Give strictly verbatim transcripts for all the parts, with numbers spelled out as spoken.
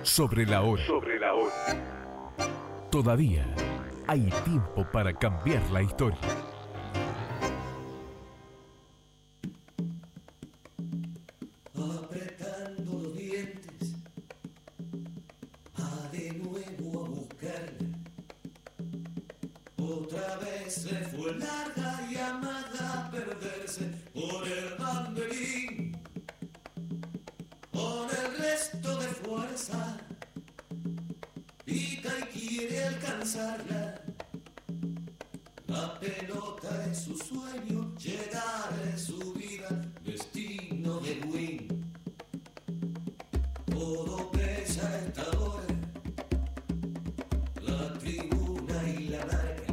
Sobre la hora. Sobre la hora. Todavía hay tiempo para cambiar la historia. Apretando los dientes, va de nuevo a buscarla. Otra vez se fue larga llamada a perderse por el banderín. Con el resto de fuerza, pica y quiere alcanzarla. La pelota es su sueño, llegar es su vida, destino de win. Todo pesa a esta hora, la tribuna y la marca.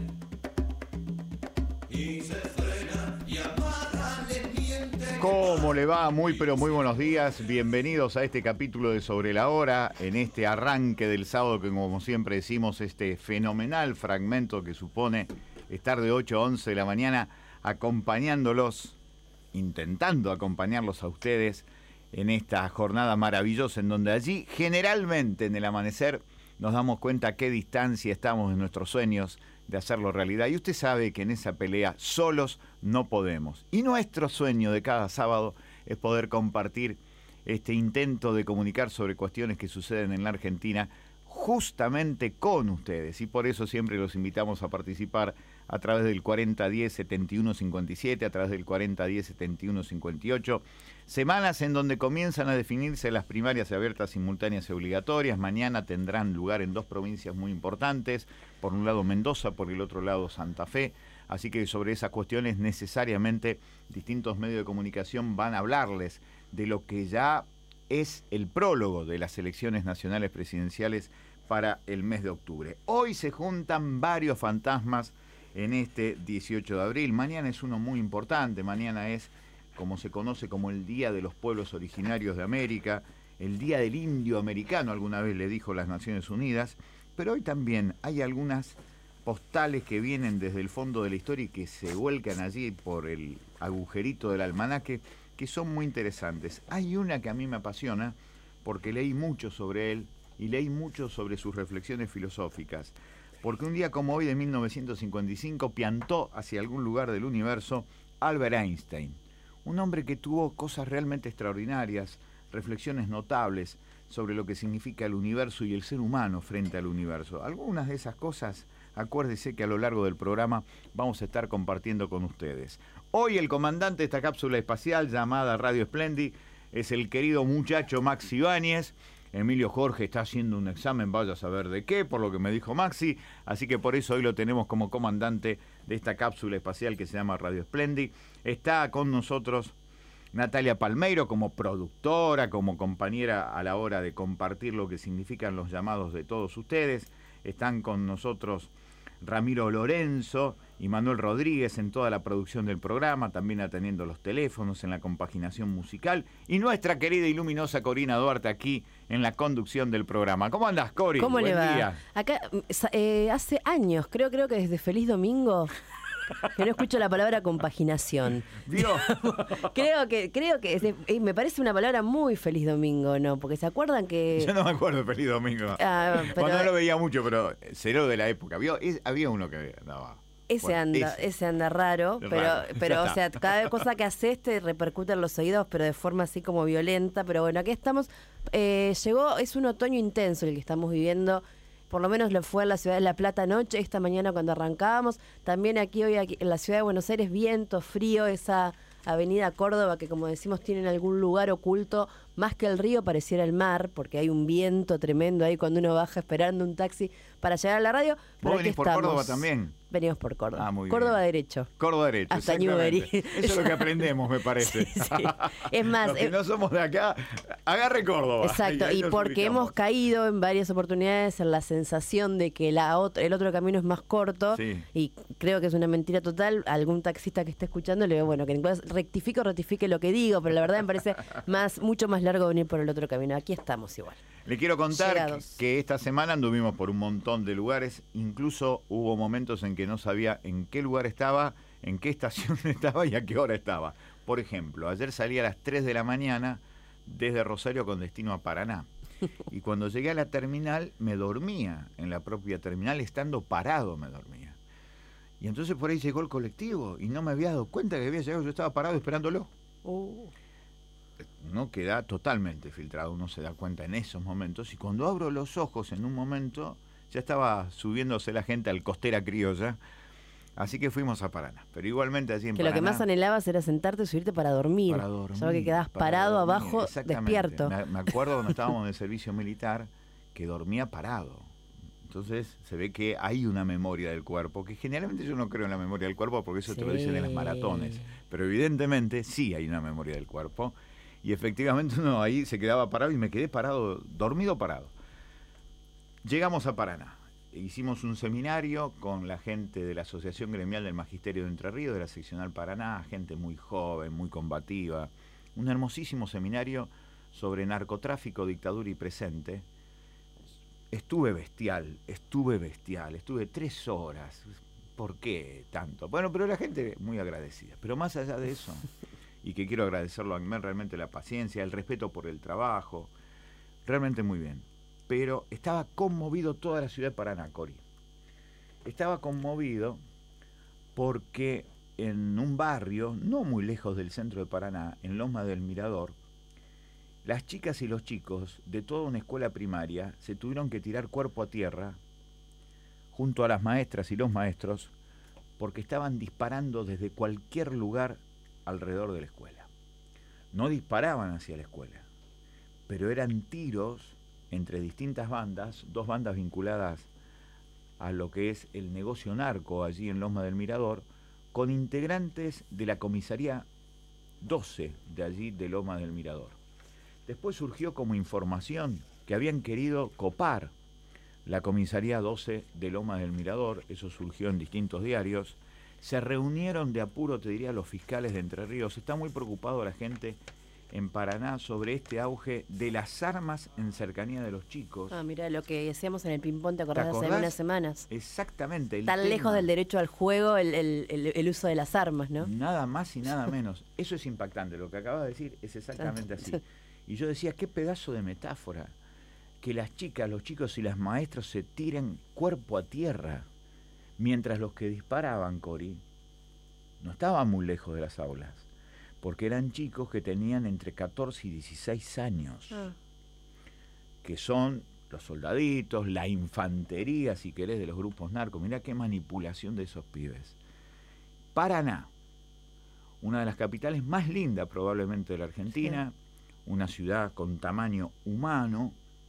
Y se frena y amarra, le miente. ¿Cómo le va? Muy pero muy buenos días. Bienvenidos a este capítulo de Sobre la Hora, en este arranque del sábado que, como siempre decimos, este fenomenal fragmento que supone estar de ocho a once de la mañana acompañándolos, intentando acompañarlos a ustedes en esta jornada maravillosa en donde allí, generalmente en el amanecer, nos damos cuenta a qué distancia estamos de nuestros sueños de hacerlo realidad. Y usted sabe que en esa pelea solos no podemos. Y nuestro sueño de cada sábado es poder compartir este intento de comunicar sobre cuestiones que suceden en la Argentina justamente con ustedes. Y por eso siempre los invitamos a participar a través del cuarenta diez setenta y uno cincuenta y siete, a través del cuarenta diez setenta y uno cincuenta y ocho. Semanas en donde comienzan a definirse las primarias abiertas, simultáneas y obligatorias. Mañana tendrán lugar en dos provincias muy importantes, por un lado Mendoza, por el otro lado Santa Fe. Así que sobre esas cuestiones necesariamente distintos medios de comunicación van a hablarles de lo que ya es el prólogo de las elecciones nacionales presidenciales para el mes de octubre. Hoy se juntan varios fantasmas en este dieciocho de abril. Mañana es uno muy importante. Mañana es, como se conoce como el Día de los Pueblos Originarios de América, el Día del Indio Americano, alguna vez le dijo las Naciones Unidas. Pero hoy también hay algunas postales que vienen desde el fondo de la historia y que se vuelcan allí por el agujerito del almanaque, que son muy interesantes. Hay una que a mí me apasiona porque leí mucho sobre él y leí mucho sobre sus reflexiones filosóficas. Porque un día como hoy de mil novecientos cincuenta y cinco piantó hacia algún lugar del universo Albert Einstein, un hombre que tuvo cosas realmente extraordinarias, reflexiones notables sobre lo que significa el universo y el ser humano frente al universo. Algunas de esas cosas, acuérdese que a lo largo del programa vamos a estar compartiendo con ustedes. Hoy el comandante de esta cápsula espacial llamada Radio Splendid es el querido muchacho Maxi Ibáñez. Emilio Jorge está haciendo un examen, vaya a saber de qué, por lo que me dijo Maxi, así que por eso hoy lo tenemos como comandante de esta cápsula espacial que se llama Radio Splendid. Está con nosotros Natalia Palmeiro como productora, como compañera a la hora de compartir lo que significan los llamados de todos ustedes. Están con nosotros Ramiro Lorenzo y Manuel Rodríguez en toda la producción del programa, también atendiendo los teléfonos, en la compaginación musical, y nuestra querida y luminosa Corina Duarte aquí en la conducción del programa. ¿Cómo andás, Cori? ¿Cómo Buen le va? día. Acá, eh, hace años, creo, creo que desde Feliz Domingo, que no escucho la palabra compaginación. ¿Vio? creo que, creo que es de, eh, me parece una palabra muy Feliz Domingo, ¿no? Porque se acuerdan que... Yo no me acuerdo de Feliz Domingo. Ah, pero... Cuando no lo veía mucho, pero cero de la época. ¿Vio? Es, había uno que andaba... Ese bueno, anda, ese. ese anda raro, Raro, pero, ya pero o está. sea, cada cosa que haces te repercute en los oídos, pero de forma así como violenta. Pero bueno, aquí estamos. Eh, llegó, es un otoño intenso el que estamos viviendo. Por lo menos lo fue en la ciudad de La Plata anoche, esta mañana cuando arrancábamos. También aquí hoy aquí, en la ciudad de Buenos Aires, viento, frío, esa avenida Córdoba que, como decimos, tiene en algún lugar oculto, más que el río pareciera el mar, porque hay un viento tremendo ahí cuando uno baja esperando un taxi para llegar a la radio. ¿Vos Pero venís aquí por estamos. Córdoba también? Venimos por Córdoba. Ah, muy bien. Córdoba derecho. Córdoba derecho, Hasta exactamente. Newbery. Eso es lo que aprendemos, me parece. Sí, sí. Es más, los que eh, no somos de acá, agarre Córdoba. exacto, ahí y nos porque ubicamos. hemos caído en varias oportunidades en la sensación de que la ot- el otro camino es más corto, Sí. y creo que es una mentira total. Algún taxista que esté escuchando le digo, bueno, que rectifique o rectifique lo que digo, pero la verdad me parece más mucho más largo venir por el otro camino. Aquí estamos igual. Le quiero contar que, Llegados. que esta semana anduvimos por un montón de lugares, incluso hubo momentos en que no sabía en qué lugar estaba, en qué estación estaba y a qué hora estaba. Por ejemplo, ayer salí a las tres de la mañana desde Rosario con destino a Paraná. Y cuando llegué a la terminal, me dormía en la propia terminal, estando parado me dormía. Y entonces por ahí llegó el colectivo y no me había dado cuenta que había llegado, yo estaba parado esperándolo. Uh. No queda totalmente filtrado, uno se da cuenta en esos momentos. Y cuando abro los ojos en un momento, ya estaba subiéndose la gente al Costera Criolla. Así que fuimos a Paraná. Pero igualmente allí en Que Paraná... lo que más anhelabas era sentarte y subirte para dormir. Para dormir. Solo que quedabas para parado dormir, abajo, exactamente. despierto. Me, me acuerdo cuando estábamos en el servicio militar que dormía parado. Entonces se ve que hay una memoria del cuerpo, que generalmente yo no creo en la memoria del cuerpo porque eso Sí. te lo dicen en las maratones. Pero evidentemente sí hay una memoria del cuerpo. Y efectivamente uno ahí se quedaba parado y me quedé parado, dormido parado. Llegamos a Paraná. Hicimos un seminario con la gente de la Asociación Gremial del Magisterio de Entre Ríos, de la seccional Paraná, gente muy joven, muy combativa. Un hermosísimo seminario sobre narcotráfico, dictadura y presente. Estuve bestial, estuve bestial, estuve tres horas. ¿Por qué tanto? Bueno, pero la gente muy agradecida. Pero más allá de eso, y que quiero agradecerlo a Agmel, realmente la paciencia, el respeto por el trabajo, realmente muy bien. Pero estaba conmovido toda la ciudad de Paraná, Cori. Estaba conmovido porque en un barrio, no muy lejos del centro de Paraná, en Loma del Mirador, las chicas y los chicos de toda una escuela primaria se tuvieron que tirar cuerpo a tierra junto a las maestras y los maestros porque estaban disparando desde cualquier lugar alrededor de la escuela. No disparaban hacia la escuela, pero eran tiros entre distintas bandas, dos bandas vinculadas a lo que es el negocio narco allí en Loma del Mirador, con integrantes de la comisaría doce de allí de Loma del Mirador. Después surgió como información que habían querido copar la comisaría doce de Loma del Mirador, eso surgió en distintos diarios. Se reunieron de apuro, te diría, los fiscales de Entre Ríos. Está muy preocupado la gente en Paraná sobre este auge de las armas en cercanía de los chicos. Ah, mira, lo que decíamos en el ping-pong, ¿te acordás, ¿Te hace acordás? unas semanas? Exactamente. El Tan tema. lejos del derecho al juego el, el, el, el uso de las armas, ¿no? Nada más y nada menos. Eso es impactante. Lo que acabas de decir es exactamente así. Y yo decía, qué pedazo de metáfora. Que las chicas, los chicos y las maestras se tiren cuerpo a tierra, mientras los que disparaban, Cori, no estaban muy lejos de las aulas, porque eran chicos que tenían entre catorce y dieciséis años, Ah. que son los soldaditos, la infantería, si querés, de los grupos narcos. Mirá qué manipulación de esos pibes. Paraná, una de las capitales más lindas probablemente de la Argentina, sí. Una ciudad con tamaño humano,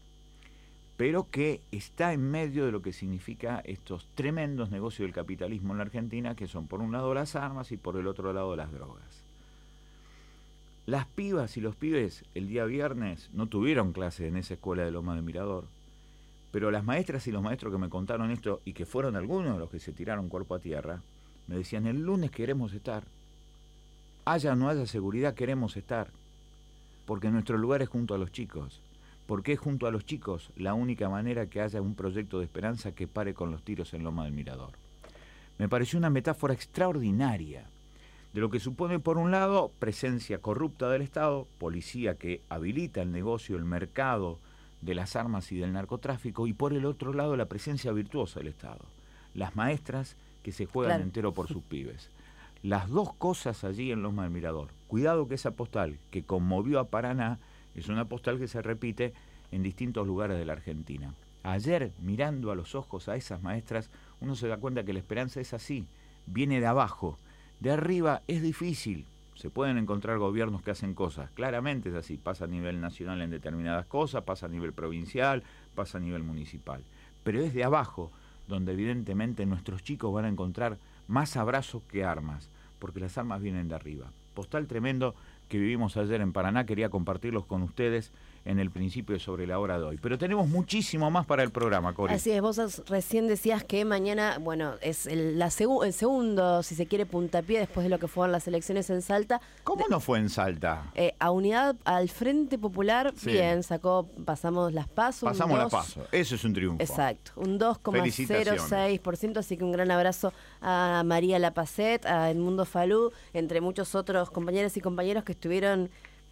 pero que está en medio de lo que significa estos tremendos negocios del capitalismo en la Argentina, que son por un lado las armas y por el otro lado las drogas. Las pibas y los pibes el día viernes no tuvieron clase en esa escuela de Loma de Mirador, pero las maestras y los maestros que me contaron esto, y que fueron algunos de los que se tiraron cuerpo a tierra, me decían, el lunes queremos estar, haya o no haya seguridad, queremos estar, porque nuestro lugar es junto a los chicos. Porque es junto a los chicos la única manera que haya un proyecto de esperanza que pare con los tiros en Loma del Mirador. Me pareció una metáfora extraordinaria de lo que supone, por un lado, presencia corrupta del Estado, policía que habilita el negocio, el mercado de las armas y del narcotráfico, y por el otro lado, la presencia virtuosa del Estado. Las maestras que se juegan Claro. entero por sus pibes. Las dos cosas allí en Loma del Mirador. Cuidado que esa postal que conmovió a Paraná es una postal que se repite en distintos lugares de la Argentina. Ayer, mirando a los ojos a esas maestras, uno se da cuenta que la esperanza es así, viene de abajo. De arriba es difícil, se pueden encontrar gobiernos que hacen cosas, claramente es así, pasa a nivel nacional en determinadas cosas, pasa a nivel provincial, pasa a nivel municipal. Pero es de abajo donde evidentemente nuestros chicos van a encontrar más abrazos que armas, porque las armas vienen de arriba. Postal tremendo que vivimos ayer en Paraná, quería compartirlos con ustedes en el principio sobre la hora de hoy. Pero tenemos muchísimo más para el programa, Cori. Así es, vos recién decías que mañana, bueno, es el, la segu el segundo, si se quiere, puntapié después de lo que fueron las elecciones en Salta. ¿Cómo de, no fue en Salta? Eh, a Unidad, al Frente Popular, Sí. bien, sacó, pasamos las PASO. Pasamos dos, la paso, eso es un triunfo. Exacto, un dos coma cero seis Felicitaciones. por ciento, así que un gran abrazo a María Lapacet, a Edmundo Falú, entre muchos otros compañeros y compañeros que estuvieron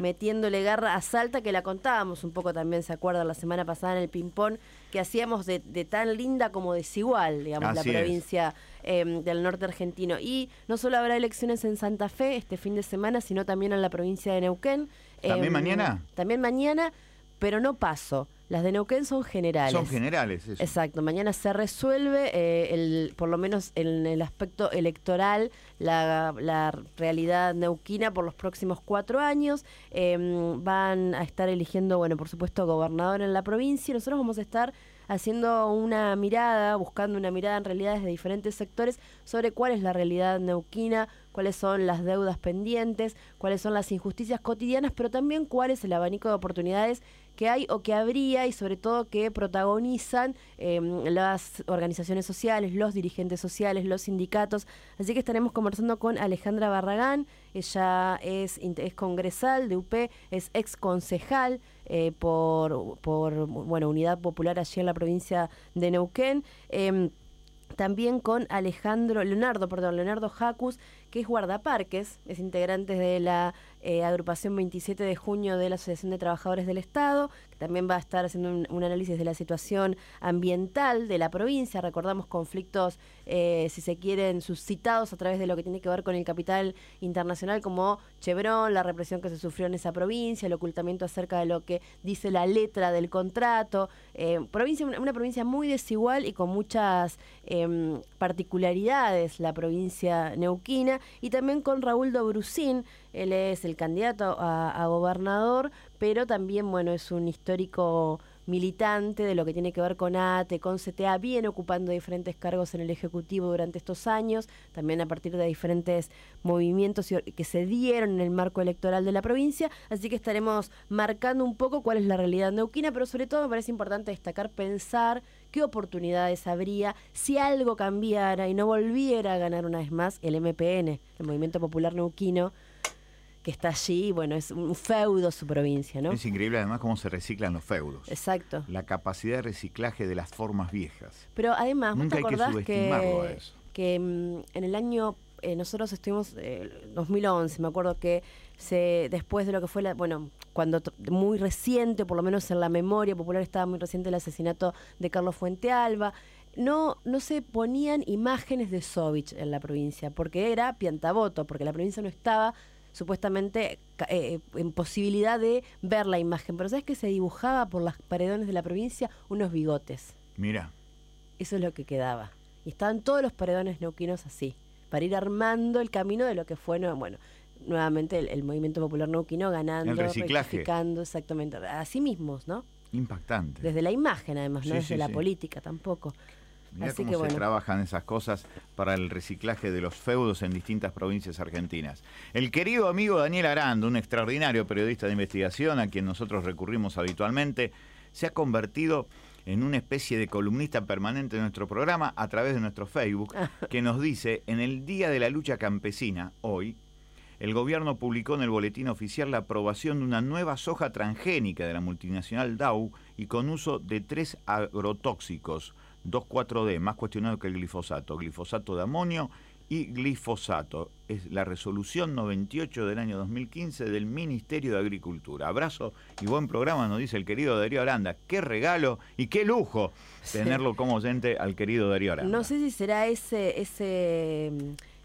metiéndole garra a Salta, que la contábamos un poco también, ¿se acuerdan? La semana pasada en el ping-pong, que hacíamos de, de tan linda como desigual, digamos, Así la es. provincia eh, del norte argentino. Y no solo habrá elecciones en Santa Fe este fin de semana, sino también en la provincia de Neuquén. ¿También Eh, mañana? También mañana, pero no paso. Las de Neuquén son generales. Son generales, eso. Exacto, mañana se resuelve, eh, el, por lo menos en el aspecto electoral, la, la realidad neuquina por los próximos cuatro años. Eh, van a estar eligiendo, bueno, por supuesto, gobernador en la provincia. Nosotros vamos a estar haciendo una mirada, buscando una mirada en realidad desde diferentes sectores sobre cuál es la realidad neuquina, cuáles son las deudas pendientes, cuáles son las injusticias cotidianas, pero también cuál es el abanico de oportunidades que hay o que habría y sobre todo que protagonizan eh, las organizaciones sociales, los dirigentes sociales, los sindicatos. Así que estaremos conversando con Alejandra Barragán. Ella es, es congresal de U P, es ex concejal eh, por, por bueno, Unidad Popular allí en la provincia de Neuquén. Eh, También con Alejandro, Leonardo, perdón, Leonardo Jacus, que es guardaparques, es integrante de la eh, agrupación veintisiete de junio de la Asociación de Trabajadores del Estado, que también va a estar haciendo un, un análisis de la situación ambiental de la provincia. Recordamos conflictos, eh, si se quieren, suscitados a través de lo que tiene que ver con el capital internacional, como Chevron, la represión que se sufrió en esa provincia, el ocultamiento acerca de lo que dice la letra del contrato. Eh, provincia, una, una provincia muy desigual y con muchas eh, particularidades, la provincia neuquina. Y también con Raúl Dobrucín, él es el candidato a, a gobernador, pero también, bueno, es un histórico militante de lo que tiene que ver con A T E, con C T A, viene ocupando diferentes cargos en el Ejecutivo durante estos años, también a partir de diferentes movimientos que se dieron en el marco electoral de la provincia, así que estaremos marcando un poco cuál es la realidad neuquina, pero sobre todo me parece importante destacar, pensar qué oportunidades habría si algo cambiara y no volviera a ganar una vez más el M P N, el Movimiento Popular Neuquino, que está allí, bueno, es un feudo su provincia, ¿no? Es increíble además cómo se reciclan los feudos. Exacto. La capacidad de reciclaje de las formas viejas. Pero además, ¿vos Nunca te hay que acordás subestimarlo a que, eso. que mm, en el año, eh, nosotros estuvimos, eh, dos mil once, me acuerdo que se después de lo que fue, la, bueno, cuando t- muy reciente, por lo menos en la memoria popular estaba muy reciente el asesinato de Carlos Fuentealba, no, no se ponían imágenes de Sovich en la provincia, porque era piantaboto, porque la provincia no estaba supuestamente eh, en posibilidad de ver la imagen, pero ¿sabes que se dibujaba por las paredones de la provincia? Unos bigotes. Mira, Eso es lo que quedaba. Y estaban todos los paredones neuquinos así, para ir armando el camino de lo que fue, no, bueno, nuevamente el, el movimiento popular neuquino ganando, El reciclaje. rectificando, exactamente, a sí mismos, ¿no? impactante. Desde la imagen, además, no Sí, desde sí, la sí. política tampoco. Mirá Así cómo que se bueno. trabajan esas cosas para el reciclaje de los feudos en distintas provincias argentinas. El querido amigo Daniel Aranda, un extraordinario periodista de investigación a quien nosotros recurrimos habitualmente, se ha convertido en una especie de columnista permanente de nuestro programa a través de nuestro Facebook, que nos dice, en el Día de la Lucha Campesina, hoy, el gobierno publicó en el boletín oficial la aprobación de una nueva soja transgénica de la multinacional Dow y con uso de tres agrotóxicos, dos cuatro D, más cuestionado que el glifosato, glifosato de amonio y glifosato. Es la resolución noventa y ocho del año dos mil quince del Ministerio de Agricultura. Abrazo y buen programa, nos dice el querido Darío Aranda. Qué regalo y qué lujo tenerlo como oyente al querido Darío Aranda. No sé si será ese, ese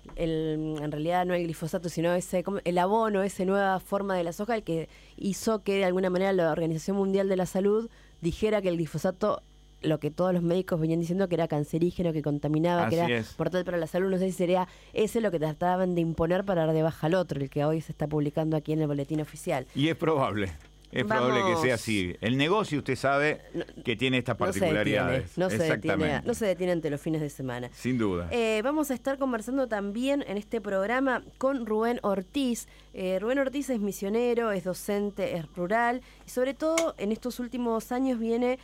el, en realidad no el glifosato, sino ese como el abono, esa nueva forma de la soja, el que hizo que de alguna manera la Organización Mundial de la Salud dijera que el glifosato, lo que todos los médicos venían diciendo, que era cancerígeno, que contaminaba, Así que era es. mortal para la salud. No sé si sería ese lo que trataban de imponer para dar de baja al otro, el que hoy se está publicando aquí en el boletín oficial. Y es probable. Es Vamos. probable que sea así. El negocio, usted sabe, que tiene estas No se detiene, particularidades. no se detiene, Exactamente. no se detiene ante los fines de semana. Sin duda. Eh, vamos a estar conversando también en este programa con Rubén Ortiz. Eh, Rubén Ortiz es misionero, es docente, es rural y sobre todo en estos últimos años viene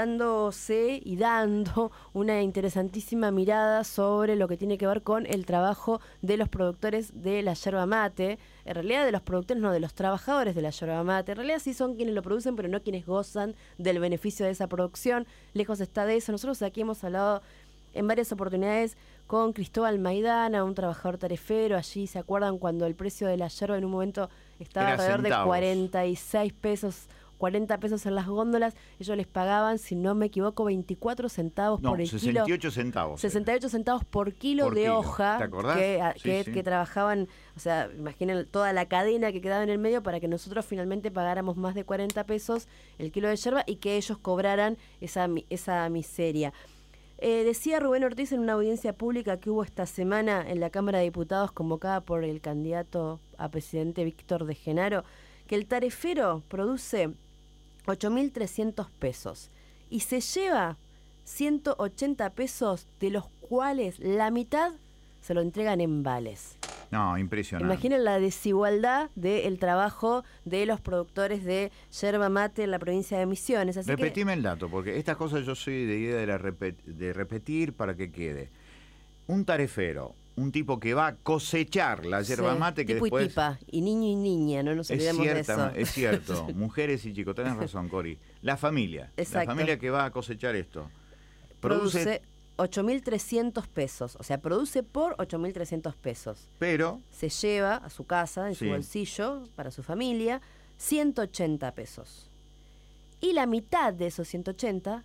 dándose y dando una interesantísima mirada sobre lo que tiene que ver con el trabajo de los productores de la yerba mate, en realidad de los productores, no, de los trabajadores de la yerba mate, en realidad sí son quienes lo producen, pero no quienes gozan del beneficio de esa producción, lejos está de eso. Nosotros aquí hemos hablado en varias oportunidades con Cristóbal Maidana, un trabajador tarefero. Allí, ¿se acuerdan cuando el precio de la yerba en un momento estaba Era alrededor centavos. de cuarenta y seis pesos, cuarenta pesos en las góndolas? Ellos les pagaban, si no me equivoco, veinticuatro centavos No, por el sesenta y kilo. ocho centavos. sesenta y ocho centavos por kilo Por de kilo. hoja. ¿Te acordás? Que, a- Sí, que, sí. que trabajaban, o sea, imaginen toda la cadena que quedaba en el medio para que nosotros finalmente pagáramos más de cuarenta pesos el kilo de yerba y que ellos cobraran esa, mi- esa miseria. Eh, decía Rubén Ortiz en una audiencia pública que hubo esta semana en la Cámara de Diputados convocada por el candidato a presidente Víctor de Genaro, que el tarefero produce ocho mil trescientos pesos y se lleva ciento ochenta pesos, de los cuales la mitad se lo entregan en vales. No, impresionante. Imaginen la desigualdad del trabajo de los productores de yerba mate en la provincia de Misiones. Así Repetime el dato, porque estas cosas yo soy de idea de, la repet- de repetir para que quede. Un tarefero, un tipo que va a cosechar la que, yerba sí, mate que tipo después... y tipa, y niño y niña, no nos Es, olvidemos de cierta, eso. es cierto, mujeres y chicos, tenés razón, Cori. La familia, Exacto. la familia que va a cosechar esto. Produce, Produce, ocho mil trescientos pesos, o sea, produce por ocho mil trescientos pesos. pero Se lleva a su casa, en Sí. su bolsillo, para su familia, ciento ochenta pesos. Y la mitad de esos ciento ochenta,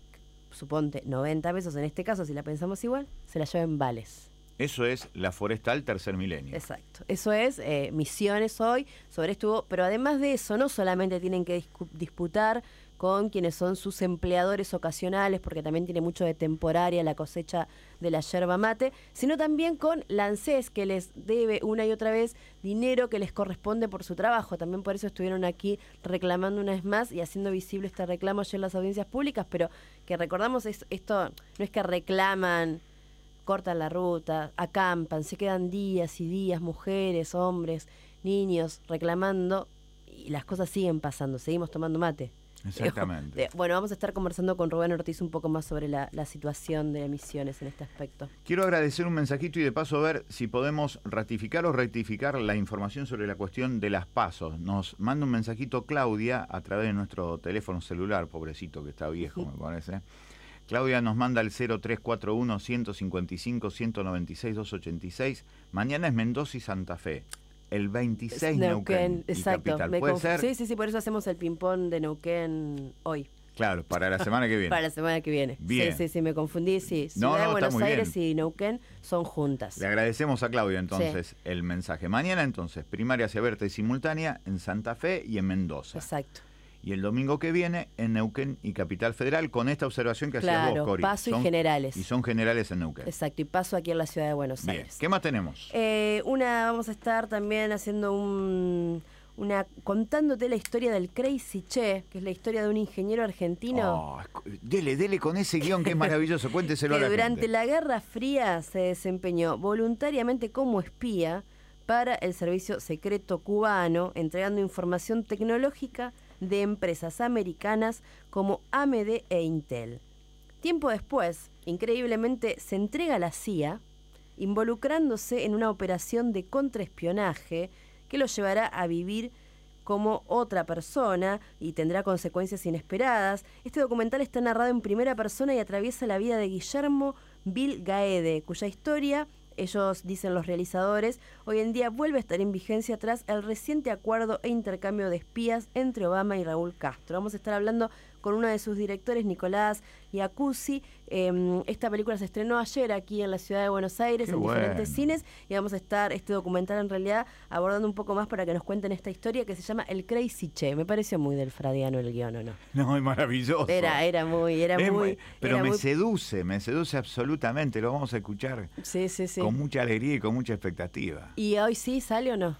suponte noventa pesos en este caso, si la pensamos igual, se la lleva en vales. eso es la forestal tercer milenio. Exacto. Eso es eh, Misiones hoy, sobre esto hubo- pero además de eso, no solamente tienen que discu- disputar con quienes son sus empleadores ocasionales, porque también tiene mucho de temporaria la cosecha de la yerba mate, sino también con la ANSES, que les debe una y otra vez dinero que les corresponde por su trabajo. También por eso estuvieron aquí reclamando una vez más y haciendo visible este reclamo ayer en las audiencias públicas, pero que recordamos, es, esto no es que reclaman, cortan la ruta, acampan, se quedan días y días, mujeres, hombres, niños, reclamando, y las cosas siguen pasando, seguimos tomando mate. Exactamente. Eh, Bueno, vamos a estar conversando con Rubén Ortiz un poco más sobre la, la situación de Misiones en este aspecto. Quiero agradecer un mensajito y de paso ver si podemos ratificar o rectificar la información sobre la cuestión de las pasos. Nos manda un mensajito Claudia a través de nuestro teléfono celular, pobrecito que está viejo, me parece. Claudia nos manda el cero tres cuatro uno, ciento cincuenta y cinco, ciento noventa y seis, doscientos ochenta y seis. Mañana es Mendoza y Santa Fe. El veintiséis Neuquén, y exacto. Capital. me ¿Puede conf- ser? Sí, sí, sí, por eso hacemos el ping-pong de Neuquén hoy, Claro, para la semana que viene. para la semana que viene. Bien. Sí, sí, sí, me confundí, sí. No, Ciudad de no, está Buenos muy Aires bien. y Neuquén son juntas. Le agradecemos a Claudia entonces el mensaje. Mañana entonces, primaria hacia verte y simultánea en Santa Fe y en Mendoza. Exacto. Y el domingo que viene en Neuquén y Capital Federal con esta observación que hacías Claro, vos, Cori. paso y Son- generales. Y son generales en Neuquén. Exacto, y paso aquí en la ciudad de Buenos Bien. Aires. ¿Qué más tenemos? Eh, una, vamos a estar también haciendo un, una, contándote la historia del Crazy Che, que es la historia de un ingeniero argentino Oh, escu- dele, dele con ese guión que es maravilloso. Cuénteselo a que la durante gente. la Guerra Fría se desempeñó voluntariamente como espía para el servicio secreto cubano, entregando información tecnológica de empresas americanas como A M D e Intel. Tiempo después, increíblemente, se entrega a la C I A, involucrándose en una operación de contraespionaje que lo llevará a vivir como otra persona y tendrá consecuencias inesperadas. Este documental está narrado en primera persona y atraviesa la vida de Guillermo Bill Gaede, cuya historia, ellos dicen los realizadores, hoy en día vuelve a estar en vigencia tras el reciente acuerdo e intercambio de espías entre Obama y Raúl Castro. Vamos a estar hablando con uno de sus directores, Nicolás Iacuzzi. Eh, esta película se estrenó ayer aquí en la ciudad de Buenos Aires, Qué en diferentes bueno. cines, y vamos a estar este documental en realidad abordando un poco más para que nos cuenten esta historia que se llama El Crazy Che. Me pareció muy del fradiano el guión, ¿o no? No, es maravilloso. Era, era muy, era Es muy... muy- pero era me muy- seduce, me seduce absolutamente. Lo vamos a escuchar Sí, sí, sí. con mucha alegría y con mucha expectativa. ¿Y hoy sí sale o no?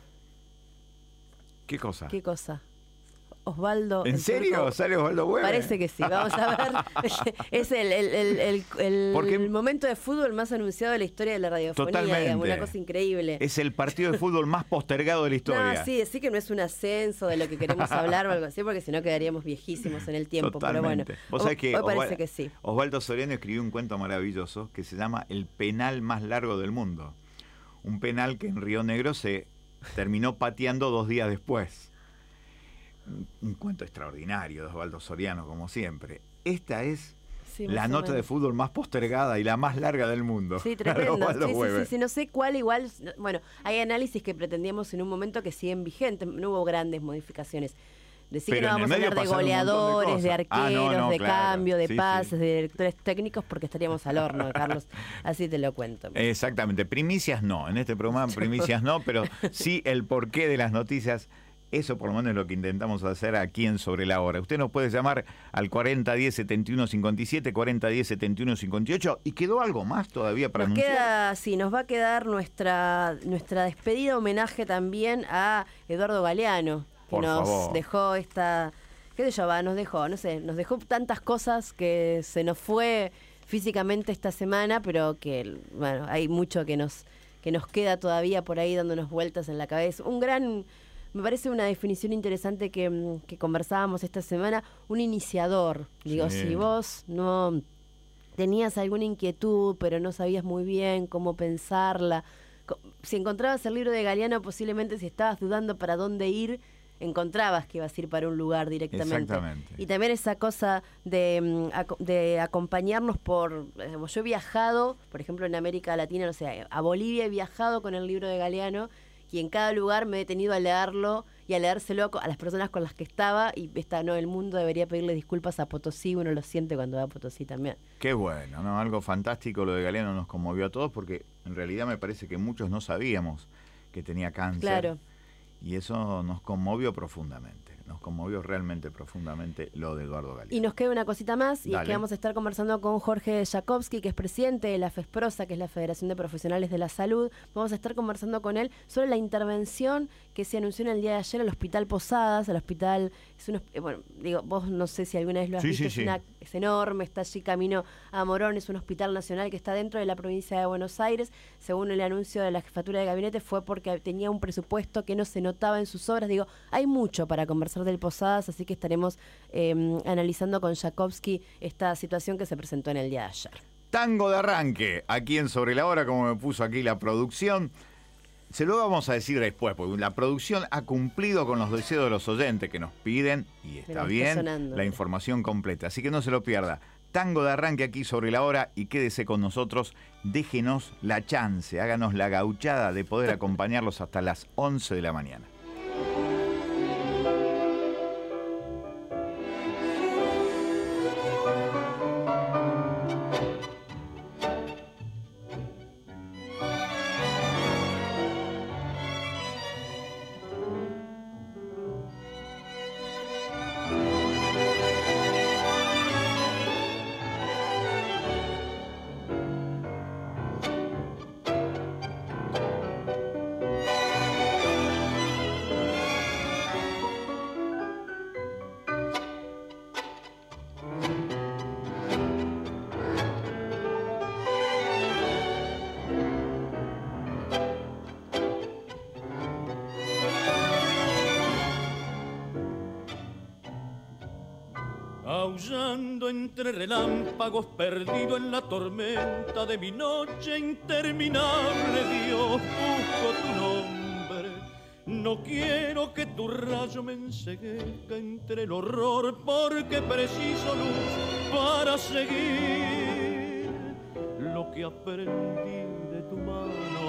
¿Qué cosa? ¿Qué cosa? Osvaldo... ¿En el serio? turco- ¿Sale Osvaldo Hueve? Parece que sí, vamos a ver. Es el, el, el, el, el Porque- momento de fútbol más anunciado de la historia de la radiofonía, Totalmente. digamos, una cosa increíble. Es el partido de fútbol más postergado de la historia. No, sí, decir que no es un ascenso de lo que queremos hablar o algo así, porque si no quedaríamos viejísimos en el tiempo. Totalmente. Pero bueno, Vos sabés que hoy parece Osval- que sí. Osvaldo Soriano escribió un cuento maravilloso que se llama El penal más largo del mundo. Un penal que en Río Negro se terminó pateando dos días después. Un, un cuento extraordinario de Osvaldo Soriano, como siempre. Esta es sí, la más o nota de menos. fútbol más postergada y la más larga del mundo. Sí, tremendo. Osvaldo Sí, sí, Weber. sí, sí, no sé cuál igual. Bueno, hay análisis que pretendíamos en un momento que siguen vigentes, no hubo grandes modificaciones. Decir que Pero no en el vamos a medio hablar de pasaron un montón de goleadores, de, cosas. arqueros, Ah, no, no, de claro. cambio, de Sí, pases, sí. de directores técnicos, porque estaríamos al horno, Carlos. Así te lo cuento. Exactamente, primicias no, en este programa primicias no, pero sí el porqué de las noticias. Eso por lo menos es lo que intentamos hacer aquí en Sobre la Hora. Usted nos puede llamar al cuarenta diez setenta y uno cincuenta y siete, cuarenta diez setenta y uno cincuenta y ocho. ¿Y quedó algo más todavía para Nos anunciar? queda, sí, nos va a quedar nuestra, nuestra despedida homenaje también a Eduardo Galeano, que Por nos favor. dejó esta, qué sé yo, va, nos dejó, no sé, nos dejó tantas cosas que se nos fue físicamente esta semana, pero que, bueno, hay mucho que nos, que nos queda todavía por ahí dándonos vueltas en la cabeza. Un gran... Me parece una definición interesante que, mm, que conversábamos esta semana, un iniciador. Digo, Sí. si vos no tenías alguna inquietud, pero no sabías muy bien cómo pensarla, co- si encontrabas el libro de Galeano, posiblemente si estabas dudando para dónde ir, encontrabas que ibas a ir para un lugar directamente. Exactamente. Y también esa cosa de, mm, aco- de acompañarnos por... eh, Yo he viajado, por ejemplo, en América Latina, no sé, a Bolivia he viajado con el libro de Galeano, y en cada lugar me he detenido a leerlo y a leérselo a las personas con las que estaba, y esta, no, el mundo debería pedirle disculpas a Potosí, uno lo siente cuando va a Potosí también. Qué bueno, ¿no? Algo fantástico, lo de Galeano nos conmovió a todos porque en realidad me parece que muchos no sabíamos que tenía cáncer. Claro. Y eso nos conmovió profundamente, nos conmovió realmente profundamente lo de Eduardo Galeano. Y nos queda una cosita más, y es Dale. que vamos a estar conversando con Jorge Jakowski, que es presidente de la FESPROSA, que es la Federación de Profesionales de la Salud. Vamos a estar conversando con él sobre la intervención que se anunció en el día de ayer al Hospital Posadas, al hospital, es un, hosp- eh, bueno, digo, vos no sé si alguna vez lo has Sí, visto, sí, es, sí. una- es enorme, está allí camino a Morón, es un hospital nacional que está dentro de la provincia de Buenos Aires. Según el anuncio de la jefatura de gabinete, fue porque tenía un presupuesto que no se notaba en sus obras. Digo, hay mucho para conversar del Posadas, así que estaremos eh, analizando con Jakowski esta situación que se presentó en el día de ayer. Tango de arranque, aquí en Sobre la Hora, como me puso aquí la producción. Se lo vamos a decir después, porque la producción ha cumplido con los deseos de los oyentes que nos piden, y está Mira, está bien, sonando. la información completa. Así que no se lo pierda. Tango de arranque aquí Sobre la Hora y quédese con nosotros. Déjenos la chance, háganos la gauchada de poder acompañarlos hasta las once de la mañana. Aullando entre relámpagos, perdido en la tormenta de mi noche interminable, Dios, busco tu nombre. No quiero que tu rayo me enceguezca entre el horror, porque preciso luz para seguir lo que aprendí de tu mano.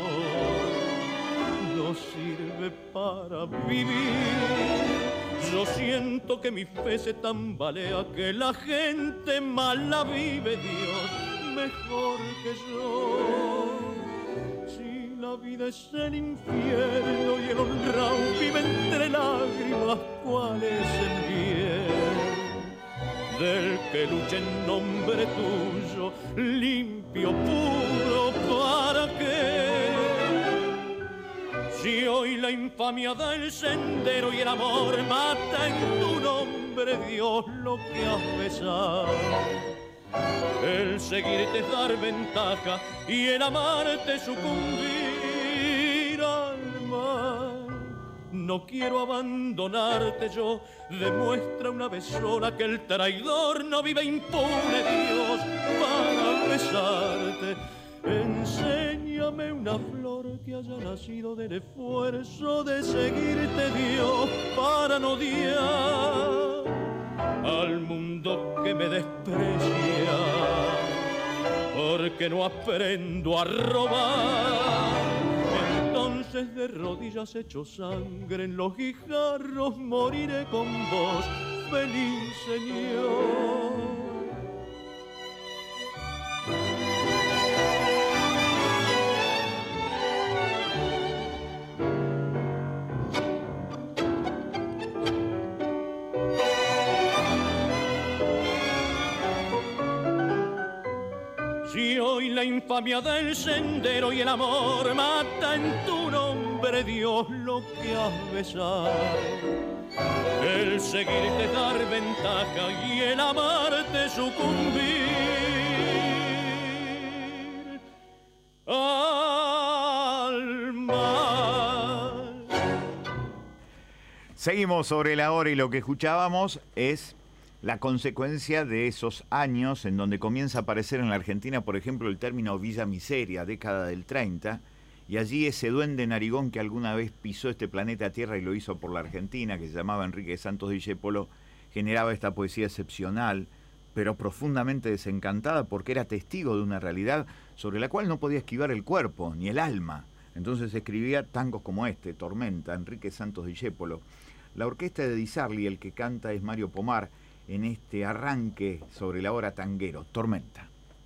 No sirve para vivir. Yo siento que mi fe se tambalea, que la gente mala vive, Dios, mejor que yo. Si la vida es el infierno y el honrado vive entre lágrimas, ¿cuál es el bien? Del que lucha en nombre tuyo, limpio, puro, ¿para qué? Si hoy la infamia da el sendero y el amor mata en tu nombre, Dios, lo que has besado. El seguirte es dar ventaja y el amarte sucumbir al mal. No quiero abandonarte yo, demuestra una vez sola que el traidor no vive impune, Dios, para besarte. Enséñame una flor que haya nacido del esfuerzo de seguirte, Dios, para no odiar al mundo que me desprecia. porque no aprendo a robar. Entonces de rodillas hecho sangre en los guijarros moriré con vos, feliz señor. Si hoy la infamia del sendero y el amor mata en tu nombre, Dios, lo que has besado, el seguirte dar ventaja y el amarte sucumbir al mal. Seguimos sobre la hora y lo que escuchábamos es la consecuencia de esos años en donde comienza a aparecer en la Argentina, por ejemplo, el término Villa Miseria, década del treinta, y allí ese duende narigón que alguna vez pisó este planeta Tierra y lo hizo por la Argentina, que se llamaba Enrique Santos Discépolo, generaba esta poesía excepcional, pero profundamente desencantada porque era testigo de una realidad sobre la cual no podía esquivar el cuerpo, ni el alma. Entonces escribía tangos como este, Tormenta, Enrique Santos Discépolo. La orquesta de Di Sarli, el que canta es Mario Pomar, en este arranque sobre la hora tanguero, Tormenta.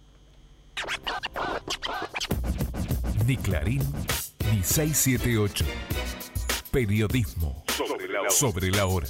Ni Clarín, ni seiscientos setenta y ocho. Periodismo sobre la hora. Sobre la hora.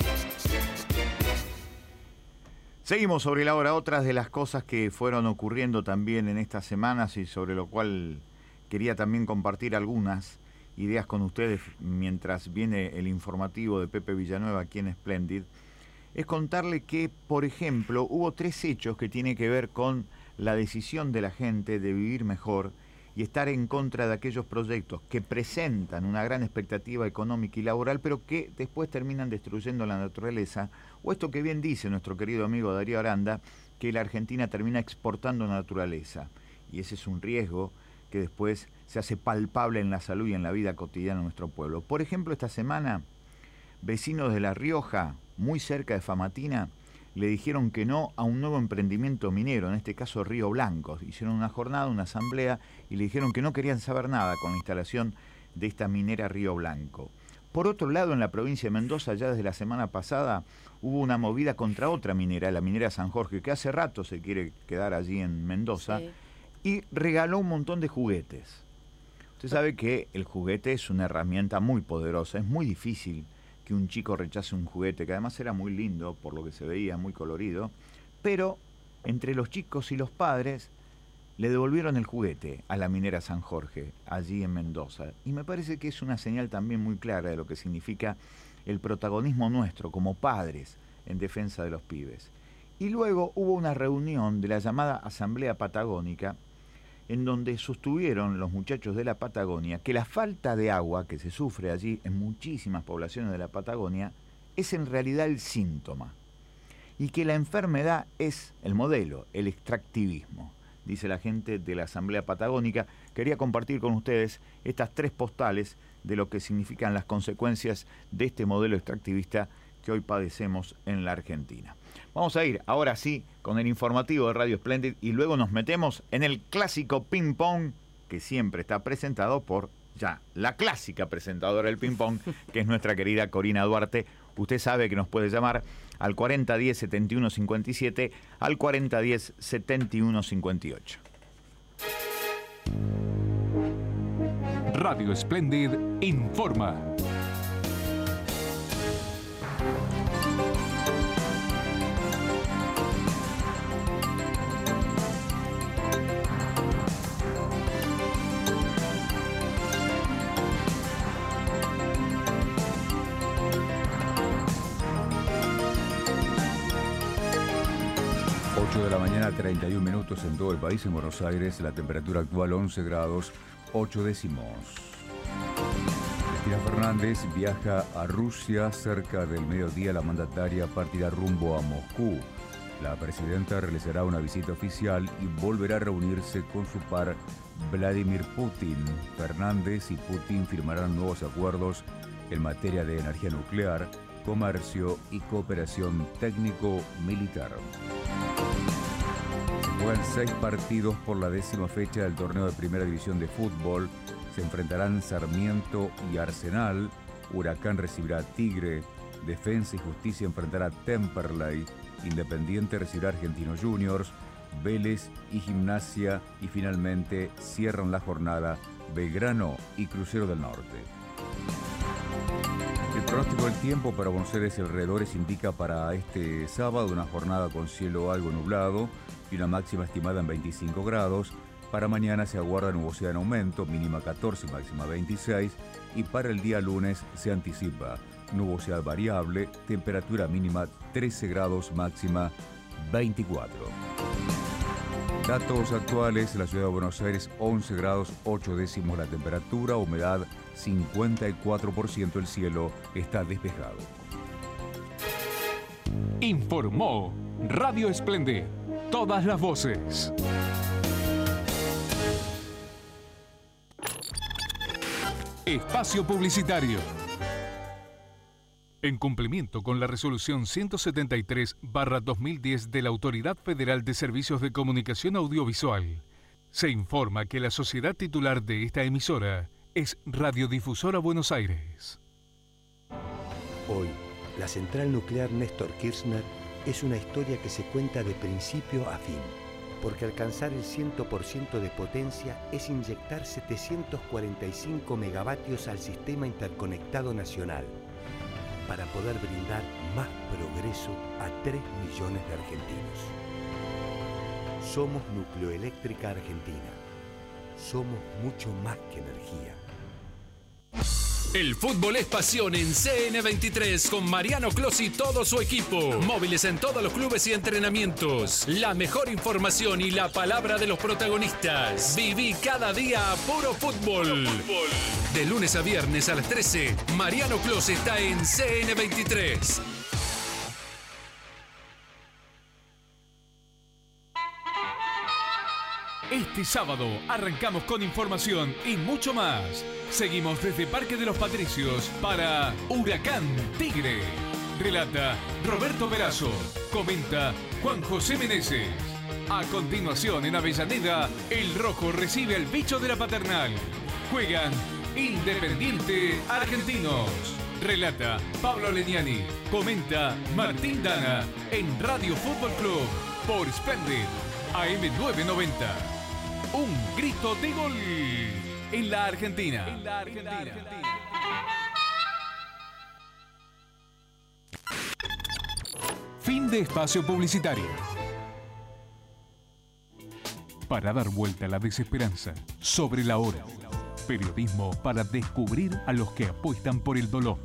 Seguimos sobre la hora. Otras de las cosas que fueron ocurriendo también en estas semanas y sobre lo cual quería también compartir algunas ideas con ustedes mientras viene el informativo de Pepe Villanueva aquí en Splendid, es contarle que, por ejemplo, hubo tres hechos que tienen que ver con la decisión de la gente de vivir mejor y estar en contra de aquellos proyectos que presentan una gran expectativa económica y laboral, pero que después terminan destruyendo la naturaleza, o esto que bien dice nuestro querido amigo Darío Aranda, que la Argentina termina exportando naturaleza, y ese es un riesgo que después se hace palpable en la salud y en la vida cotidiana de nuestro pueblo. Por ejemplo, esta semana, vecinos de La Rioja, muy cerca de Famatina, le dijeron que no a un nuevo emprendimiento minero, en este caso Río Blanco. Hicieron una jornada, una asamblea, y le dijeron que no querían saber nada con la instalación de esta minera Río Blanco. Por otro lado, en la provincia de Mendoza, ya desde la semana pasada, hubo una movida contra otra minera, la minera San Jorge, que hace rato se quiere quedar allí en Mendoza, sí, y regaló un montón de juguetes. Usted sabe que el juguete es una herramienta muy poderosa, es muy difícil que un chico rechace un juguete, que además era muy lindo, por lo que se veía, muy colorido, pero entre los chicos y los padres le devolvieron el juguete a la minera San Jorge, allí en Mendoza. Y me parece que es una señal también muy clara de lo que significa el protagonismo nuestro como padres en defensa de los pibes. Y luego hubo una reunión de la llamada Asamblea Patagónica, en donde sostuvieron los muchachos de la Patagonia que la falta de agua que se sufre allí en muchísimas poblaciones de la Patagonia es en realidad el síntoma, y que la enfermedad es el modelo, el extractivismo, dice la gente de la Asamblea Patagónica. Quería compartir con ustedes estas tres postales de lo que significan las consecuencias de este modelo extractivista que hoy padecemos en la Argentina. Vamos a ir ahora sí con el informativo de Radio Splendid y luego nos metemos en el clásico ping-pong que siempre está presentado por ya la clásica presentadora del ping-pong, que es nuestra querida Corina Duarte. Usted sabe que nos puede llamar al cuarenta diez setenta y uno cincuenta y siete, al cuarenta diez setenta y uno cincuenta y ocho. Radio Splendid informa. ocho de la mañana, treinta y un minutos en todo el país. En Buenos Aires, la temperatura actual once grados, ocho décimos. Cristina Fernández viaja a Rusia. Cerca del mediodía, la mandataria partirá rumbo a Moscú. La presidenta realizará una visita oficial y volverá a reunirse con su par Vladimir Putin. Fernández y Putin firmarán nuevos acuerdos en materia de energía nuclear, comercio y cooperación técnico-militar. Se juegan seis partidos por la décima fecha del torneo de Primera División de Fútbol. Se enfrentarán Sarmiento y Arsenal. Huracán recibirá a Tigre. Defensa y Justicia enfrentará a Temperley. Independiente recibirá a Argentinos Juniors. Vélez y Gimnasia. Y finalmente cierran la jornada Belgrano y Crucero del Norte. El pronóstico del tiempo para Buenos Aires y alrededores indica para este sábado una jornada con cielo algo nublado y una máxima estimada en veinticinco grados. Para mañana se aguarda nubosidad en aumento, mínima catorce, máxima veintiséis. Y para el día lunes se anticipa nubosidad variable, temperatura mínima trece grados, máxima veinticuatro. Datos actuales, la ciudad de Buenos Aires once grados ocho décimos la temperatura, humedad cincuenta y cuatro por ciento, el cielo está despejado. Informó Radio Esplendid, todas las voces. Espacio publicitario. En cumplimiento con la resolución ciento setenta y tres barra dos mil diez de la Autoridad Federal de Servicios de Comunicación Audiovisual, se informa que la sociedad titular de esta emisora es Radiodifusora Buenos Aires. Hoy, la central nuclear Néstor Kirchner es una historia que se cuenta de principio a fin, porque alcanzar el cien por ciento de potencia es inyectar setecientos cuarenta y cinco megavatios al sistema interconectado nacional, para poder brindar más progreso a tres millones de argentinos. Somos Nucleoeléctrica Argentina. Somos mucho más que energía. El fútbol es pasión en C N veintitrés con Mariano Clos y todo su equipo. Móviles en todos los clubes y entrenamientos. La mejor información y la palabra de los protagonistas. Viví cada día a puro fútbol. fútbol. De lunes a viernes a las trece, Mariano Clos está en C N veintitrés. Este sábado arrancamos con información y mucho más. Seguimos desde Parque de los Patricios para Huracán Tigre. Relata Roberto Perazo. Comenta Juan José Meneses. A continuación en Avellaneda, el Rojo recibe al bicho de la Paternal. Juegan Independiente Argentinos. Relata Pablo Leniani. Comenta Martín Dana en Radio Fútbol Club por Splendid A M novecientos noventa. Un grito de gol en la Argentina. En la Argentina. Fin de espacio publicitario. Para dar vuelta a la desesperanza, sobre la hora. Periodismo para descubrir a los que apuestan por el dolor.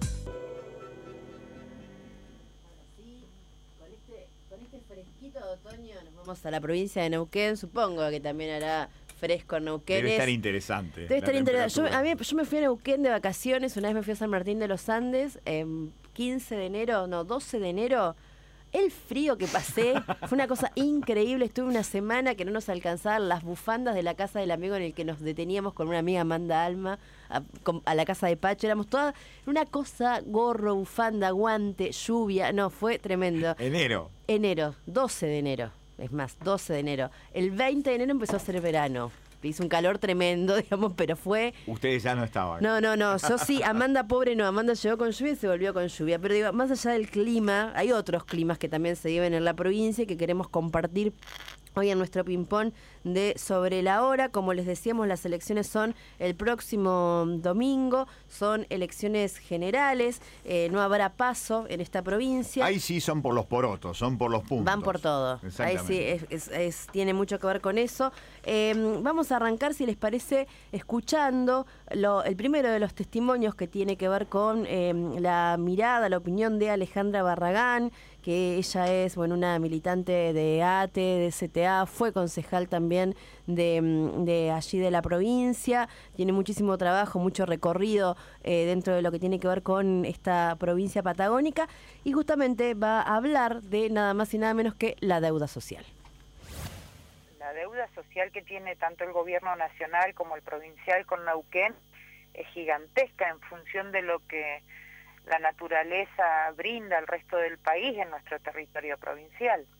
Vamos a la provincia de Neuquén, supongo que también hará fresco en Neuquén. Debe estar interesante. Debe estar interesante. Yo, a mí, yo me fui a Neuquén de vacaciones, una vez me fui a San Martín de los Andes, eh, quince de enero, no, doce de enero. El frío que pasé fue una cosa increíble. Estuve una semana que no nos alcanzaban las bufandas de la casa del amigo en el que nos deteníamos con una amiga, Amanda Alma, a, a la casa de Pacho. Éramos todas una cosa, gorro, bufanda, guante, lluvia. No, fue tremendo. Enero. Enero, doce de enero. Es más, doce de enero. El veinte de enero empezó a ser verano. Hizo un calor tremendo, digamos, pero fue... Ustedes ya no estaban. No, no, no. Yo sí, Amanda pobre no. Amanda llegó con lluvia y se volvió con lluvia. Pero digo, más allá del clima, hay otros climas que también se viven en la provincia y que queremos compartir hoy en nuestro ping-pong de Sobre la Hora. Como les decíamos, las elecciones son el próximo domingo, son elecciones generales, eh, no habrá paso en esta provincia. Ahí sí son por los porotos, son por los puntos. Van por todo. Ahí sí es, es, es, tiene mucho que ver con eso. Eh, vamos a arrancar, si les parece, escuchando lo, el primero de los testimonios que tiene que ver con eh, la mirada, la opinión de Alejandra Barragán, que ella es bueno una militante de A T E, de C T A, fue concejal también de, de allí de la provincia, tiene muchísimo trabajo, mucho recorrido eh, dentro de lo que tiene que ver con esta provincia patagónica y justamente va a hablar de nada más y nada menos que la deuda social. La deuda social que tiene tanto el gobierno nacional como el provincial con Neuquén es gigantesca en función de lo que la naturaleza brinda al resto del país en nuestro territorio provincial.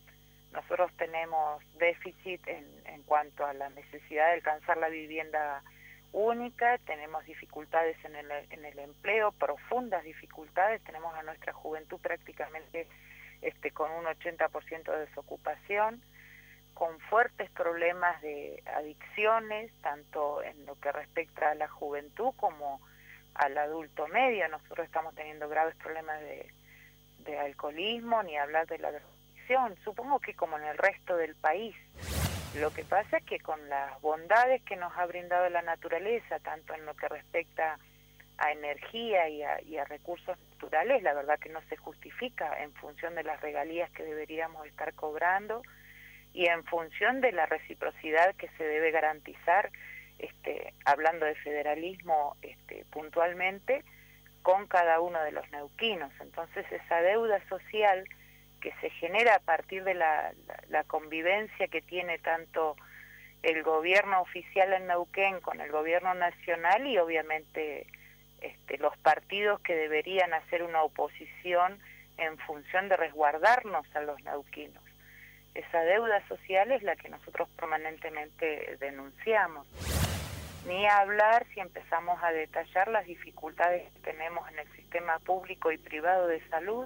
nosotros tenemos déficit en, en cuanto a la necesidad de alcanzar la vivienda única, tenemos dificultades en el, en el empleo, profundas dificultades, tenemos a nuestra juventud prácticamente este, con un ochenta por ciento de desocupación, con fuertes problemas de adicciones, tanto en lo que respecta a la juventud como al adulto medio. Nosotros estamos teniendo graves problemas de, de alcoholismo, ni hablar de la drogadicción, supongo que como en el resto del país. Lo que pasa es que con las bondades que nos ha brindado la naturaleza, tanto en lo que respecta a energía y a, y a recursos naturales, la verdad que no se justifica en función de las regalías que deberíamos estar cobrando y en función de la reciprocidad que se debe garantizar, este, hablando de federalismo este, puntualmente, con cada uno de los neuquinos. Entonces esa deuda social que se genera a partir de la, la, la convivencia que tiene tanto el gobierno oficial en Neuquén con el gobierno nacional y obviamente este, los partidos que deberían hacer una oposición en función de resguardarnos a los neuquinos. Esa deuda social es la que nosotros permanentemente denunciamos. Ni hablar si empezamos a detallar las dificultades que tenemos en el sistema público y privado de salud.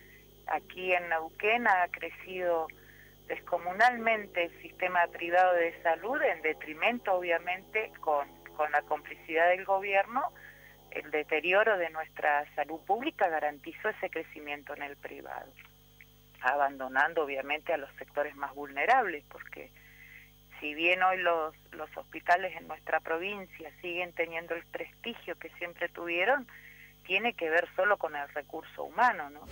Aquí en Neuquén ha crecido descomunalmente el sistema privado de salud, en detrimento obviamente con, con la complicidad del gobierno. El deterioro de nuestra salud pública garantizó ese crecimiento en el privado, abandonando obviamente a los sectores más vulnerables, porque si bien hoy los, los hospitales en nuestra provincia siguen teniendo el prestigio que siempre tuvieron, tiene que ver solo con el recurso humano, ¿no?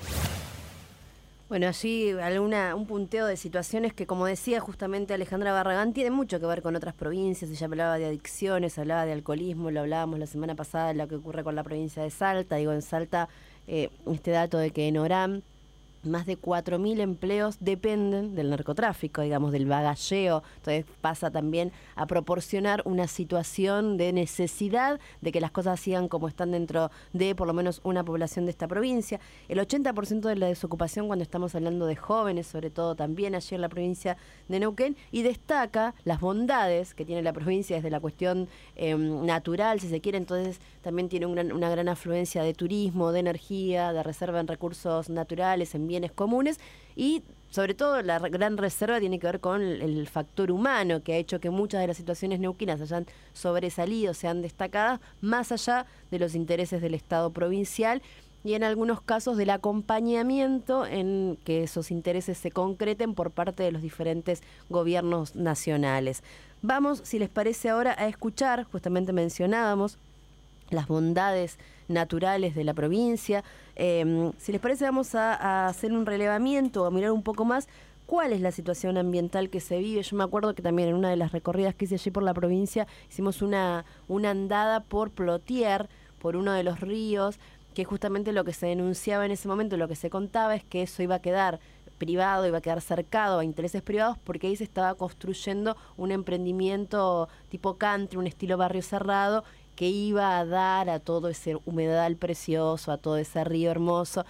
Bueno, allí alguna, un punteo de situaciones que, como decía justamente Alejandra Barragán, tiene mucho que ver con otras provincias. Ella hablaba de adicciones, hablaba de alcoholismo, lo hablábamos la semana pasada, lo que ocurre con la provincia de Salta. Digo, en Salta, eh, este dato de que en Orán más de cuatro mil empleos dependen del narcotráfico, digamos, del bagalleo. Entonces pasa también a proporcionar una situación de necesidad de que las cosas sigan como están dentro de por lo menos una población de esta provincia. El ochenta por ciento de la desocupación cuando estamos hablando de jóvenes, sobre todo también allí en la provincia de Neuquén, y destaca las bondades que tiene la provincia desde la cuestión eh, natural, si se quiere. Entonces también tiene un gran, una gran afluencia de turismo, de energía, de reserva en recursos naturales, en bienes comunes, y sobre todo la gran reserva tiene que ver con el, el factor humano, que ha hecho que muchas de las situaciones neuquinas hayan sobresalido, sean destacadas, más allá de los intereses del Estado provincial y en algunos casos del acompañamiento en que esos intereses se concreten por parte de los diferentes gobiernos nacionales. Vamos, si les parece ahora, a escuchar, justamente mencionábamos las bondades naturales de la provincia. Eh, si les parece, vamos a, a hacer un relevamiento, a mirar un poco más cuál es la situación ambiental que se vive. Yo me acuerdo que también en una de las recorridas que hice allí por la provincia, hicimos una, una andada por Plotier, por uno de los ríos, que justamente lo que se denunciaba en ese momento, lo que se contaba es que eso iba a quedar privado, iba a quedar cercado a intereses privados, porque ahí se estaba construyendo un emprendimiento tipo country, un estilo barrio cerrado, que iba a dar a todo ese humedal precioso, a todo ese río hermoso.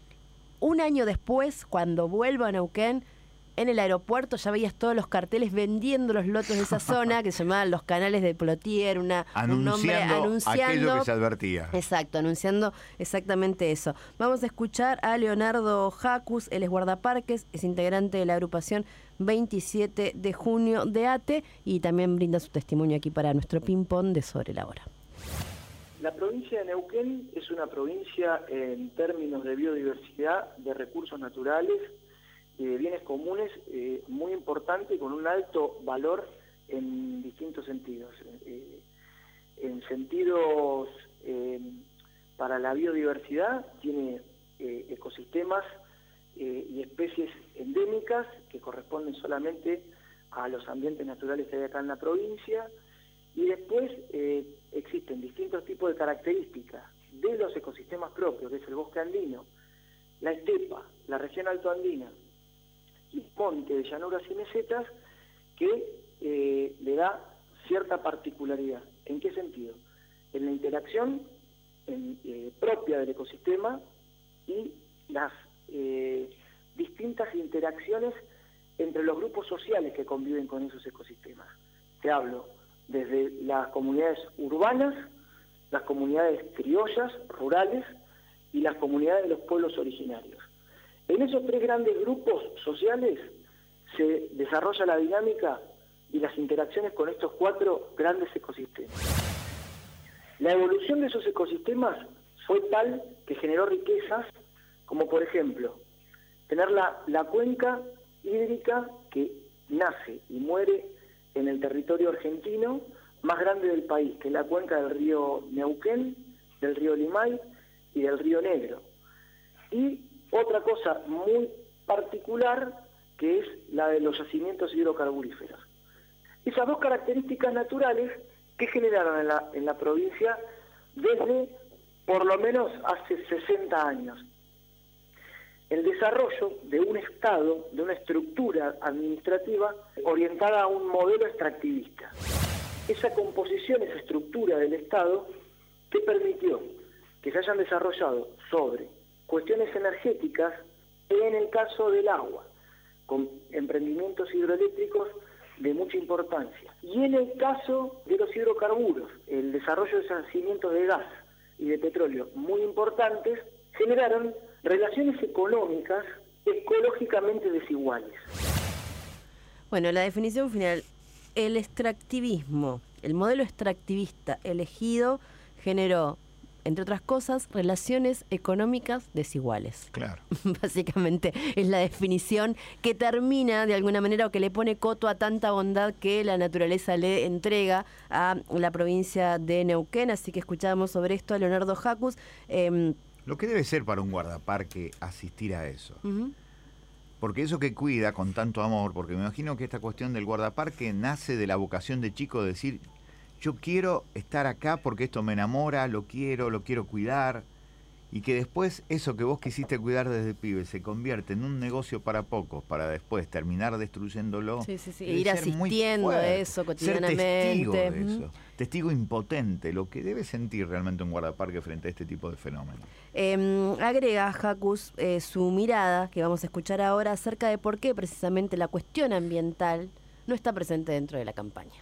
Un año después, cuando vuelvo a Neuquén, en el aeropuerto ya veías todos los carteles vendiendo los lotes de esa zona, que se llamaban los canales de Plotier, una, un nombre anunciando aquello que se advertía. Exacto, anunciando exactamente eso. Vamos a escuchar a Leonardo Jacus, él es guardaparques, es integrante de la agrupación veintisiete de junio de ATE y también brinda su testimonio aquí para nuestro ping-pong de Sobre la Hora. La provincia de Neuquén es una provincia en términos de biodiversidad, de recursos naturales, de bienes comunes eh, muy importante y con un alto valor en distintos sentidos. Eh, en sentidos eh, para la biodiversidad tiene eh, ecosistemas eh, y especies endémicas que corresponden solamente a los ambientes naturales que hay acá en la provincia, y después eh, existen distintos tipos de características de los ecosistemas propios, que es el bosque andino, la estepa, la región altoandina y monte de llanuras y mesetas, que eh, le da cierta particularidad. ¿En qué sentido? En la interacción en, eh, propia del ecosistema y las eh, distintas interacciones entre los grupos sociales que conviven con esos ecosistemas. Te hablo desde las comunidades urbanas, las comunidades criollas, rurales, y las comunidades de los pueblos originarios. En esos tres grandes grupos sociales se desarrolla la dinámica y las interacciones con estos cuatro grandes ecosistemas. La evolución de esos ecosistemas fue tal que generó riquezas, como por ejemplo, tener la, la cuenca hídrica que nace y muere en el territorio argentino más grande del país, que es la cuenca del río Neuquén, del río Limay y del río Negro. Y otra cosa muy particular, que es la de los yacimientos hidrocarburíferos. Esas dos características naturales que generaron en la, en la provincia desde por lo menos hace sesenta años. El desarrollo de un Estado, de una estructura administrativa orientada a un modelo extractivista. Esa composición, esa estructura del Estado que permitió que se hayan desarrollado sobre cuestiones energéticas, en el caso del agua, con emprendimientos hidroeléctricos de mucha importancia. Y en el caso de los hidrocarburos, el desarrollo de yacimientos de gas y de petróleo muy importantes, generaron relaciones económicas ecológicamente desiguales. Bueno, la definición final, el extractivismo, el modelo extractivista elegido generó, entre otras cosas, relaciones económicas desiguales. Claro. Básicamente es la definición que termina de alguna manera o que le pone coto a tanta bondad que la naturaleza le entrega a la provincia de Neuquén. Así que escuchábamos sobre esto a Leonardo Jacus. Eh, Lo que debe ser para un guardaparque asistir a eso. Uh-huh. Porque eso que cuida con tanto amor, porque me imagino que esta cuestión del guardaparque nace de la vocación de chico de decir, yo quiero estar acá porque esto me enamora, lo quiero, lo quiero cuidar, y que después eso que vos quisiste cuidar desde pibe se convierte en un negocio para pocos, para después terminar destruyéndolo. Sí, sí, sí. Ir asistiendo a eso cotidianamente. Ser testigo de eso, uh-huh. Testigo impotente, lo que debe sentir realmente un guardaparque frente a este tipo de fenómenos. Eh, agrega Jacus eh, su mirada, que vamos a escuchar ahora, acerca de por qué precisamente la cuestión ambiental no está presente dentro de la campaña.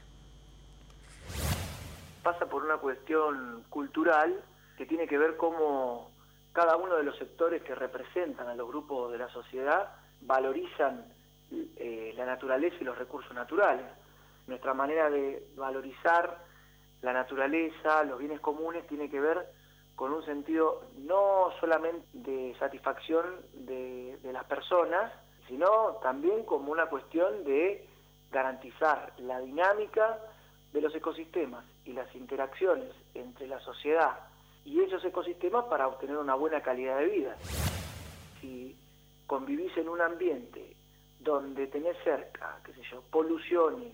Pasa por una cuestión cultural que tiene que ver cómo cada uno de los sectores que representan a los grupos de la sociedad valorizan eh, la naturaleza y los recursos naturales. Nuestra manera de valorizar la naturaleza, los bienes comunes, tiene que ver con un sentido no solamente de satisfacción de, de las personas, sino también como una cuestión de garantizar la dinámica de los ecosistemas y las interacciones entre la sociedad y esos ecosistemas para obtener una buena calidad de vida. Si convivís en un ambiente donde tenés cerca, qué sé yo, poluciones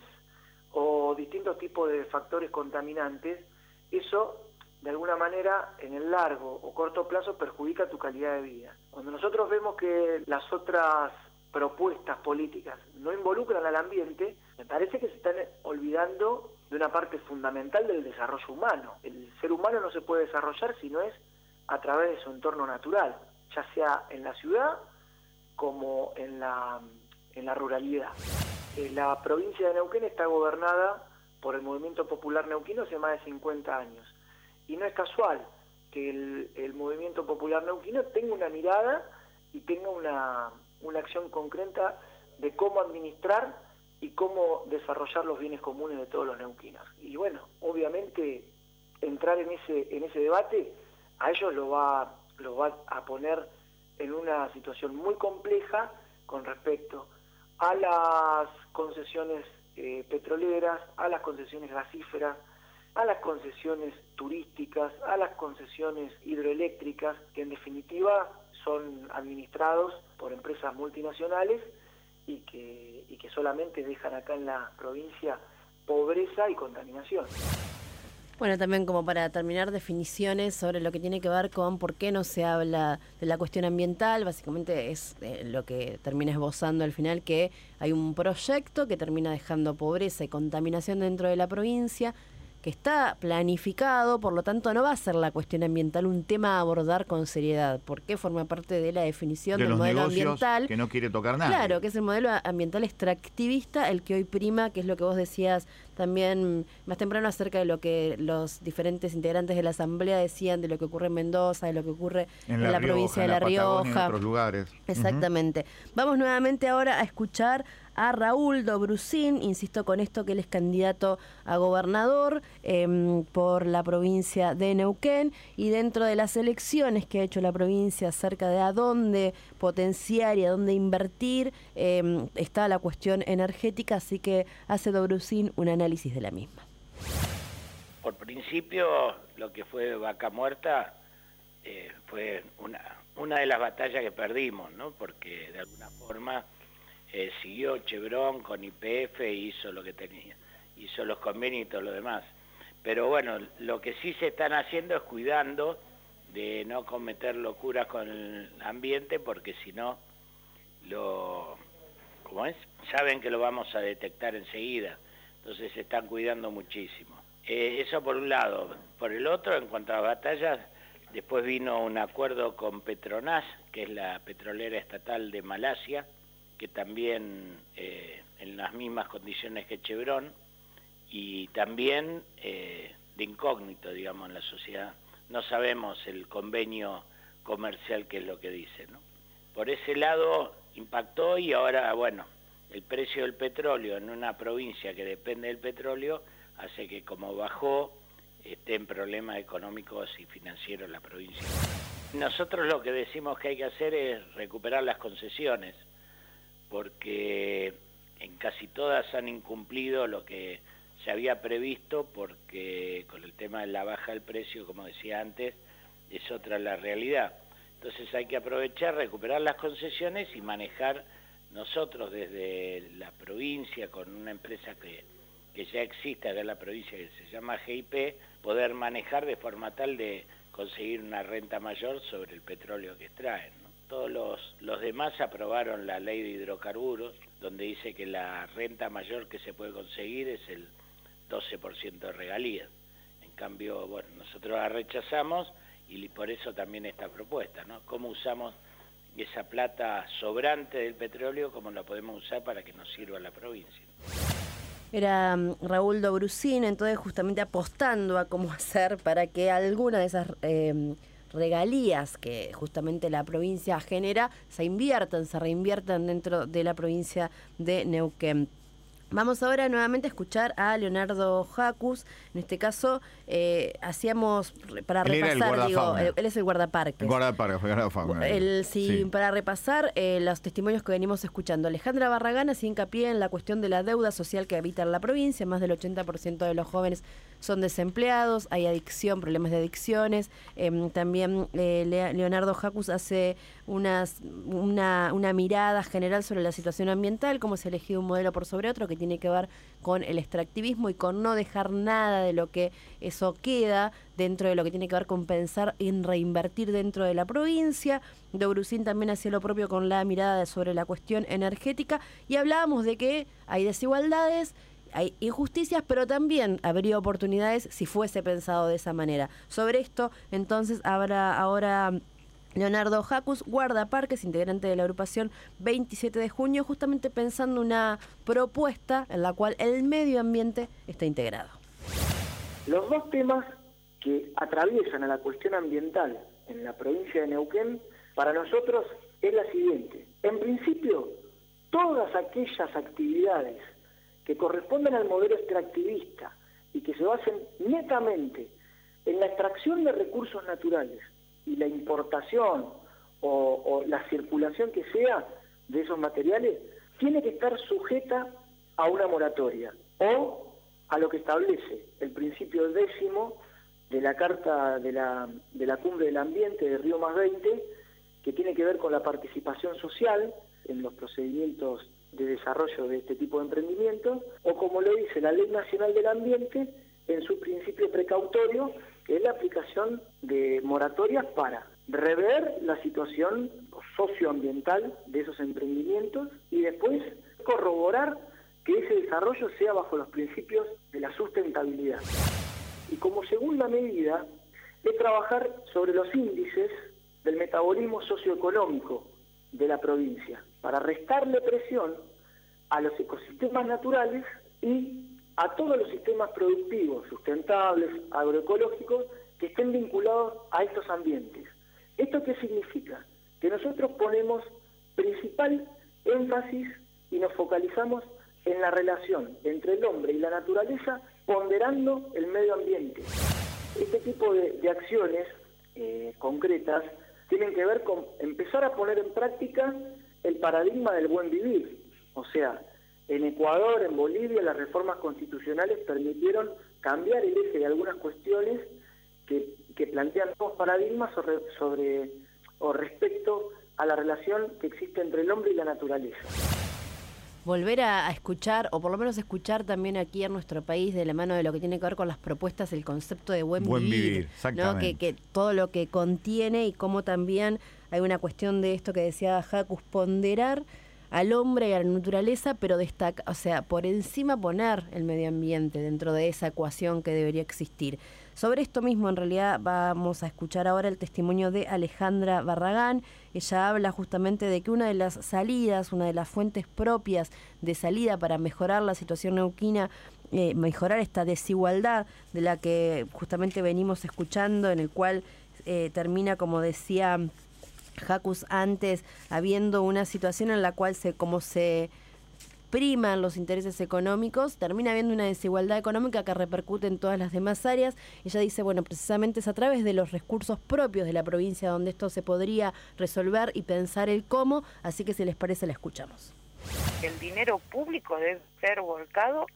o distintos tipos de factores contaminantes, eso de alguna manera en el largo o corto plazo perjudica tu calidad de vida. Cuando nosotros vemos que las otras propuestas políticas no involucran al ambiente, me parece que se están olvidando de una parte fundamental del desarrollo humano. El ser humano no se puede desarrollar si no es a través de su entorno natural, ya sea en la ciudad como en la, en la ruralidad. Eh, la provincia de Neuquén está gobernada por el movimiento popular neuquino hace más de cincuenta años. Y no es casual que el, el movimiento popular neuquino tenga una mirada y tenga una, una acción concreta de cómo administrar y cómo desarrollar los bienes comunes de todos los neuquinos. Y bueno, obviamente entrar en ese en ese debate a ellos lo va, lo va a poner en una situación muy compleja con respecto a las concesiones eh, petroleras, a las concesiones gasíferas, a las concesiones turísticas, a las concesiones hidroeléctricas, que en definitiva son administrados por empresas multinacionales y que, y que solamente dejan acá en la provincia pobreza y contaminación. Bueno, también como para terminar, definiciones sobre lo que tiene que ver con por qué no se habla de la cuestión ambiental. Básicamente es eh, lo que termina esbozando al final, que hay un proyecto que termina dejando pobreza y contaminación dentro de la provincia, que está planificado, por lo tanto no va a ser la cuestión ambiental un tema a abordar con seriedad, porque forma parte de la definición de del los modelo negocios ambiental. Que no quiere tocar nada. Claro, que es el modelo ambiental extractivista, el que hoy prima, que es lo que vos decías también más temprano acerca de lo que los diferentes integrantes de la Asamblea decían de lo que ocurre en Mendoza, de lo que ocurre en, en la, la Rioja, provincia de La, la Rioja. En otros lugares. Exactamente. Uh-huh. Vamos nuevamente ahora a escuchar a Raúl Dobrusín, insisto con esto que él es candidato a gobernador eh, por la provincia de Neuquén, y dentro de las elecciones que ha hecho la provincia acerca de a dónde potenciar y a dónde invertir, eh, está la cuestión energética, así que hace Dobrusín un análisis de la misma. Por principio, lo que fue Vaca Muerta eh, fue una, una de las batallas que perdimos, ¿no? Porque de alguna forma Eh, siguió Chevron con Y P F, hizo lo que tenía, hizo los convenios y todo lo demás. Pero bueno, lo que sí se están haciendo es cuidando de no cometer locuras con el ambiente, porque si no, lo, ¿cómo es? Saben que lo vamos a detectar enseguida, entonces se están cuidando muchísimo. Eh, eso por un lado. Por el otro, en cuanto a batallas, después vino un acuerdo con Petronas, que es la petrolera estatal de Malasia, que también eh, en las mismas condiciones que Chevron, y también eh, de incógnito, digamos, en la sociedad. No sabemos el convenio comercial qué es lo que dice, ¿no? Por ese lado impactó, y ahora, bueno, el precio del petróleo en una provincia que depende del petróleo hace que, como bajó, esté en problemas económicos y financieros la provincia. Nosotros lo que decimos que hay que hacer es recuperar las concesiones, porque en casi todas han incumplido lo que se había previsto, porque con el tema de la baja del precio, como decía antes, es otra la realidad. Entonces hay que aprovechar, recuperar las concesiones y manejar nosotros desde la provincia, con una empresa que, que ya existe acá en la provincia, que se llama G I P, poder manejar de forma tal de conseguir una renta mayor sobre el petróleo que extraen, ¿no? Todos los, los demás aprobaron la ley de hidrocarburos, donde dice que la renta mayor que se puede conseguir es el doce por ciento de regalías. En cambio, bueno, nosotros la rechazamos, y por eso también esta propuesta, ¿no? ¿Cómo usamos esa plata sobrante del petróleo, cómo la podemos usar para que nos sirva a la provincia? Era um, Raúl Dobrusín, entonces justamente apostando a cómo hacer para que alguna de esas eh, regalías que justamente la provincia genera se inviertan, se reinviertan dentro de la provincia de Neuquén. Vamos ahora nuevamente a escuchar a Leonardo Jacus. En este caso, eh, hacíamos, para él repasar, digo, él, él es el guardaparques. El guardaparques, guardafauna. El, sí, sí. Para repasar eh, los testimonios que venimos escuchando. Alejandra Barragán hacía hincapié en la cuestión de la deuda social que habita en la provincia. Más del ochenta por ciento de los jóvenes son desempleados, hay adicción, problemas de adicciones. Eh, también eh, Leonardo Jacus hace unas, una, una mirada general sobre la situación ambiental, cómo se ha elegido un modelo por sobre otro, que tiene que ver con el extractivismo y con no dejar nada de lo que eso queda dentro de lo que tiene que ver con pensar en reinvertir dentro de la provincia. Dobrusín también hacía lo propio con la mirada sobre la cuestión energética, y hablábamos de que hay desigualdades, hay injusticias, pero también habría oportunidades si fuese pensado de esa manera. Sobre esto, entonces, habrá ahora Leonardo Jacus, guardaparques, integrante de la agrupación veintisiete de junio, justamente pensando una propuesta en la cual el medio ambiente está integrado. Los dos temas que atraviesan a la cuestión ambiental en la provincia de Neuquén, para nosotros es la siguiente. En principio, todas aquellas actividades que corresponden al modelo extractivista y que se basen netamente en la extracción de recursos naturales y la importación o, o la circulación que sea de esos materiales, tiene que estar sujeta a una moratoria o a lo que establece el principio décimo de la Carta de la, de la Cumbre del Ambiente de Río más veinte, que tiene que ver con la participación social en los procedimientos de desarrollo de este tipo de emprendimientos, o como lo dice la Ley Nacional del Ambiente en su principio precautorio, que es la aplicación de moratorias para rever la situación socioambiental de esos emprendimientos y después corroborar que ese desarrollo sea bajo los principios de la sustentabilidad. Y como segunda medida es trabajar sobre los índices del metabolismo socioeconómico de la provincia, para restarle presión a los ecosistemas naturales y a todos los sistemas productivos, sustentables, agroecológicos, que estén vinculados a estos ambientes. ¿Esto qué significa? Que nosotros ponemos principal énfasis y nos focalizamos en la relación entre el hombre y la naturaleza, ponderando el medio ambiente. Este tipo de, de acciones eh, concretas tienen que ver con empezar a poner en práctica el paradigma del buen vivir. O sea, en Ecuador, en Bolivia, las reformas constitucionales permitieron cambiar el eje de algunas cuestiones que, que plantean nuevos paradigmas sobre, sobre o respecto a la relación que existe entre el hombre y la naturaleza. Volver a, a escuchar, o por lo menos escuchar también aquí en nuestro país, de la mano de lo que tiene que ver con las propuestas, el concepto de buen, Buen vivir, vivir, ¿no? que, que todo lo que contiene y cómo también hay una cuestión de esto que decía Jacus, ponderar al hombre y a la naturaleza, pero destaca, o sea, por encima poner el medio ambiente dentro de esa ecuación que debería existir. Sobre esto mismo, en realidad, vamos a escuchar ahora el testimonio de Alejandra Barragán. Ella habla justamente de que una de las salidas, una de las fuentes propias de salida para mejorar la situación neuquina, eh, mejorar esta desigualdad de la que justamente venimos escuchando, en el cual eh, termina, como decía Jacus antes, habiendo una situación en la cual se como se priman los intereses económicos, termina habiendo una desigualdad económica que repercute en todas las demás áreas. Ella dice, bueno, precisamente es a través de los recursos propios de la provincia donde esto se podría resolver y pensar el cómo, así que si les parece la escuchamos. El dinero público debe ser volcado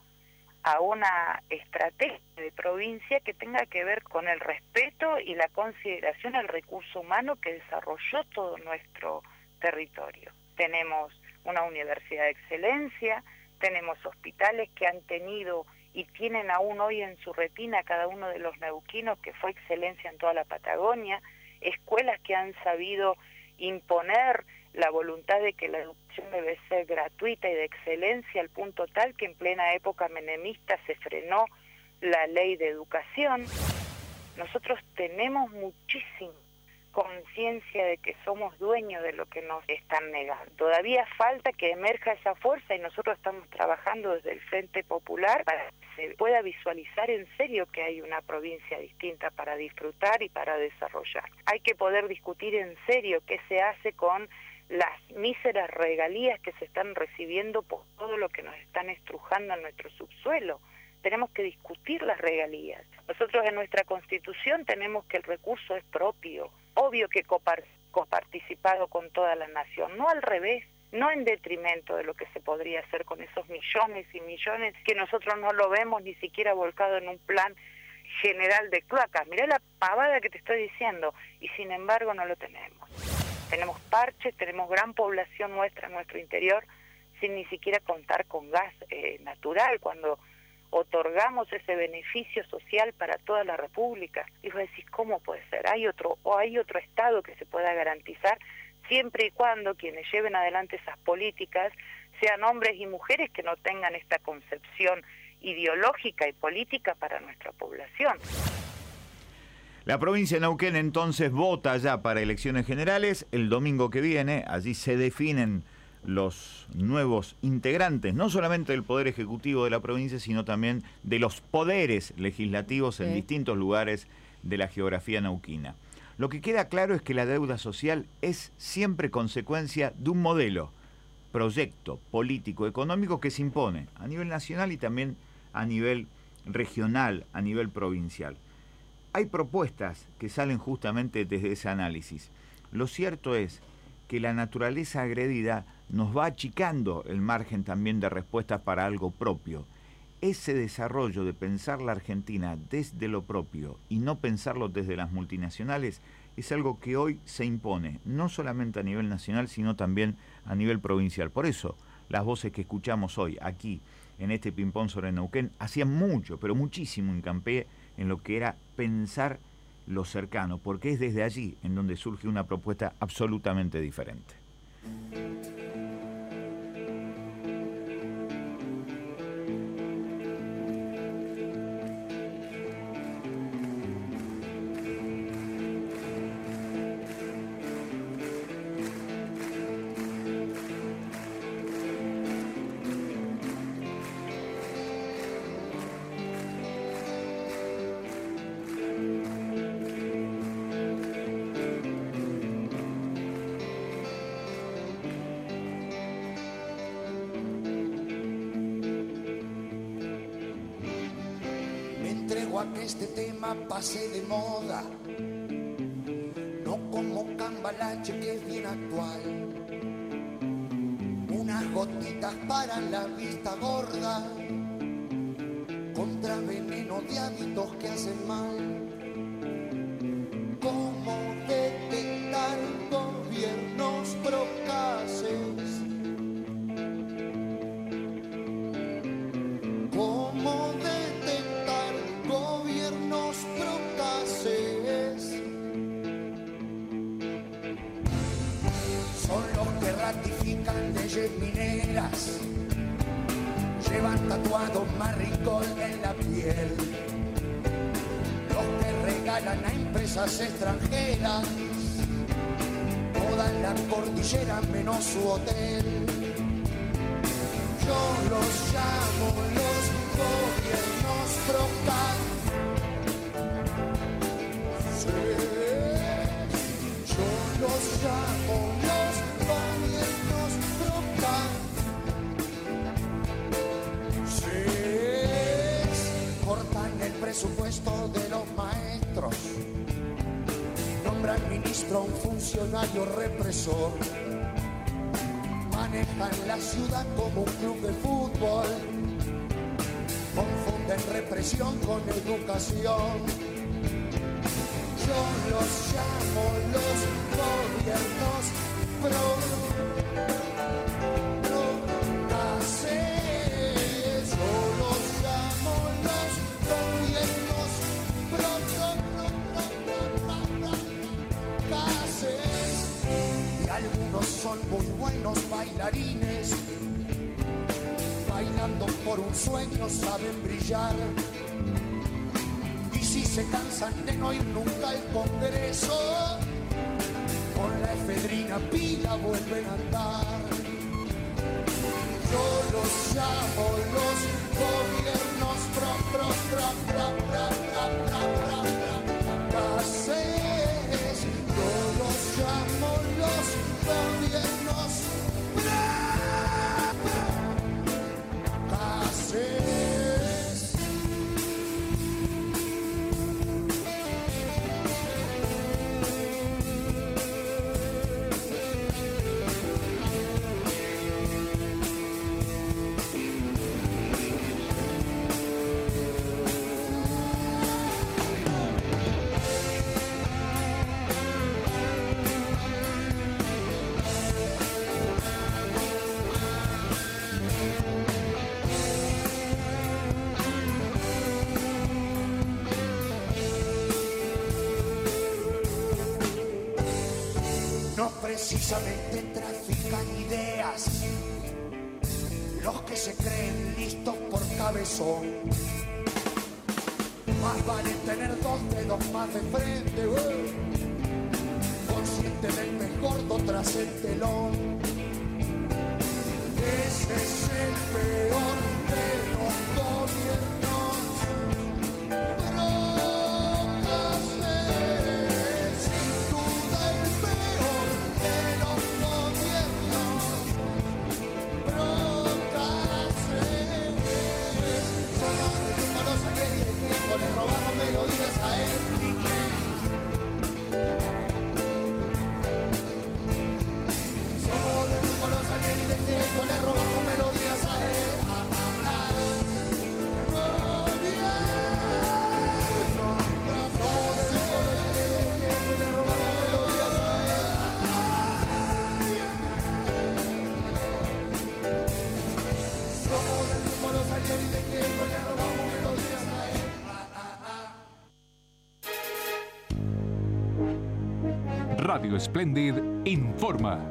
a una estrategia de provincia que tenga que ver con el respeto y la consideración al recurso humano que desarrolló todo nuestro territorio. Tenemos una universidad de excelencia, tenemos hospitales que han tenido y tienen aún hoy en su retina cada uno de los neuquinos que fue excelencia en toda la Patagonia, escuelas que han sabido imponer la voluntad de que la educación debe ser gratuita y de excelencia, al punto tal que en plena época menemista se frenó la ley de educación. Nosotros tenemos muchísima conciencia de que somos dueños de lo que nos están negando. Todavía falta que emerja esa fuerza y nosotros estamos trabajando desde el Frente Popular para que se pueda visualizar en serio que hay una provincia distinta para disfrutar y para desarrollar. Hay que poder discutir en serio qué se hace con las míseras regalías que se están recibiendo por todo lo que nos están estrujando en nuestro subsuelo. Tenemos que discutir las regalías. Nosotros en nuestra Constitución tenemos que el recurso es propio, obvio que copar, coparticipado con toda la nación, no al revés, no en detrimento de lo que se podría hacer con esos millones y millones que nosotros no lo vemos ni siquiera volcado en un plan general de cloacas. Mirá la pavada que te estoy diciendo, y sin embargo no lo tenemos. Tenemos parches, tenemos gran población nuestra en nuestro interior, sin ni siquiera contar con gas eh, natural, cuando otorgamos ese beneficio social para toda la República. Y vos decís, ¿cómo puede ser? Hay otro, o hay otro Estado que se pueda garantizar, siempre y cuando quienes lleven adelante esas políticas sean hombres y mujeres que no tengan esta concepción ideológica y política para nuestra población. La provincia de Neuquén entonces vota ya para elecciones generales el domingo que viene. Allí se definen los nuevos integrantes, no solamente del Poder Ejecutivo de la provincia, sino también de los poderes legislativos sí. en distintos lugares de la geografía neuquina. Lo que queda claro es que la deuda social es siempre consecuencia de un modelo, proyecto político, económico que se impone a nivel nacional y también a nivel regional, a nivel provincial. Hay propuestas que salen justamente desde ese análisis. Lo cierto es que la naturaleza agredida nos va achicando el margen también de respuestas para algo propio. Ese desarrollo de pensar la Argentina desde lo propio y no pensarlo desde las multinacionales es algo que hoy se impone, no solamente a nivel nacional, sino también a nivel provincial. Por eso, las voces que escuchamos hoy aquí, en este ping-pong sobre Neuquén, hacían mucho, pero muchísimo hincapié en lo que era pensar lo cercano, porque es desde allí en donde surge una propuesta absolutamente diferente. a que este tema pase de moda, no como Cambalache que es bien actual. Unas gotitas para la vista gorda, contra veneno de hábitos que hacen mal. ¿Cómo detectar gobiernos procaces? ¿Cómo detectar gobiernos procaces? Son los que ratifican leyes mineras, llevan tatuado maricol en la piel, los que regalan a empresas extranjeras toda la cordillera menos su hotel. Yo los llamo los gobiernos procaces. Sí, yo los llamo los gobiernos procaces. Cortan el presupuesto de los maestros, nombran ministro a un funcionario represor, manejan la ciudad como un club de fútbol, confunden represión con educación. Yo los llamo los gobiernos pro procaces. Yo los llamo los gobiernos pro procaces. Y algunos son muy buenos bailarines, bailando por un sueño saben brillar. Y si se cansan de no ir nunca al Congreso, con la efedrina pila vuelven a andar. Yo los llamo los gobiernos pro pro pro pro pro pro pro pro procaces. Yo los llamo los gobiernos procaces. Precisamente trafican ideas los que se creen listos por cabezón. Más vale tener dos dedos más de frente, uh, consciente del mejordo tras el telón. Ese es el peor de los gobiernos procaces, sin duda el peor de los gobiernos procaces. Somos como los aquellos que le robamos melodías a Enrique. Somos como los aquellos que le robamos melodías a él. Radio Splendid informa.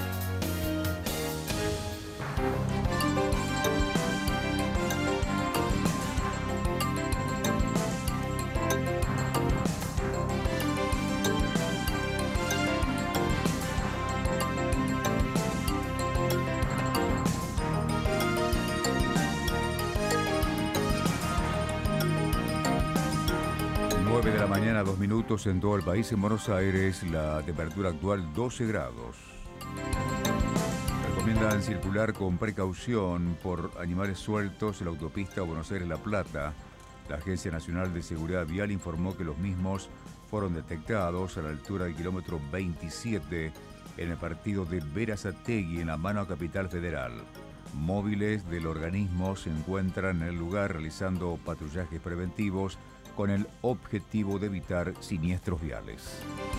nueve de la mañana, dos minutos en todo el país. En Buenos Aires, la temperatura actual doce grados. Recomiendan circular con precaución por animales sueltos en la autopista Buenos Aires-La Plata. La Agencia Nacional de Seguridad Vial informó que los mismos fueron detectados a la altura del kilómetro veintisiete en el partido de Berazategui, en la Mano Capital Federal. Móviles del organismo se encuentran en el lugar realizando patrullajes preventivos con el objetivo de evitar siniestros viales.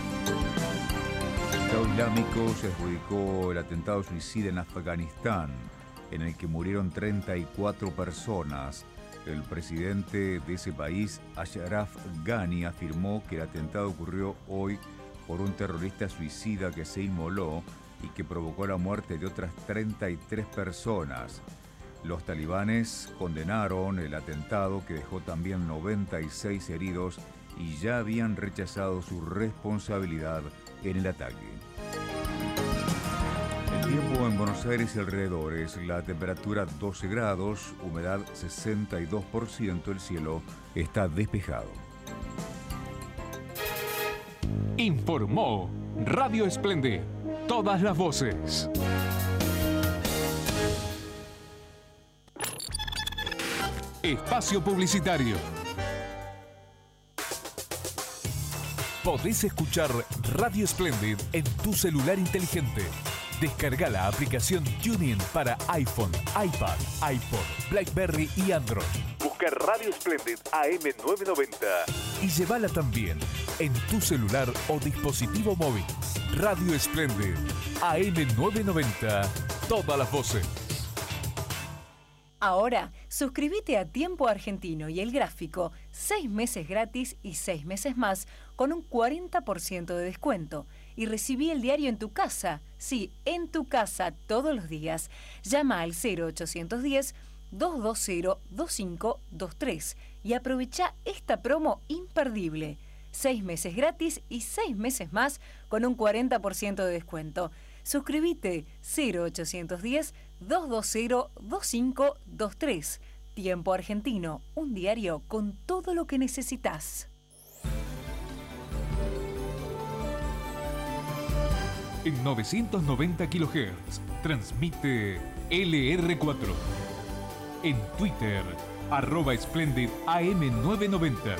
El Estado Islámico se adjudicó el atentado suicida en Afganistán, en el que murieron treinta y cuatro personas. El presidente de ese país, Ashraf Ghani, afirmó que el atentado ocurrió hoy por un terrorista suicida que se inmoló y que provocó la muerte de otras treinta y tres personas. Los talibanes condenaron el atentado, que dejó también noventa y seis heridos, y ya habían rechazado su responsabilidad en el ataque. El tiempo en Buenos Aires y alrededores: la temperatura doce grados, humedad sesenta y dos por ciento, el cielo está despejado. Informó Radio Esplendid, todas las voces. Espacio publicitario. Podés escuchar Radio Esplendid en tu celular inteligente. Descarga la aplicación TuneIn para iPhone, iPad, iPod, BlackBerry y Android. Busca Radio Esplendid A M novecientos noventa y llévala también en tu celular o dispositivo móvil. Radio Esplendid A M novecientos noventa, todas las voces. Ahora, suscríbete a Tiempo Argentino y El Gráfico, seis meses gratis y seis meses más con un cuarenta por ciento de descuento. Y recibí el diario en tu casa, sí, en tu casa, todos los días. Llama al cero ochocientos diez, dos dos cero, dos cinco dos tres y aprovecha esta promo imperdible. Seis meses gratis y seis meses más con un cuarenta por ciento de descuento. Suscríbete cero ochocientos diez, dos dos cero, dos cinco dos tres. Tiempo Argentino, un diario con todo lo que necesitas. En novecientos noventa kilohertz transmite L R cuatro. En Twitter, arroba Splendid A M novecientos noventa.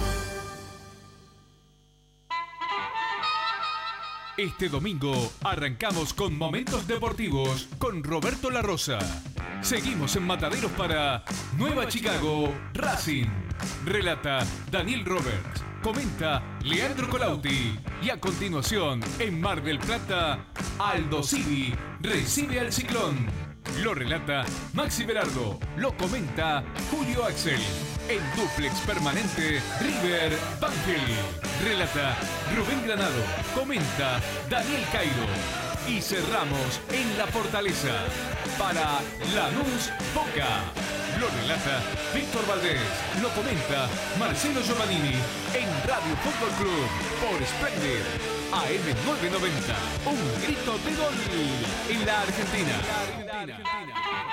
Este domingo arrancamos con Momentos Deportivos con Roberto La Rosa. Seguimos en Mataderos para Nueva Chicago Racing. Relata Daniel Roberts. Comenta Leandro Colauti. Y a continuación, en Mar del Plata, Aldo Civi recibe al Ciclón. Lo relata Maxi Berardo. Lo comenta Julio Axel. En dúplex permanente, River Banfield. Relata Rubén Granado. Comenta Daniel Cairo. Y cerramos en La Fortaleza para Lanús Boca. Lo relata Víctor Valdés. Lo comenta Marcelo Giovannini en Radio Fútbol Club por Splendid A M novecientos noventa. Un grito de gol en la Argentina. La Argentina.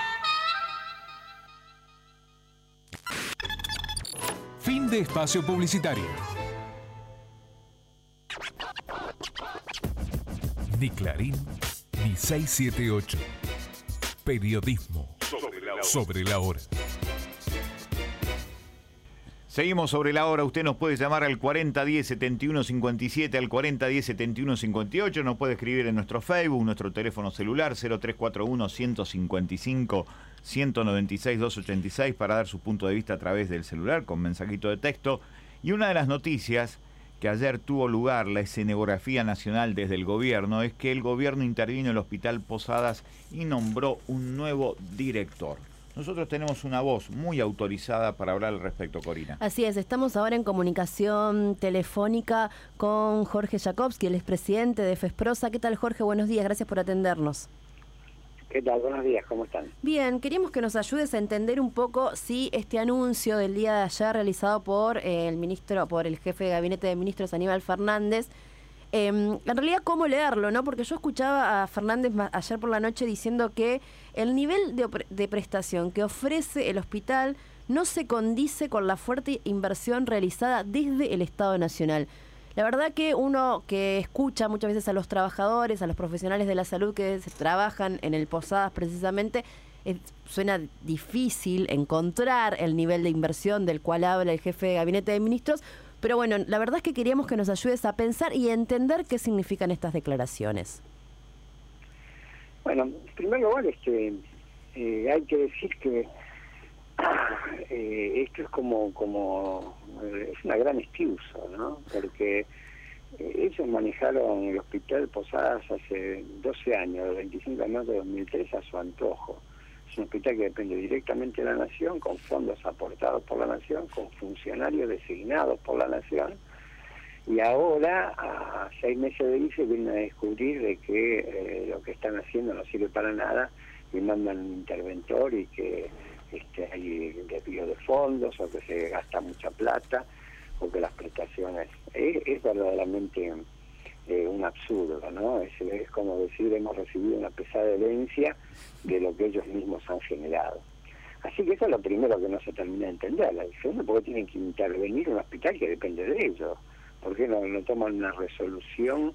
Fin de espacio publicitario. Ni Clarín, ni seiscientos setenta y ocho. Periodismo sobre la hora. Sobre la hora. Seguimos sobre la hora. Usted nos puede llamar al cuarenta diez, setenta y uno cincuenta y siete, al cuarenta diez, setenta y uno cincuenta y ocho. Nos puede escribir en nuestro Facebook, nuestro teléfono celular cero tres cuatro uno, ciento cincuenta y cinco, ciento noventa y seis, doscientos ochenta y seis para dar su punto de vista a través del celular con mensajito de texto. Y una de las noticias que ayer tuvo lugar, la escenografía nacional desde el gobierno, es que el gobierno intervino en el Hospital Posadas y nombró un nuevo director. Nosotros tenemos una voz muy autorizada para hablar al respecto, Corina. Así es, estamos ahora en comunicación telefónica con Jorge Jakobski, el expresidente de FESPROSA. ¿Qué tal, Jorge? Buenos días, gracias por atendernos. ¿Qué tal? Buenos días, ¿cómo están? Bien, queríamos que nos ayudes a entender un poco si este anuncio del día de ayer realizado por eh, el ministro, por el jefe de gabinete de ministros Aníbal Fernández, eh, en realidad cómo leerlo, ¿no? Porque yo escuchaba a Fernández ayer por la noche diciendo que el nivel de, de prestación que ofrece el hospital no se condice con la fuerte inversión realizada desde el Estado Nacional. La verdad que uno que escucha muchas veces a los trabajadores, a los profesionales de la salud que trabajan en el Posadas precisamente, Es, suena difícil encontrar el nivel de inversión del cual habla el jefe de gabinete de ministros, pero bueno, la verdad es que queríamos que nos ayudes a pensar y a entender qué significan estas declaraciones. Bueno, en primer lugar, este, eh, hay que decir que eh, esto es como, como es una gran excusa, ¿no? Porque eh, ellos manejaron el Hospital Posadas hace doce años, el veinticinco de marzo de dos mil tres, a su antojo. Es un hospital que depende directamente de la Nación, con fondos aportados por la Nación, con funcionarios designados por la Nación, y ahora, a seis meses de irse, vienen a descubrir de que eh, lo que están haciendo no sirve para nada, y mandan un interventor y que este, hay desvío de fondos, o que se gasta mucha plata, o que las prestaciones... Es, es verdaderamente eh, un absurdo, ¿no? Es, es como decir, hemos recibido una pesada herencia de lo que ellos mismos han generado. Así que eso es lo primero que no se termina de entender. La diferencia, porque tienen que intervenir un hospital que depende de ellos. ¿Por qué no, no toman una resolución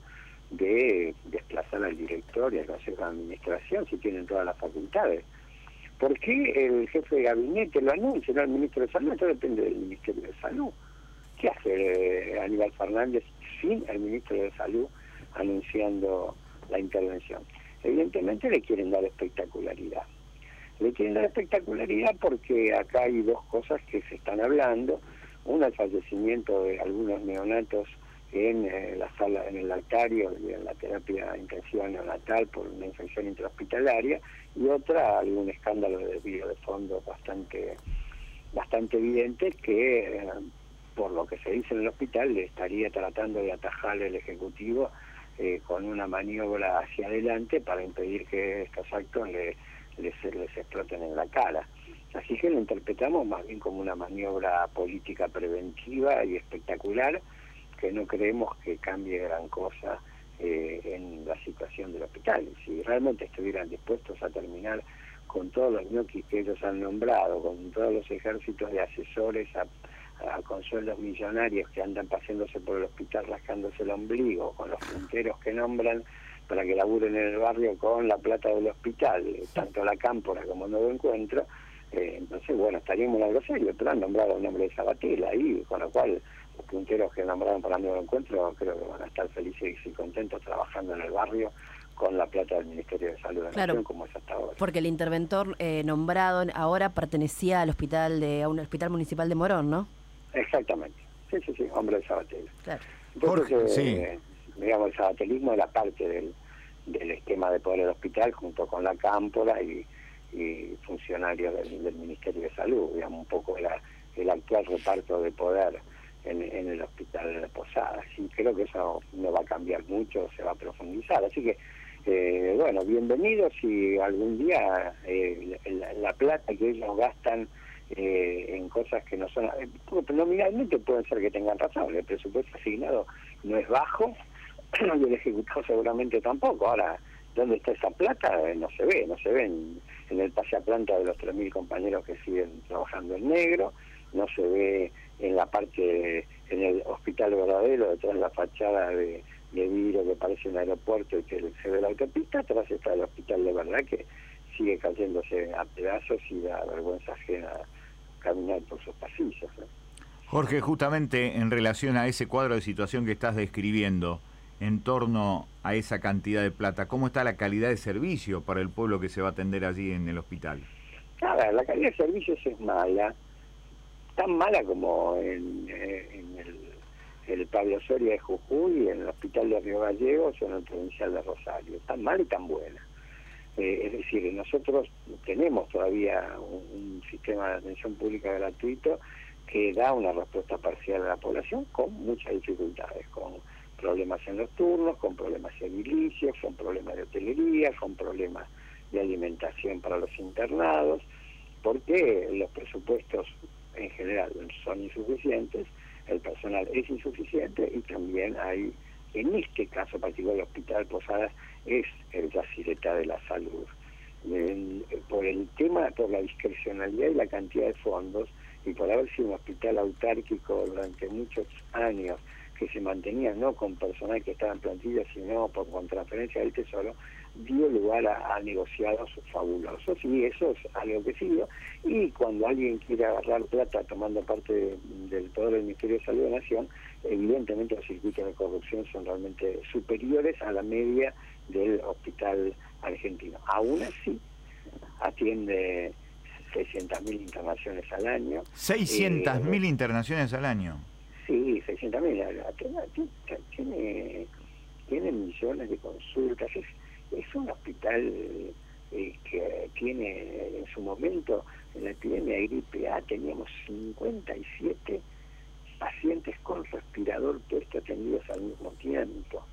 de desplazar al director y al consejo de administración si tienen todas las facultades? ¿Por qué el jefe de gabinete lo anuncia, no el ministro de Salud? Esto depende del Ministerio de Salud. ¿Qué hace eh, Aníbal Fernández sin el ministro de Salud anunciando la intervención? Evidentemente le quieren dar espectacularidad. Le quieren dar espectacularidad porque acá hay dos cosas que se están hablando. Una, el fallecimiento de algunos neonatos en eh, la sala, en el lactario y en la terapia intensiva neonatal por una infección intrahospitalaria, y otra, algún escándalo de desvío de fondos bastante bastante evidente que, eh, por lo que se dice en el hospital, le estaría tratando de atajar el Ejecutivo eh, con una maniobra hacia adelante para impedir que estos actos le, les, les exploten en la cara. Así que lo interpretamos más bien como una maniobra política preventiva y espectacular, que no creemos que cambie gran cosa eh, en la situación del hospital. Si realmente estuvieran dispuestos a terminar con todos los ñoquis que ellos han nombrado, con todos los ejércitos de asesores a, a, con sueldos millonarios que andan paseándose por el hospital rascándose el ombligo, con los punteros que nombran para que laburen en el barrio con la plata del hospital, tanto la Cámpora como Nuevo Encuentro, Eh, entonces, bueno, estaríamos en algo serio, pero han nombrado el nombre de Sabatella ahí, con lo cual los punteros que nombraron para el nuevo encuentro creo que van a estar felices y contentos trabajando en el barrio con la plata del Ministerio de Salud de la Claro, Nación, como es hasta ahora. Porque el interventor eh, nombrado ahora pertenecía al hospital de a un hospital municipal de Morón, ¿no? Exactamente, sí, sí, sí, hombre de Sabatella. Claro. Entonces, Jorge, eh, sí. digamos, el sabatelismo era parte del, del esquema de poder del hospital, junto con la Cámpora y y funcionarios del, del Ministerio de Salud, digamos, un poco el, el actual reparto de poder en, en el hospital de Posadas. Y creo que eso no va a cambiar mucho, se va a profundizar. Así que, eh, bueno, bienvenidos, y algún día eh, la, la plata que ellos gastan eh, en cosas que no son... Eh, nominalmente pueden ser que tengan razón, el presupuesto asignado no es bajo, y el Ejecutivo seguramente tampoco. Ahora, ¿dónde está esa plata? Eh, no se ve, no se ve en, en el paseaplanta de los tres mil compañeros que siguen trabajando en negro, no se ve en la parte, de, en el hospital verdadero, detrás de la fachada de, de vidrio que parece un aeropuerto y que se ve la autopista. Atrás está el hospital de verdad, que sigue cayéndose a pedazos y da vergüenza ajena caminar por sus pasillos, ¿no? Jorge, justamente en relación a ese cuadro de situación que estás describiendo, en torno a esa cantidad de plata, ¿cómo está la calidad de servicio para el pueblo que se va a atender allí en el hospital? A ver, la calidad de servicios es mala, tan mala como en, en el, el Pablo Soria de Jujuy, en el Hospital de Río Gallegos o en el Provincial de Rosario, tan mala y tan buena. Eh, es decir, nosotros tenemos todavía un, un sistema de atención pública gratuito que da una respuesta parcial a la población, con muchas dificultades, con problemas en los turnos, con problemas edilicios, con problemas de hotelería, con problemas de alimentación para los internados, porque los presupuestos en general son insuficientes, el personal es insuficiente, y también hay, en este caso particular, el Hospital Posadas es el Yacireta de la Salud. El, por el tema, por la discrecionalidad y la cantidad de fondos, y por haber sido un hospital autárquico durante muchos años, que se mantenía no con personal que estaba en plantilla, sino por con transferencia del Tesoro, dio lugar a, a negociados fabulosos, y eso es algo que siguió. Y cuando alguien quiere agarrar plata tomando parte de, del poder del Ministerio de Salud de la Nación, evidentemente los circuitos de corrupción son realmente superiores a la media del hospital argentino. Aún así, atiende seiscientas mil internaciones al año. ¿seiscientas mil eh, internaciones al año? Sí, seiscientas mil. Tiene, tiene millones de consultas. Es, es un hospital eh, que tiene, en su momento, en la epidemia de gripe A, teníamos cincuenta y siete pacientes con respirador puesto atendidos al mismo tiempo.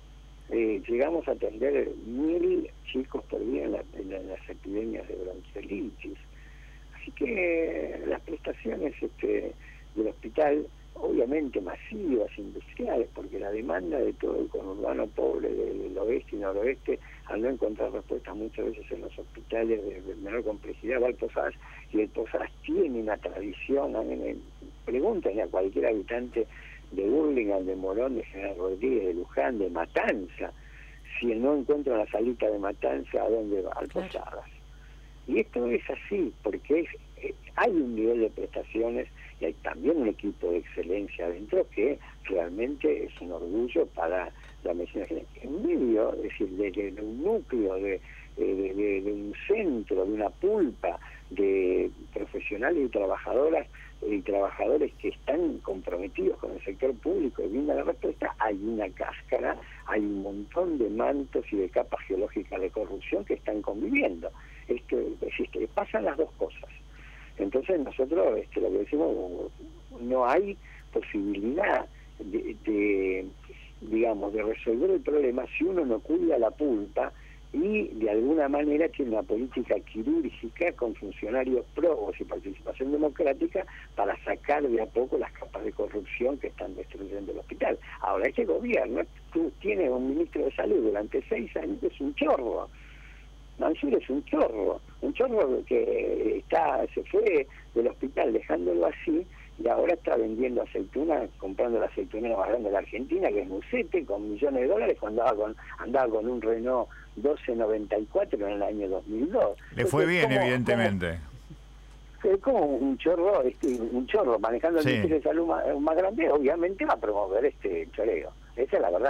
Eh, llegamos a atender mil chicos por día en, la, en, la, en las epidemias de bronquiolitis. Así que las prestaciones este, del hospital, obviamente masivas, industriales, porque la demanda de todo el conurbano pobre del oeste y noroeste, al no encontrar respuestas muchas veces en los hospitales de, de menor complejidad, va al Posadas, y el Posadas tiene una tradición. A mí me preguntan a cualquier habitante de Burlingame, de Morón, de General Rodríguez, de Luján, de Matanza, si no encuentra una salita de Matanza, ¿a dónde va? Al Posadas. Y esto es así, porque es, eh, hay un nivel de prestaciones y hay también un equipo de excelencia adentro que realmente es un orgullo para la medicina general. En medio, es decir, de, de, de un núcleo, de, de, de, de un centro, de una pulpa de profesionales y trabajadoras y trabajadores que están comprometidos con el sector público y viendo la respuesta, hay una cáscara, hay un montón de mantos y de capas geológicas de corrupción que están conviviendo. Esto existe, pasan las dos cosas. Entonces nosotros este, lo que decimos, no hay posibilidad de, de digamos de resolver el problema si uno no cuida la pulpa y de alguna manera tiene una política quirúrgica con funcionarios probos y participación democrática para sacar de a poco las capas de corrupción que están destruyendo el hospital. Ahora, este gobierno tiene un ministro de salud durante seis años que es un chorro. Mansur es un chorro, un chorro que está se fue del hospital dejándolo así y ahora está vendiendo aceitunas, comprando la aceitunera más grande de la Argentina, que es Musete, con millones de dólares, cuando andaba con, andaba con un Renault doce noventa y cuatro en el año dos mil dos. Le fue Entonces, bien, como, evidentemente. Como, es como un chorro, este, un chorro manejando el Sí. Ministerio de Salud más, más grande, obviamente va a promover este choreo. Esa es la verdad.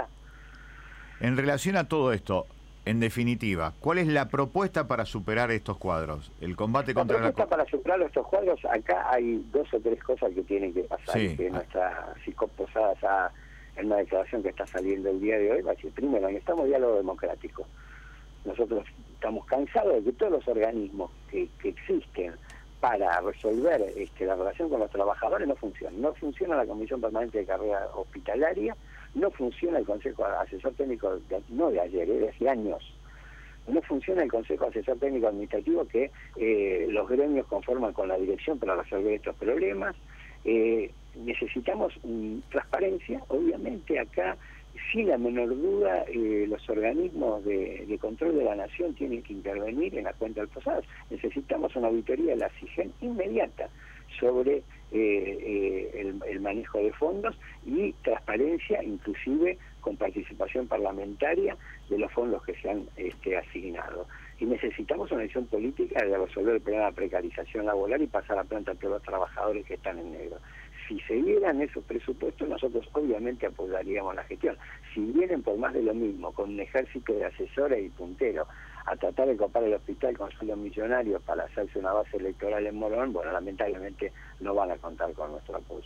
En relación a todo esto, en definitiva, ¿cuál es la propuesta para superar estos cuadros? El combate La contra la... propuesta para superar estos cuadros, acá hay dos o tres cosas que tienen que pasar, Sí. que nuestra psicoposada ya en una declaración que está saliendo el día de hoy va a decir: primero, necesitamos diálogo democrático. Nosotros estamos cansados de que todos los organismos que, que existen para resolver este, la relación con los trabajadores no funcionan. No funciona la Comisión Permanente de Carrera Hospitalaria, no funciona el Consejo Asesor Técnico, de, no de ayer, de hace años. No funciona el Consejo Asesor Técnico Administrativo que eh, los gremios conforman con la dirección para resolver estos problemas. Eh, necesitamos um, transparencia, obviamente acá, sin la menor duda, eh, los organismos de, de control de la nación tienen que intervenir en la cuenta del Posadas. Necesitamos una auditoría de la SIGEN inmediata sobre eh, eh, el, el manejo de fondos y transparencia, inclusive con participación parlamentaria de los fondos que se han este, asignado. Y necesitamos una decisión política de resolver el problema de precarización laboral y pasar a planta a todos los trabajadores que están en negro. Si se dieran esos presupuestos, nosotros obviamente apoyaríamos la gestión. Si vienen por más de lo mismo, con un ejército de asesores y punteros, a tratar de copar el hospital con sueldos millonarios para hacerse una base electoral en Morón, bueno, lamentablemente no van a contar con nuestro apoyo.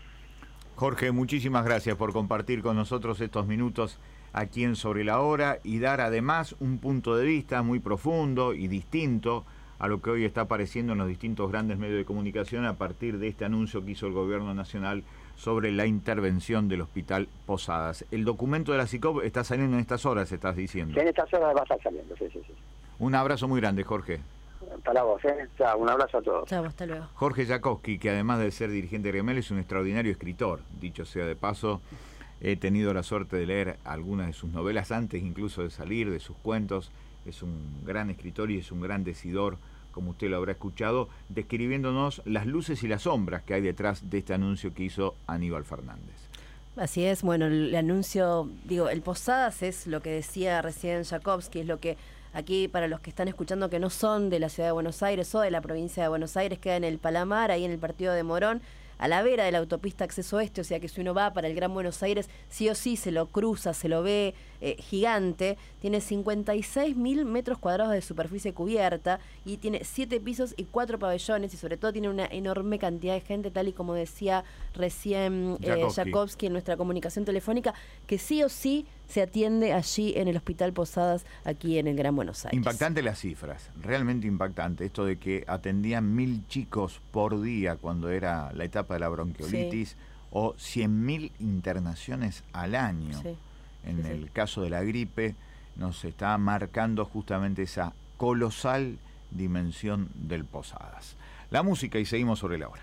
Jorge, muchísimas gracias por compartir con nosotros estos minutos aquí en Sobre la Hora y dar además un punto de vista muy profundo y distinto a lo que hoy está apareciendo en los distintos grandes medios de comunicación a partir de este anuncio que hizo el Gobierno Nacional sobre la intervención del Hospital Posadas. El documento de la SICOP está saliendo en estas horas, estás diciendo. En estas horas va a estar saliendo, sí, sí, sí. Un abrazo muy grande, Jorge. Para vos, ¿eh? Chao, un abrazo a todos. Chao, hasta luego. Jorge Jakowski, que además de ser dirigente gremial es un extraordinario escritor, dicho sea de paso. He tenido la suerte de leer algunas de sus novelas antes incluso de salir, de sus cuentos. Es un gran escritor y es un gran decidor, como usted lo habrá escuchado, describiéndonos las luces y las sombras que hay detrás de este anuncio que hizo Aníbal Fernández. Así es, bueno, el, el anuncio, digo, el Posadas es lo que decía recién Jakowski, es lo que aquí, para los que están escuchando que no son de la ciudad de Buenos Aires o de la provincia de Buenos Aires, queda en el Palamar, ahí en el partido de Morón, a la vera de la autopista Acceso Oeste, o sea que si uno va para el Gran Buenos Aires, sí o sí se lo cruza, se lo ve eh, gigante. Tiene cincuenta y seis mil metros cuadrados de superficie cubierta y tiene siete pisos y cuatro pabellones, y sobre todo tiene una enorme cantidad de gente, tal y como decía recién eh, Jakowski. Jakowski en nuestra comunicación telefónica, que sí o sí se atiende allí en el Hospital Posadas, aquí en el Gran Buenos Aires. Impactante las cifras, realmente impactante. Esto de que atendían mil chicos por día cuando era la etapa de la bronquiolitis, sí. o cien mil internaciones al año. Sí. En sí, el sí. caso de la gripe, nos está marcando justamente esa colosal dimensión del Posadas. La música y seguimos sobre la hora.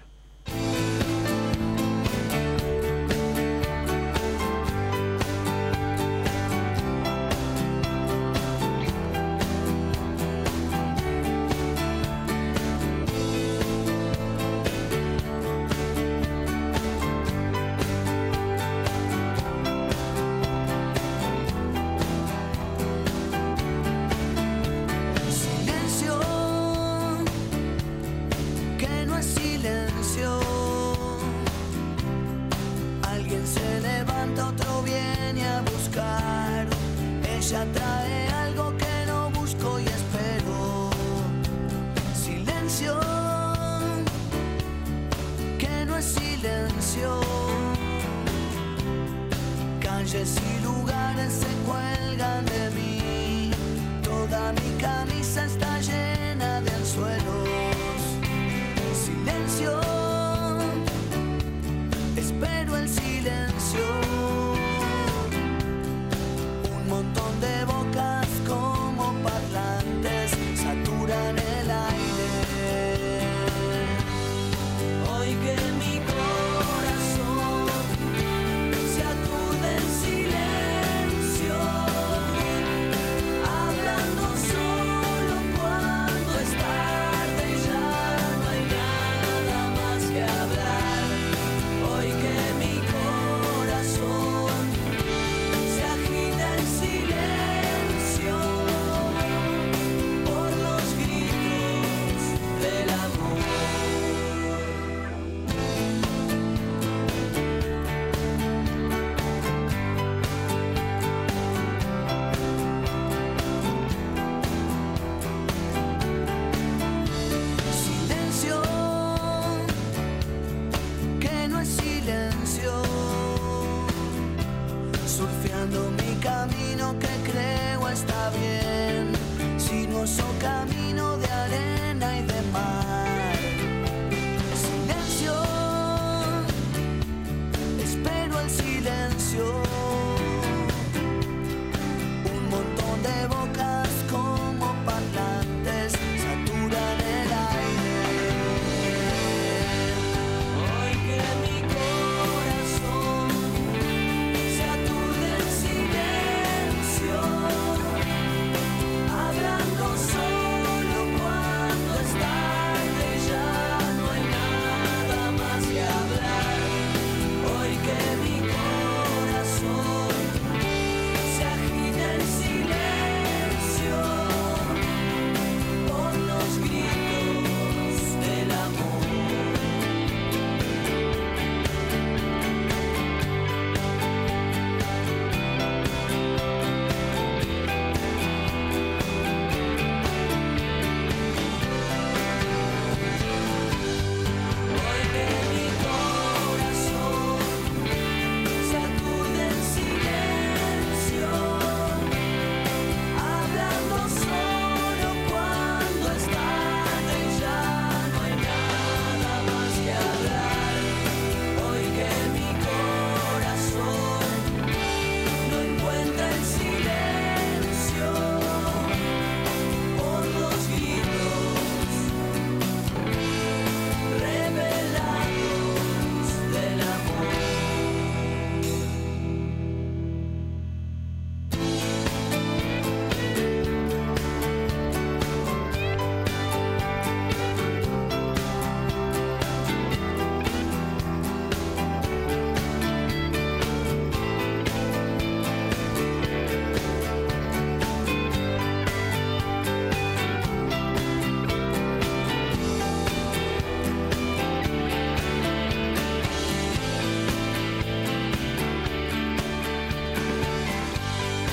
Hablando solo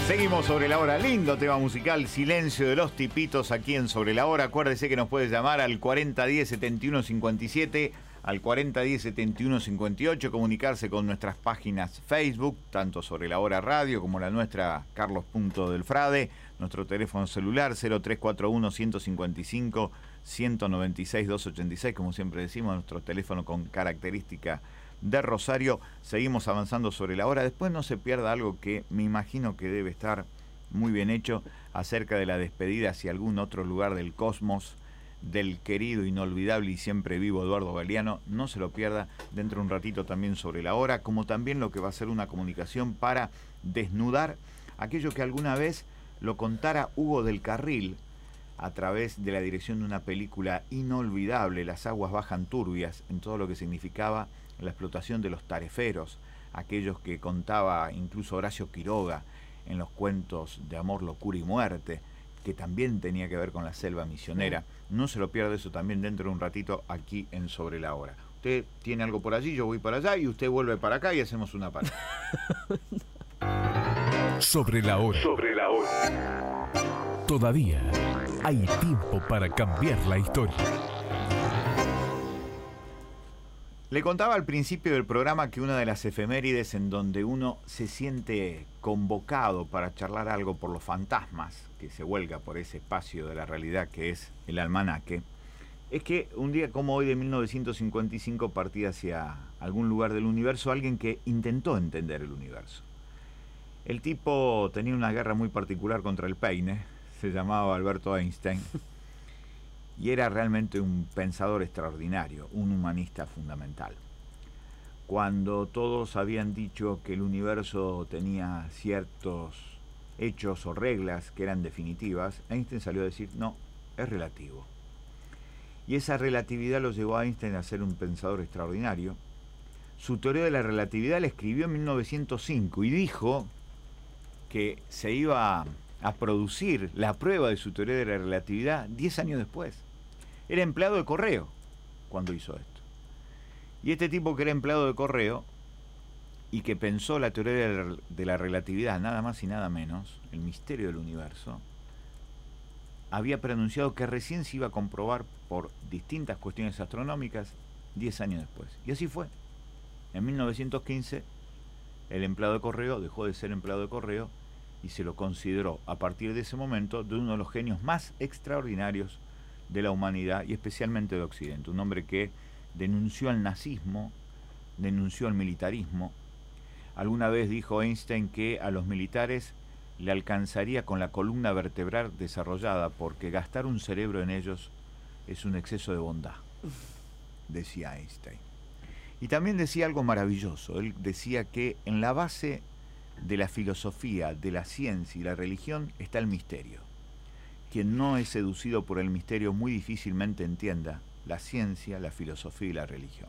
Seguimos sobre la hora, lindo tema musical, Silencio de los Tipitos aquí en Sobre la Hora. Acuérdese que nos puede llamar al cuarenta diez setenta y uno cincuenta y siete, al cuarenta diez setenta y uno cincuenta y ocho, comunicarse con nuestras páginas Facebook, tanto Sobre la Hora Radio como la nuestra Carlos Punto del Frade, nuestro teléfono celular cero tres cuatro uno, ciento cincuenta y cinco, ciento noventa y seis, doscientos ochenta y seis, como siempre decimos, nuestro teléfono con característica de Rosario. Seguimos avanzando sobre la hora. Después no se pierda algo que me imagino que debe estar muy bien hecho acerca de la despedida hacia algún otro lugar del cosmos del querido, inolvidable y siempre vivo Eduardo Galeano. No se lo pierda dentro de un ratito también sobre la hora, como también lo que va a ser una comunicación para desnudar aquello que alguna vez lo contara Hugo del Carril a través de la dirección de una película inolvidable, Las aguas bajan turbias, en todo lo que significaba la explotación de los tareferos, aquellos que contaba incluso Horacio Quiroga en los cuentos de Amor, Locura y Muerte, que también tenía que ver con la selva misionera. No se lo pierda eso también dentro de un ratito aquí en Sobre la Hora. Usted tiene algo por allí, yo voy para allá y usted vuelve para acá y hacemos una parada. Sobre la Hora. Sobre la Hora. Todavía hay tiempo para cambiar la historia. Le contaba al principio del programa que una de las efemérides en donde uno se siente convocado para charlar algo por los fantasmas, que se huelga por ese espacio de la realidad que es el almanaque, es que un día como hoy de mil novecientos cincuenta y cinco partía hacia algún lugar del universo alguien que intentó entender el universo. El tipo tenía una guerra muy particular contra el peine, se llamaba Alberto Einstein, y era realmente un pensador extraordinario, un humanista fundamental. Cuando todos habían dicho que el universo tenía ciertos hechos o reglas que eran definitivas, Einstein salió a decir, no, es relativo. Y esa relatividad lo llevó a Einstein a ser un pensador extraordinario. Su teoría de la relatividad la escribió en mil novecientos cinco y dijo que se iba a producir la prueba de su teoría de la relatividad diez años después. Era empleado de correo cuando hizo esto. Y este tipo que era empleado de correo y que pensó la teoría de la relatividad, nada más y nada menos, el misterio del universo, había pronunciado que recién se iba a comprobar por distintas cuestiones astronómicas diez años después. Y así fue. En mil novecientos quince, el empleado de correo dejó de ser empleado de correo y se lo consideró, a partir de ese momento, de uno de los genios más extraordinarios de la humanidad y especialmente de Occidente. Un hombre que denunció al nazismo, denunció al militarismo. Alguna vez dijo Einstein que a los militares le alcanzaría con la columna vertebral desarrollada porque gastar un cerebro en ellos es un exceso de bondad, decía Einstein. Y también decía algo maravilloso. Él decía que en la base de la filosofía, de la ciencia y la religión está el misterio. Quien no es seducido por el misterio muy difícilmente entienda la ciencia, la filosofía y la religión.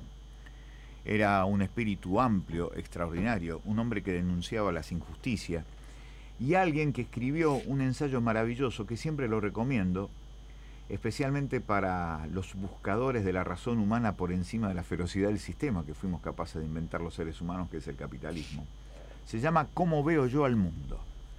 Era un espíritu amplio, extraordinario, un hombre que denunciaba las injusticias y alguien que escribió un ensayo maravilloso que siempre lo recomiendo, especialmente para los buscadores de la razón humana por encima de la ferocidad del sistema que fuimos capaces de inventar los seres humanos, que es el capitalismo. Se llama ¿Cómo veo yo al mundo?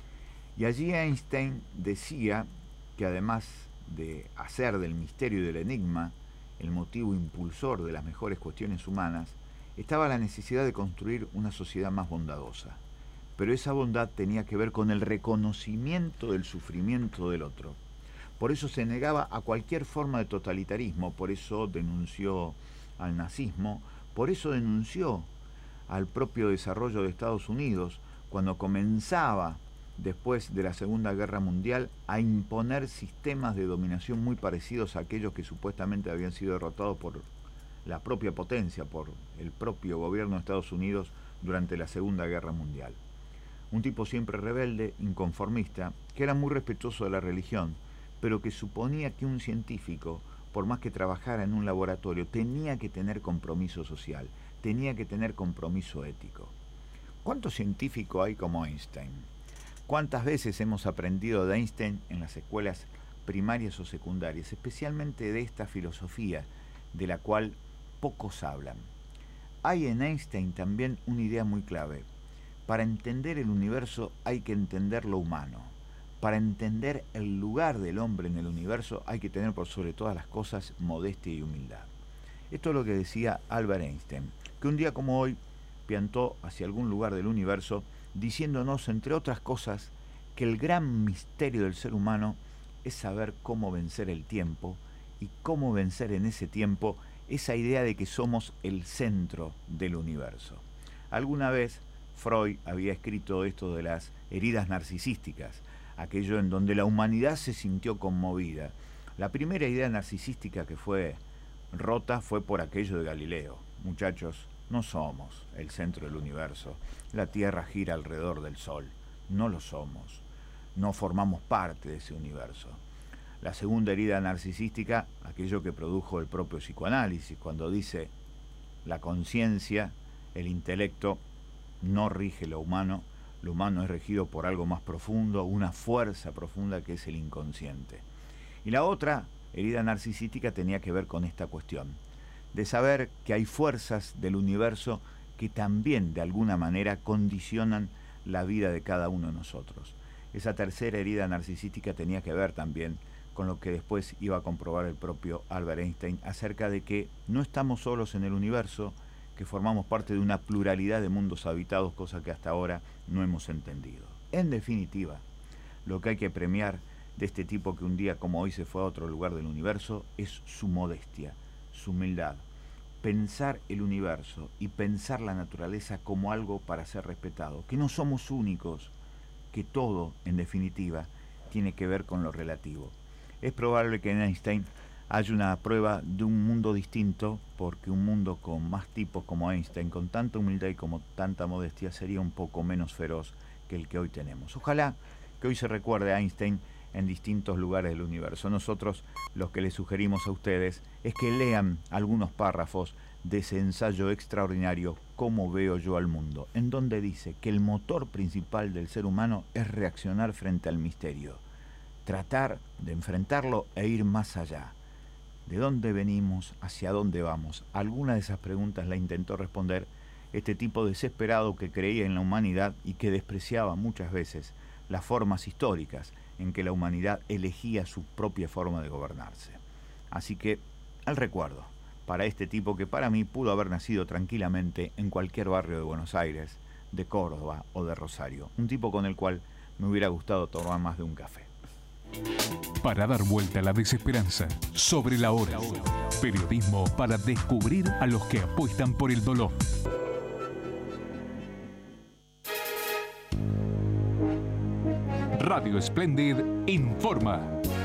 Y allí Einstein decía que además de hacer del misterio y del enigma el motivo impulsor de las mejores cuestiones humanas, estaba la necesidad de construir una sociedad más bondadosa. Pero esa bondad tenía que ver con el reconocimiento del sufrimiento del otro. Por eso se negaba a cualquier forma de totalitarismo, por eso denunció al nazismo, por eso denunció al propio desarrollo de Estados Unidos cuando comenzaba, después de la Segunda Guerra Mundial, a imponer sistemas de dominación muy parecidos a aquellos que supuestamente habían sido derrotados por la propia potencia, por el propio gobierno de Estados Unidos durante la Segunda Guerra Mundial. Un tipo siempre rebelde, inconformista, que era muy respetuoso de la religión, pero que suponía que un científico, por más que trabajara en un laboratorio, tenía que tener compromiso social, tenía que tener compromiso ético. ¿Cuántos científicos hay como Einstein? ¿Cuántas veces hemos aprendido de Einstein en las escuelas primarias o secundarias, especialmente de esta filosofía de la cual pocos hablan? Hay en Einstein también una idea muy clave. Para entender el universo hay que entender lo humano. Para entender el lugar del hombre en el universo hay que tener por sobre todas las cosas modestia y humildad. Esto es lo que decía Albert Einstein, que un día como hoy piantó hacia algún lugar del universo diciéndonos, entre otras cosas, que el gran misterio del ser humano es saber cómo vencer el tiempo y cómo vencer en ese tiempo esa idea de que somos el centro del universo. Alguna vez Freud había escrito esto de las heridas narcisísticas, aquello en donde la humanidad se sintió conmovida. La primera idea narcisística que fue rota fue por aquello de Galileo. Muchachos, no somos el centro del universo. La Tierra gira alrededor del Sol. No lo somos. No formamos parte de ese universo. La segunda herida narcisística, aquello que produjo el propio psicoanálisis, cuando dice la conciencia, el intelecto, no rige lo humano, lo humano es regido por algo más profundo, una fuerza profunda que es el inconsciente. Y la otra herida narcisística tenía que ver con esta cuestión, de saber que hay fuerzas del universo que también de alguna manera condicionan la vida de cada uno de nosotros. Esa tercera herida narcisística tenía que ver también con lo que después iba a comprobar el propio Albert Einstein acerca de que no estamos solos en el universo, que formamos parte de una pluralidad de mundos habitados, cosa que hasta ahora no hemos entendido. En definitiva, lo que hay que premiar de este tipo que un día como hoy se fue a otro lugar del universo es su modestia, su humildad. Pensar el universo y pensar la naturaleza como algo para ser respetado, que no somos únicos, que todo, en definitiva, tiene que ver con lo relativo. Es probable que en Einstein haya una prueba de un mundo distinto, porque un mundo con más tipos como Einstein, con tanta humildad y como tanta modestia, sería un poco menos feroz que el que hoy tenemos. Ojalá que hoy se recuerde a Einstein en distintos lugares del universo. Nosotros lo que les sugerimos a ustedes es que lean algunos párrafos de ese ensayo extraordinario, Cómo veo yo al mundo, en donde dice que el motor principal del ser humano es reaccionar frente al misterio, tratar de enfrentarlo e ir más allá. ¿De dónde venimos? ¿Hacia dónde vamos? Alguna de esas preguntas la intentó responder este tipo desesperado que creía en la humanidad y que despreciaba muchas veces las formas históricas en que la humanidad elegía su propia forma de gobernarse. Así que, el recuerdo para este tipo que para mí pudo haber nacido tranquilamente en cualquier barrio de Buenos Aires, de Córdoba o de Rosario. Un tipo con el cual me hubiera gustado tomar más de un café. Para dar vuelta a la desesperanza, Sobre la Hora. Periodismo para descubrir a los que apuestan por el dolor. Radio Splendid informa.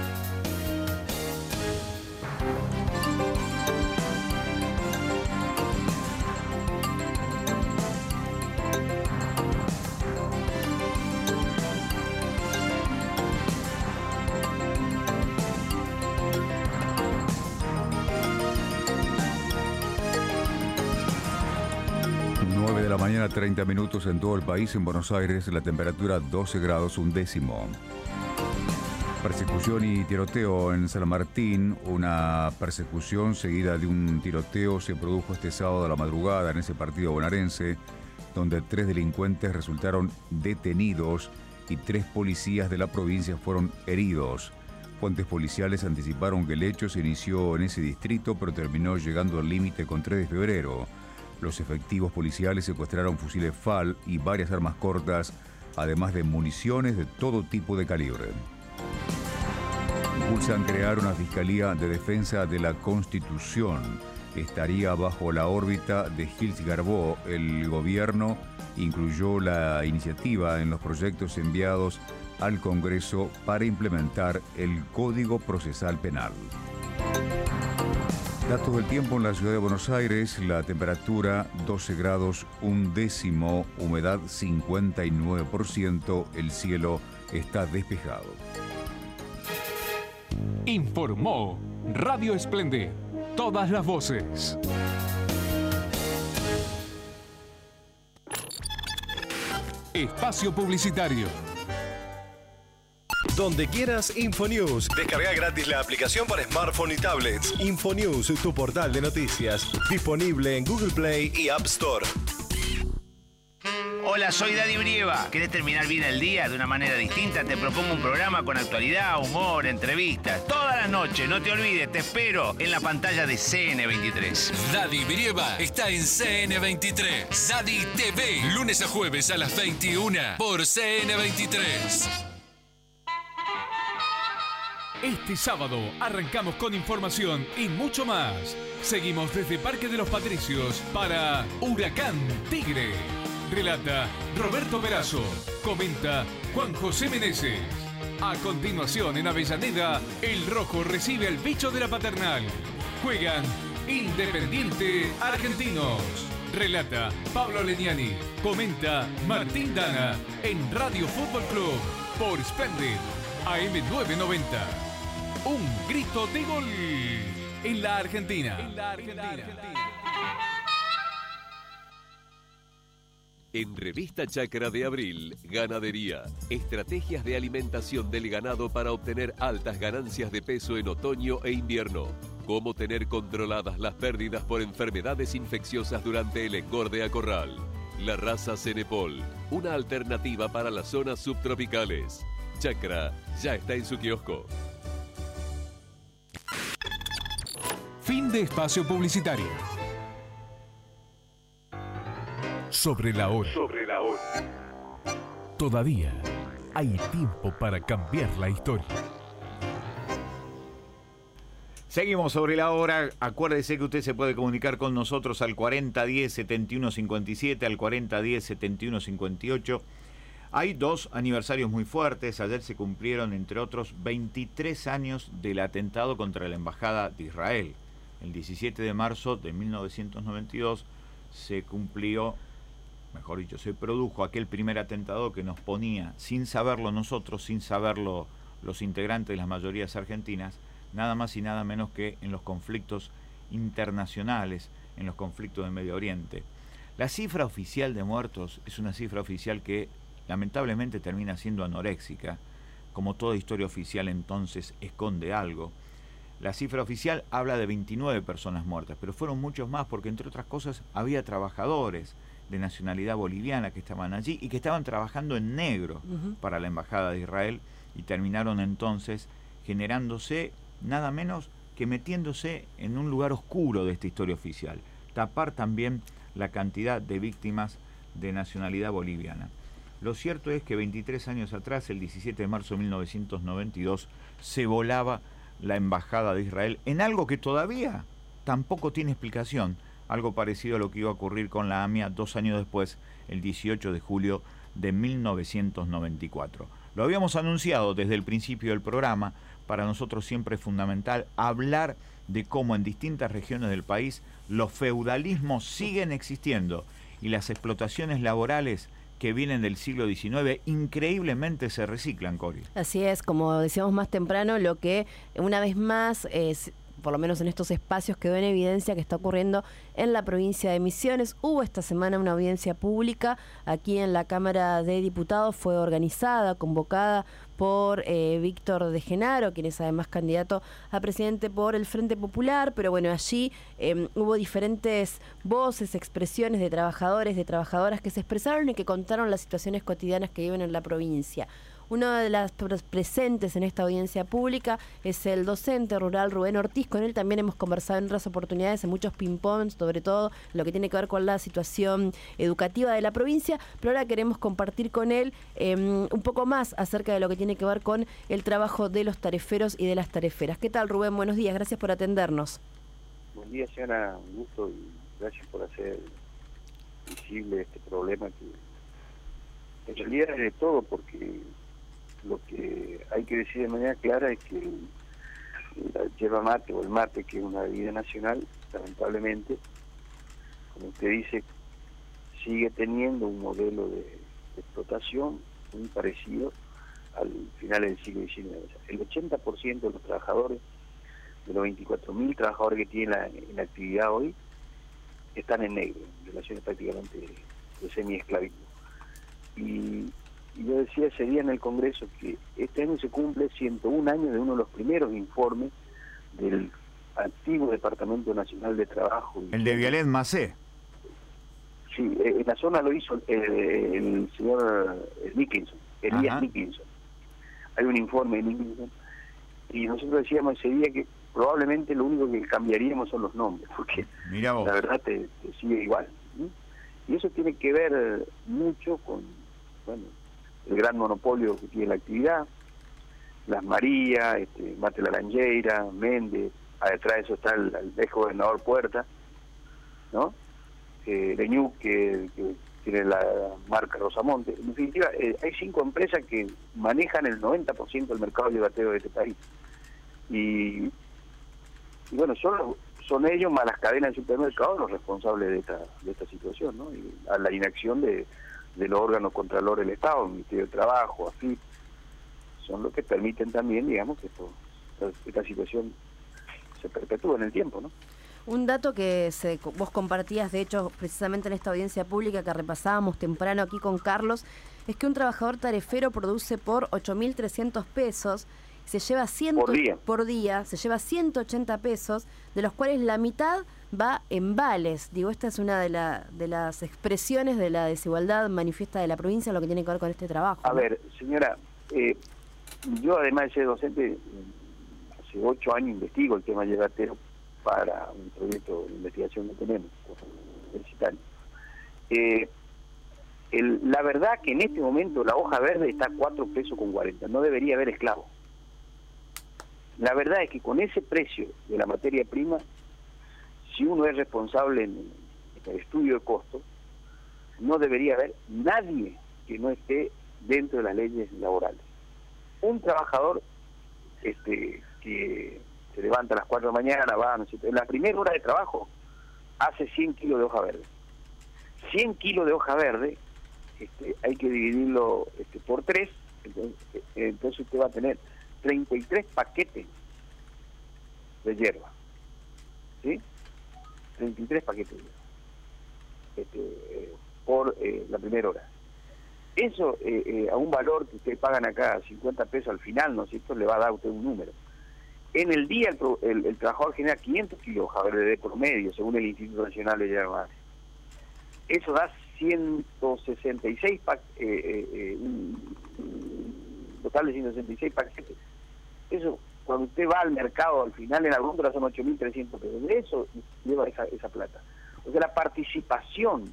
Mañana treinta minutos en todo el país. En Buenos Aires la temperatura doce grados un décimo. Persecución y tiroteo en San Martín. Una persecución seguida de un tiroteo se produjo este sábado a la madrugada en ese partido bonaerense, donde tres delincuentes resultaron detenidos y tres policías de la provincia fueron heridos. Fuentes policiales anticiparon que el hecho se inició en ese distrito, pero terminó llegando al límite con tres de febrero. Los efectivos policiales secuestraron fusiles F A L y varias armas cortas, además de municiones de todo tipo de calibre. Impulsan crear una Fiscalía de Defensa de la Constitución. Estaría bajo la órbita de Gils Garbó. El gobierno incluyó la iniciativa en los proyectos enviados al Congreso para implementar el Código Procesal Penal. Datos del tiempo en la ciudad de Buenos Aires: la temperatura doce grados un décimo, humedad cincuenta y nueve por ciento, el cielo está despejado. Informó Radio Splendid, todas las voces. Espacio publicitario. Donde quieras, Infonews. Descarga gratis la aplicación para smartphone y tablets. Infonews, tu portal de noticias. Disponible en Google Play y App Store. Hola, soy Daddy Brieva. ¿Querés terminar bien el día de una manera distinta? Te propongo un programa con actualidad, humor, entrevistas. Toda la noche, no te olvides, te espero en la pantalla de C N veintitrés. Daddy Brieva está en C N veintitrés. Daddy T V, lunes a jueves a las veintiuna por C N veintitrés. Este sábado arrancamos con información y mucho más. Seguimos desde Parque de los Patricios para Huracán Tigre. Relata Roberto Perazo. Comenta Juan José Meneses. A continuación, en Avellaneda, el Rojo recibe al bicho de la Paternal. Juegan Independiente Argentinos. Relata Pablo Leniani. Comenta Martín Dana en Radio Fútbol Club por Splendid A M novecientos noventa. Un grito de gol en la Argentina. En la Argentina. En Revista Chacra de Abril, Ganadería. Estrategias de alimentación del ganado para obtener altas ganancias de peso en otoño e invierno. Cómo tener controladas las pérdidas por enfermedades infecciosas durante el engorde a corral. La raza Cenepol, una alternativa para las zonas subtropicales. Chacra ya está en su kiosco. Fin de espacio publicitario. Sobre la hora. Sobre la hora. Todavía hay tiempo para cambiar la historia. Seguimos sobre la hora. Acuérdese que usted se puede comunicar con nosotros al cuarenta diez setenta y uno cincuenta y siete, al cuarenta diez setenta y uno cincuenta y ocho. Hay dos aniversarios muy fuertes. Ayer se cumplieron, entre otros, veintitrés años del atentado contra la Embajada de Israel. El diecisiete de marzo de mil novecientos noventa y dos se cumplió, mejor dicho, se produjo aquel primer atentado que nos ponía, sin saberlo nosotros, sin saberlo los integrantes de las mayorías argentinas, nada más y nada menos que en los conflictos internacionales, en los conflictos de Medio Oriente. La cifra oficial de muertos es una cifra oficial que lamentablemente termina siendo anoréxica. Como toda historia oficial, entonces esconde algo. La cifra oficial habla de veintinueve personas muertas, pero fueron muchos más porque, entre otras cosas, había trabajadores de nacionalidad boliviana que estaban allí y que estaban trabajando en negro uh-huh. para la Embajada de Israel, y terminaron entonces generándose nada menos que metiéndose en un lugar oscuro de esta historia oficial, tapar también la cantidad de víctimas de nacionalidad boliviana. Lo cierto es que veintitrés años atrás, el diecisiete de marzo de mil novecientos noventa y dos, se volaba la Embajada de Israel en algo que todavía tampoco tiene explicación, algo parecido a lo que iba a ocurrir con la AMIA dos años después, el dieciocho de julio de mil novecientos noventa y cuatro. Lo habíamos anunciado desde el principio del programa. Para nosotros siempre es fundamental hablar de cómo en distintas regiones del país los feudalismos siguen existiendo y las explotaciones laborales que vienen del siglo diecinueve increíblemente se reciclan, Cori. Así es, como decíamos más temprano, lo que una vez más, es, por lo menos en estos espacios, quedó en evidencia que está ocurriendo en la provincia de Misiones. Hubo esta semana una audiencia pública aquí en la Cámara de Diputados, fue organizada, convocada por eh, Víctor de Genaro, quien es además candidato a presidente por el Frente Popular, pero bueno, allí eh, hubo diferentes voces, expresiones de trabajadores, de trabajadoras que se expresaron y que contaron las situaciones cotidianas que viven en la provincia. Uno de las presentes en esta audiencia pública es el docente rural Rubén Ortiz. Con él también hemos conversado en otras oportunidades, en muchos ping-pongs, sobre todo lo que tiene que ver con la situación educativa de la provincia, pero ahora queremos compartir con él eh, un poco más acerca de lo que tiene que ver con el trabajo de los tareferos y de las tareferas. ¿Qué tal, Rubén? Buenos días, gracias por atendernos. Buen día, Siana, un gusto y gracias por hacer visible este problema que en realidad es de todo, porque lo que hay que decir de manera clara es que la yerba mate o el mate, que es una bebida nacional, lamentablemente, como usted dice, sigue teniendo un modelo de, de explotación muy parecido al final del siglo diecinueve. O sea, el ochenta por ciento de los trabajadores, de los veinticuatro mil trabajadores que tienen la, en la actividad hoy, están en negro, en relaciones prácticamente de, de semi-esclavismo. Y Y yo decía ese día en el Congreso que este año se cumple ciento un años de uno de los primeros informes del antiguo Departamento Nacional de Trabajo. El de Vialet Macé. Sí, en la zona lo hizo eh, el señor Nickinson, Elías Ajá. Nickinson. Hay un informe de Nickinson. Y nosotros decíamos ese día que probablemente lo único que cambiaríamos son los nombres, porque Mirá vos. la verdad te, te sigue igual, ¿no? Y eso tiene que ver mucho con, bueno, el gran monopolio que tiene la actividad, Las Marías, este, Mate Laranjeira, Méndez, detrás de eso está el, el ex gobernador Puerta, ¿no? Eh, Leñuc, que, que tiene la marca Rosamonte. En definitiva, eh, hay cinco empresas que manejan el noventa por ciento del mercado llevatero de este país. Y, y bueno, son, los, son ellos más las cadenas de supermercados los responsables de esta, de esta situación, ¿no? Y a la inacción de, de los órganos contralores del Estado, el Ministerio de Trabajo, AFIP, son los que permiten también, digamos, que esto, esta situación se perpetúe en el tiempo, ¿no? Un dato que se, vos compartías, de hecho, precisamente en esta audiencia pública que repasábamos temprano aquí con Carlos, es que un trabajador tarefero produce por ocho mil trescientos pesos, se lleva cien por día. por día, se lleva ciento ochenta pesos, de los cuales la mitad va en vales. Digo, esta es una de, la, de las expresiones de la desigualdad manifiesta de la provincia, lo que tiene que ver con este trabajo. A ¿no? ver, señora, eh, yo además de ser docente, hace ocho años investigo el tema llevatero para un proyecto de investigación que tenemos, universitario. Eh, el, la verdad que en este momento la hoja verde está a cuatro pesos con cuarenta, no debería haber esclavos. La verdad es que con ese precio de la materia prima, si uno es responsable en el estudio de costo, no debería haber nadie que no esté dentro de las leyes laborales. Un trabajador este, que se levanta a las cuatro de la mañana, va, no sé, en la primera hora de trabajo hace cien kilos de hoja verde. cien kilos de hoja verde este, hay que dividirlo este, por tres, entonces, entonces usted va a tener treinta y tres paquetes de hierba, ¿sí? treinta y tres paquetes de hierba este, eh, por eh, la primera hora. Eso eh, eh, a un valor que ustedes pagan acá, cincuenta pesos al final, ¿no es cierto?, le va a dar a usted un número. En el día el, el, el trabajador genera quinientos kilos de hoja verde de promedio, según el Instituto Nacional de Hierba. Eso da ciento sesenta y seis pa eh, eh, eh, un total de ciento sesenta y seis paquetes. Eso, cuando usted va al mercado, al final en la góndola son ocho mil trescientos pesos. De eso lleva esa, esa plata. O sea, la participación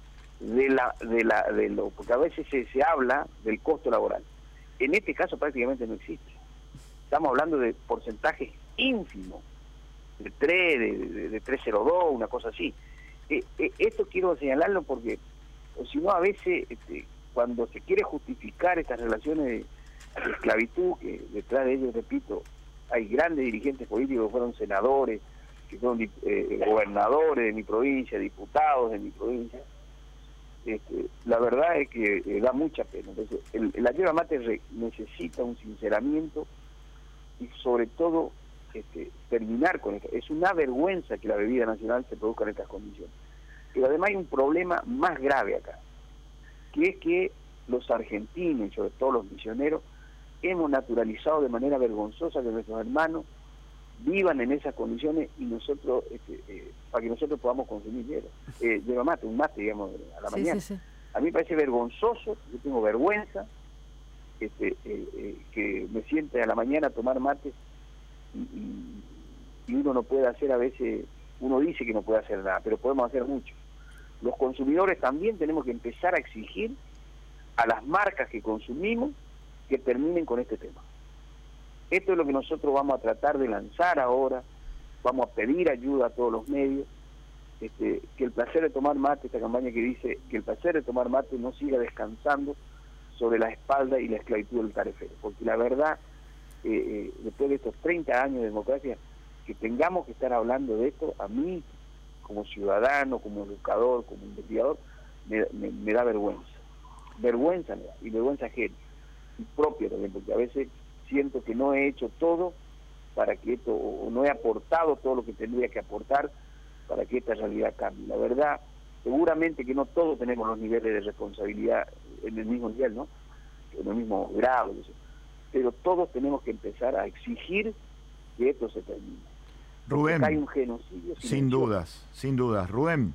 de la de la de lo porque a veces se, se habla del costo laboral. En este caso prácticamente no existe. Estamos hablando de porcentajes ínfimos, de tres, de, de, de tres coma cero dos, una cosa así. Eh, eh, esto quiero señalarlo porque, o si no, a veces este, cuando se quiere justificar estas relaciones de, de esclavitud, que detrás de ellos, repito, hay grandes dirigentes políticos que fueron senadores, que fueron eh, gobernadores de mi provincia, diputados de mi provincia. Este, la verdad es que eh, da mucha pena. Entonces, el, la yerba mate re, necesita un sinceramiento y sobre todo este, terminar con esto. Es una vergüenza que la bebida nacional se produzca en estas condiciones. Pero además hay un problema más grave acá, que es que los argentinos, y sobre todo los misioneros, hemos naturalizado de manera vergonzosa que nuestros hermanos vivan en esas condiciones y nosotros, este, eh, para que nosotros podamos consumir hierba, eh, yerba mate, un mate, digamos, a la Sí, mañana. sí, sí. A mí me parece vergonzoso, yo tengo vergüenza, este, eh, eh, que me siente a la mañana a tomar mate y, y, y uno no puede hacer a veces, uno dice que no puede hacer nada, pero podemos hacer mucho. Los consumidores también tenemos que empezar a exigir a las marcas que consumimos que terminen con este tema. Esto es lo que nosotros vamos a tratar de lanzar ahora, vamos a pedir ayuda a todos los medios, este, que el placer de tomar mate, esta campaña que dice que el placer de tomar mate no siga descansando sobre la espalda y la esclavitud del tarefero, porque la verdad, eh, eh, después de estos treinta años de democracia, que tengamos que estar hablando de esto, a mí, como ciudadano, como educador, como investigador, me, me, me da vergüenza, vergüenza me da, y vergüenza ajena, y propia también, porque a veces siento que no he hecho todo para que esto, o no he aportado todo lo que tendría que aportar para que esta realidad cambie. La verdad, seguramente que no todos tenemos los niveles de responsabilidad en el mismo nivel, ¿no? En el mismo grado, pero todos tenemos que empezar a exigir que esto se termine. Rubén, hay un genocidio sin dudas, sin dudas. Rubén,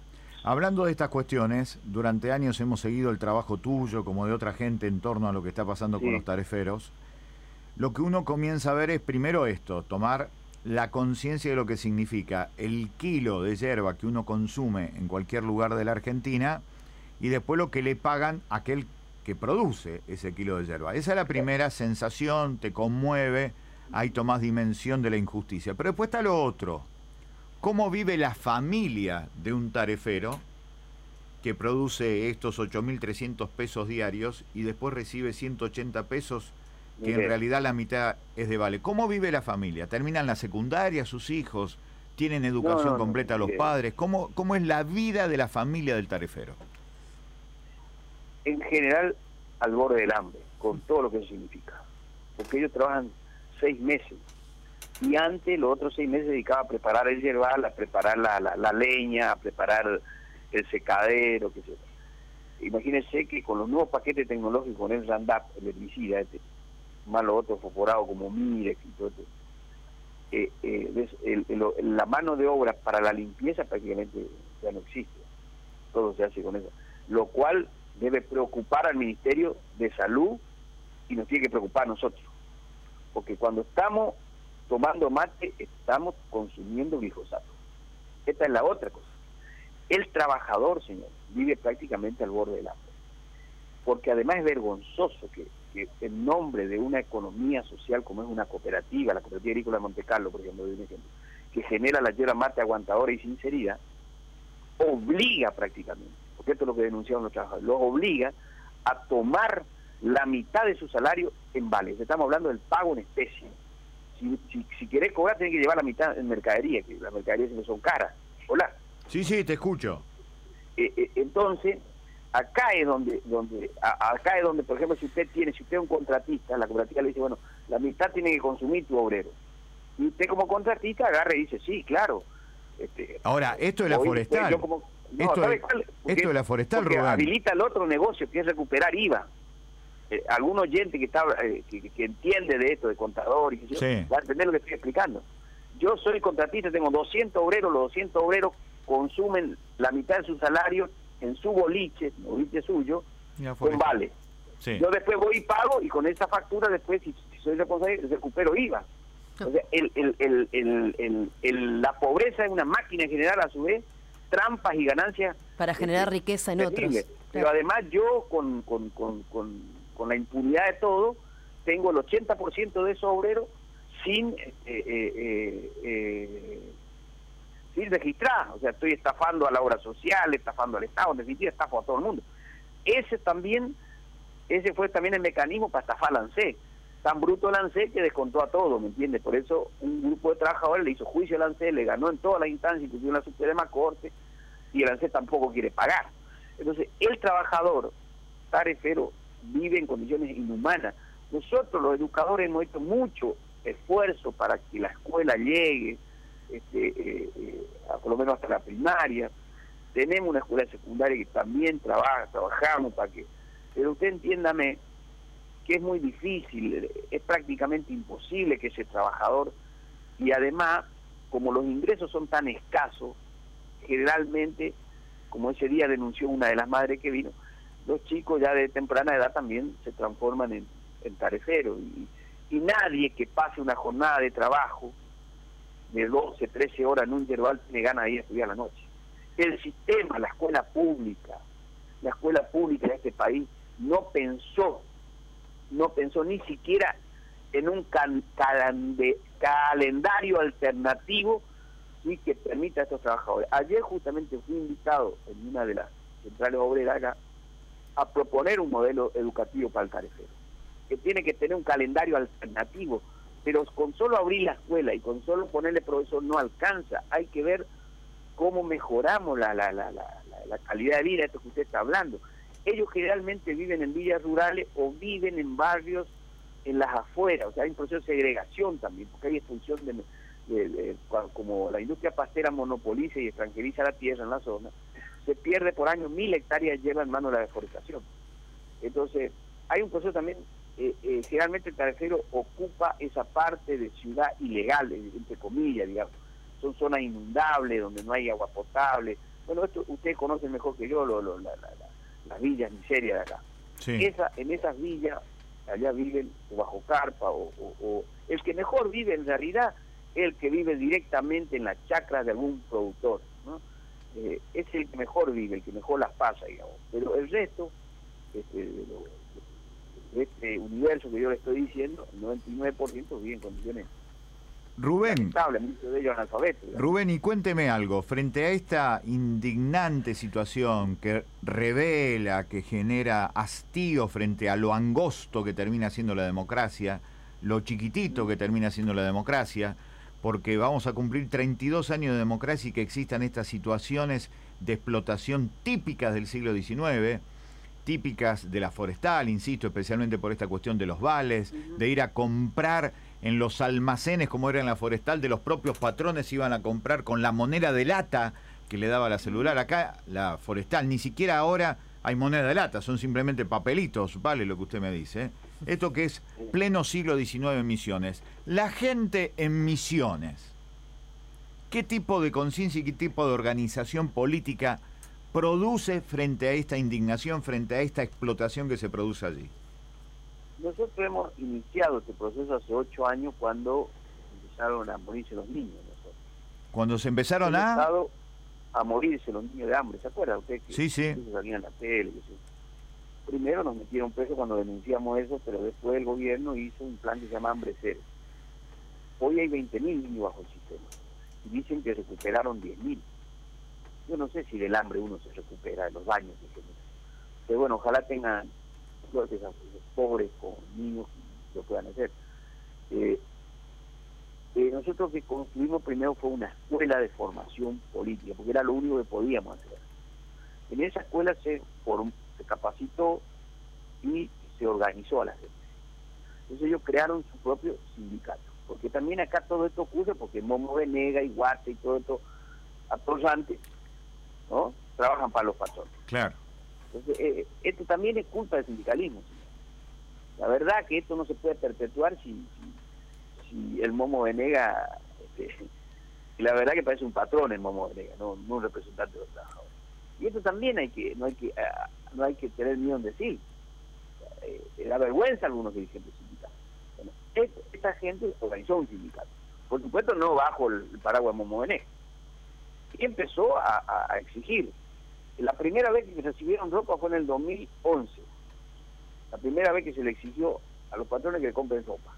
Hablando de estas cuestiones, durante años hemos seguido el trabajo tuyo, como de otra gente, en torno a lo que está pasando sí. con los tareferos. Lo que uno comienza a ver es primero esto, tomar la conciencia de lo que significa el kilo de yerba que uno consume en cualquier lugar de la Argentina y después lo que le pagan a aquel que produce ese kilo de yerba. Esa es la primera sensación, te conmueve, ahí tomás dimensión de la injusticia. Pero después está lo otro. ¿Cómo vive la familia de un tarefero que produce estos ocho mil trescientos pesos diarios y después recibe ciento ochenta pesos, que Bien. en realidad la mitad es de vale? ¿Cómo vive la familia? ¿Terminan la secundaria sus hijos? ¿Tienen educación no, no, completa no, los padres? ¿Cómo, ¿Cómo es la vida de la familia del tarefero? En general, al borde del hambre, con todo lo que eso significa. Porque ellos trabajan seis meses. Y antes, los otros seis meses, se dedicaba a preparar el yerbal, a preparar la, la, la leña, a preparar el secadero, qué sé yo. Imagínense que con los nuevos paquetes tecnológicos, con el Roundup, el herbicida, este, más los otros fosforados como Mirex y todo esto, eh, eh, el, el, la mano de obra para la limpieza prácticamente ya no existe. Todo se hace con eso. Lo cual debe preocupar al Ministerio de Salud y nos tiene que preocupar a nosotros. Porque cuando estamos tomando mate, estamos consumiendo glifosato. Esta es la otra cosa. El trabajador, señor, vive prácticamente al borde del hambre. Porque además es vergonzoso que, que en nombre de una economía social como es una cooperativa, la Cooperativa Agrícola de Monte Carlo, por ejemplo, de un ejemplo, que genera la yerba mate aguantadora y sincerida, obliga prácticamente, porque esto es lo que denunciaron los trabajadores, los obliga a tomar la mitad de su salario en vales. Estamos hablando del pago en especie. Si, si, si querés cobrar, tenés que llevar la mitad en mercadería, que las mercaderías siempre son caras. Hola. Sí, sí, te escucho. Eh, eh, entonces, acá es donde, donde a, acá es donde, por ejemplo, si usted tiene, si usted es un contratista, la cooperativa le dice, bueno, la mitad tiene que consumir tu obrero. Y usted como contratista agarra y dice, sí, claro. Este, Ahora, esto es la forestal. Como, no, esto, ¿sabe es, cuál? Porque, esto es la forestal, porque Rubén. habilita el otro negocio, que es recuperar I V A. Eh, algún oyente que está eh, que, que entiende de esto, de contador, y que sí. va a entender lo que estoy explicando. Yo soy contratista, tengo doscientos obreros, los doscientos obreros consumen la mitad de su salario en su boliche, boliche suyo, con vale. Sí. Yo después voy y pago, y con esa factura después, si, si soy responsable, recupero I V A. O sea, el, el, el, el, el, el, la pobreza es una máquina en general, a su vez, trampas y ganancias. Para generar este, riqueza en terrible. otros. Pero además yo, con, con, con, con con la impunidad de todo, tengo el ochenta por ciento de esos obreros sin eh, eh, eh, eh, sin registrar. O sea, estoy estafando a la obra social, estafando al Estado, en definitiva estafo a todo el mundo. Ese también, ese fue también el mecanismo para estafar a la ANSES. Tan bruto el ANSES que descontó a todo, ¿me entiendes? Por eso un grupo de trabajadores le hizo juicio al ANSES, le ganó en todas las instancias, inclusive en la Suprema Corte, y el ANSES tampoco quiere pagar. Entonces, el trabajador tarefero vive en condiciones inhumanas. Nosotros los educadores hemos hecho mucho esfuerzo para que la escuela llegue, este, eh, eh, a, por lo menos hasta la primaria. Tenemos una escuela secundaria que también trabaja, trabajamos para que... Pero usted entiéndame que es muy difícil, es prácticamente imposible que ese trabajador, y además, como los ingresos son tan escasos, generalmente, como ese día denunció una de las madres que vino, los chicos ya de temprana edad también se transforman en, en tareferos, y, y nadie que pase una jornada de trabajo de doce, trece horas en un yerbal tiene ganas de ir a estudiar la noche. El sistema, la escuela pública, la escuela pública de este país no pensó, no pensó ni siquiera en un can, calande, calendario alternativo y que permita a estos trabajadores. Ayer justamente fui invitado en una de las centrales obreras acá a proponer un modelo educativo para el tarefero, que tiene que tener un calendario alternativo, pero con solo abrir la escuela y con solo ponerle profesor no alcanza. Hay que ver cómo mejoramos la, la, la, la, la calidad de vida, esto que usted está hablando. Ellos generalmente viven en villas rurales o viven en barrios en las afueras, o sea, hay un proceso de segregación también, porque hay expulsión de, de, de, como la industria pastera monopoliza y extranjeriza la tierra en la zona, se pierde por año mil hectáreas lleva en mano la deforestación. Entonces, hay un proceso también, eh, eh, generalmente el tarefero ocupa esa parte de ciudad ilegal, entre comillas, digamos. Son zonas inundables, donde no hay agua potable, Bueno, esto ustedes conocen mejor que yo lo, lo, la, la, la, las villas miserias de acá. Sí. Esa, en esas villas, allá viven o bajo carpa, o, o, o el que mejor vive en realidad es el que vive directamente en las chacras de algún productor, ¿no? Eh, es el que mejor vive, el que mejor las pasa, digamos. Pero el resto, este, de, lo, de este universo que yo le estoy diciendo, el noventa y nueve por ciento vive en condiciones Rubén, muchos de ellos analfabetos. Rubén, y cuénteme algo, frente a esta indignante situación que revela, que genera hastío frente a lo angosto que termina siendo la democracia, lo chiquitito que termina siendo la democracia, porque vamos a cumplir treinta y dos años de democracia y que existan estas situaciones de explotación típicas del siglo diecinueve, típicas de la forestal, insisto, especialmente por esta cuestión de los vales, de ir a comprar en los almacenes, como era en la forestal, de los propios patrones iban a comprar con la moneda de lata que le daba la celular. Acá, la forestal, ni siquiera ahora hay moneda de lata, son simplemente papelitos, vale lo que usted me dice. ¿eh? Esto que es pleno siglo diecinueve en Misiones. La gente en Misiones, ¿qué tipo de conciencia y qué tipo de organización política produce frente a esta indignación, frente a esta explotación que se produce allí? Nosotros hemos iniciado este proceso hace ocho años cuando empezaron a morirse los niños. Nosotros. Cuando se empezaron hemos a... empezado a morirse los niños de hambre, ¿se acuerda usted? Que sí, sí. salían en la tele. Que se... Primero nos metieron preso cuando denunciamos eso, pero después el gobierno hizo un plan que se llama Hambre Cero. Hoy hay veinte mil niños bajo el sistema y dicen que recuperaron diez mil. Yo no sé si del hambre uno se recupera, de los baños. Pero bueno, ojalá tengan suerte esos pobres con niños que lo puedan hacer. Eh, eh, nosotros lo que construimos primero fue una escuela de formación política, porque era lo único que podíamos hacer. En esa escuela se, formó, se capacitó y se organizó a la gente. Entonces ellos crearon su propio sindicato, porque también acá todo esto ocurre porque Momo Venega y Guate y todo esto atorrante, ¿no? Trabajan para los patrones. Claro. Entonces, eh, esto también es culpa del sindicalismo. ¿Sí? La verdad que esto no se puede perpetuar si, si, si el Momo Venega, este, la verdad que parece un patrón el Momo Venega, no, no un representante de los trabajadores. Y esto también hay que, no hay que, uh, no hay que tener miedo en decir. Eh, da vergüenza a algunos dirigentes sindicales. Bueno, esta, esta gente organizó un sindicato. Por supuesto no bajo el, el paraguas Momo Venega. Y empezó a, a, a exigir. La primera vez que recibieron ropa fue en el dos mil once. La primera vez que se le exigió a los patrones que le compren ropa.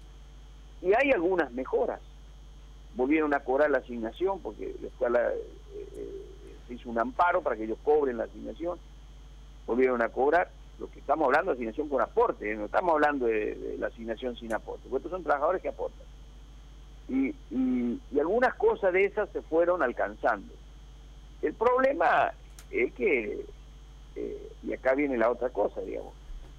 Y hay algunas mejoras. Volvieron a cobrar la asignación porque la escuela eh, eh, se hizo un amparo para que ellos cobren la asignación. Volvieron a cobrar. Lo que estamos hablando de asignación con aporte, ¿eh? No estamos hablando de, de la asignación sin aporte, porque estos son trabajadores que aportan. Y, y, y algunas cosas de esas se fueron alcanzando. El problema es que, eh, y acá viene la otra cosa, digamos,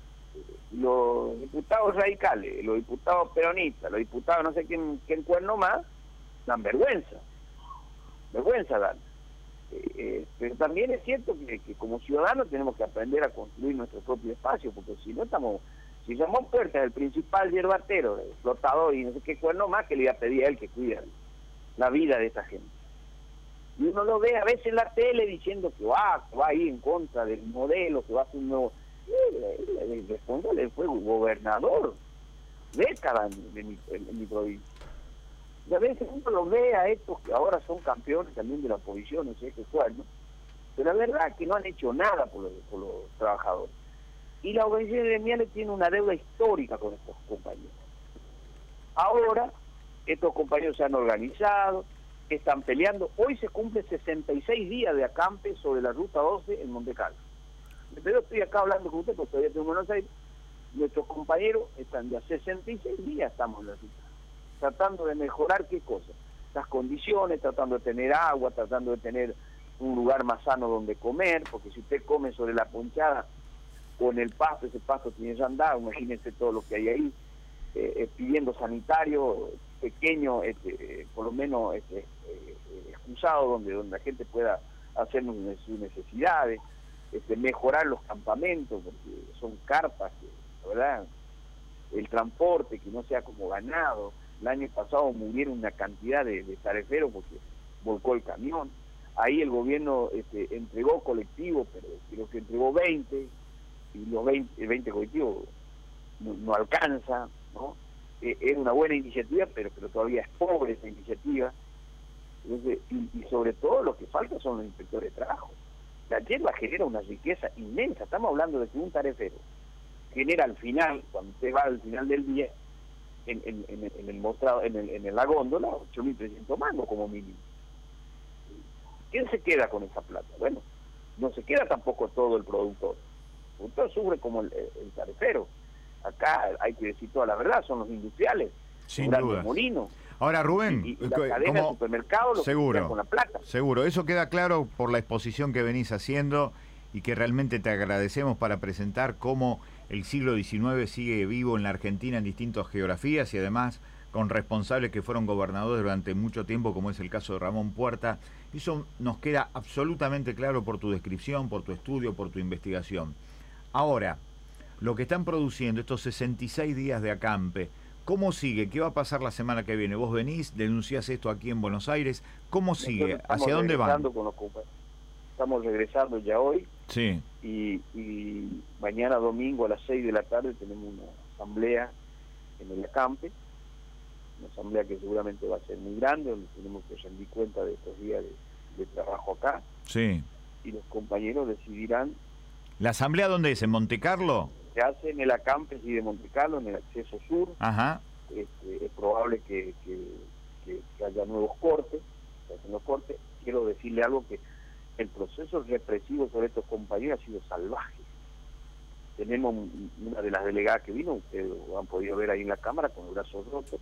los diputados radicales, los diputados peronistas, los diputados no sé quién, quién cuerno más, dan vergüenza, vergüenza dan. Eh, eh, pero también es cierto que, que como ciudadanos tenemos que aprender a construir nuestro propio espacio, porque si no estamos, si somos puertas del principal hierbatero, del flotador y no sé qué cuerno más, que le iba a pedir a él que cuide la vida de esa gente. Y uno lo ve a veces en la tele diciendo que va, que va a ir en contra del modelo, que va a hacer un nuevo... El responsable fue gobernador décadas en mi, en mi provincia. Y a veces uno lo ve a estos que ahora son campeones también de la oposición, no sé qué cuál, ¿no? Pero la verdad es que no han hecho nada por los, por los trabajadores. Y la organización gremial tiene una deuda histórica con estos compañeros. Ahora, estos compañeros se han organizado, están peleando. Hoy se cumple sesenta y seis días de acampe sobre la ruta doce en Monte Carlo. Pero estoy acá hablando con usted porque todavía estoy en Buenos Aires. Nuestros compañeros están ya sesenta y seis días, estamos en la ruta, tratando de mejorar qué cosa, las condiciones, tratando de tener agua, tratando de tener un lugar más sano donde comer, porque si usted come sobre la ponchada o en el pasto, ese pasto tiene andado, imagínense todo lo que hay ahí, eh, eh, pidiendo sanitario pequeño, este, eh, por lo menos este, eh, eh, excusado, donde, donde la gente pueda hacer sus necesidades, este, mejorar los campamentos, porque son carpas, que, ¿verdad? El transporte, que no sea como ganado. El año pasado murieron una cantidad de, de tareferos porque volcó el camión. ahí el gobierno este, entregó colectivos, pero creo que entregó veinte, y los veinte, veinte colectivos no, no alcanza, ¿no? Eh, es una buena iniciativa, pero, pero todavía es pobre esa iniciativa. Entonces, y, y sobre todo lo que falta son los inspectores de trabajo. La hierba genera una riqueza inmensa. Estamos hablando de que un tarefero genera al final, cuando usted va al final del día, en, en, en, en el mostrado, en, el, en la góndola, ocho mil trescientos mangos como mínimo. ¿Quién se queda con esa plata? Bueno, no se queda tampoco todo el productor. El productor sufre como el, el tarefero. Acá hay que decir toda la verdad, son los industriales, sin duda. Molinos. Ahora, Rubén, y, y la cadena de supermercado lo seguro, que con la plata. Seguro, eso queda claro por la exposición que venís haciendo y que realmente te agradecemos para presentar cómo el siglo diecinueve sigue vivo en la Argentina en distintas geografías y además con responsables que fueron gobernadores durante mucho tiempo, como es el caso de Ramón Puerta. Eso nos queda absolutamente claro por tu descripción, por tu estudio, por tu investigación. Ahora, lo que están produciendo estos sesenta y seis días de acampe, ¿cómo sigue? ¿Qué va a pasar la semana que viene? Vos venís, denunciás esto aquí en Buenos Aires. ¿Cómo sigue? ¿Hacia dónde van? Con los Estamos regresando ya hoy. Sí. Y, y mañana domingo a las seis de la tarde tenemos una asamblea en el acampe. Una asamblea que seguramente va a ser muy grande, donde tenemos que rendir cuenta de estos días de, de trabajo acá. Sí. Y los compañeros decidirán. ¿La asamblea dónde es? ¿En Monte Carlo? Se hace en el acampe y de Monte Carlo, en el acceso sur. Ajá. Este, es probable que, que, que, que haya nuevos cortes, que haya nuevos cortes. Quiero decirle algo, que el proceso represivo sobre estos compañeros ha sido salvaje. Tenemos una de las delegadas que vino, ustedes lo han podido ver ahí en la cámara, con los brazos rotos.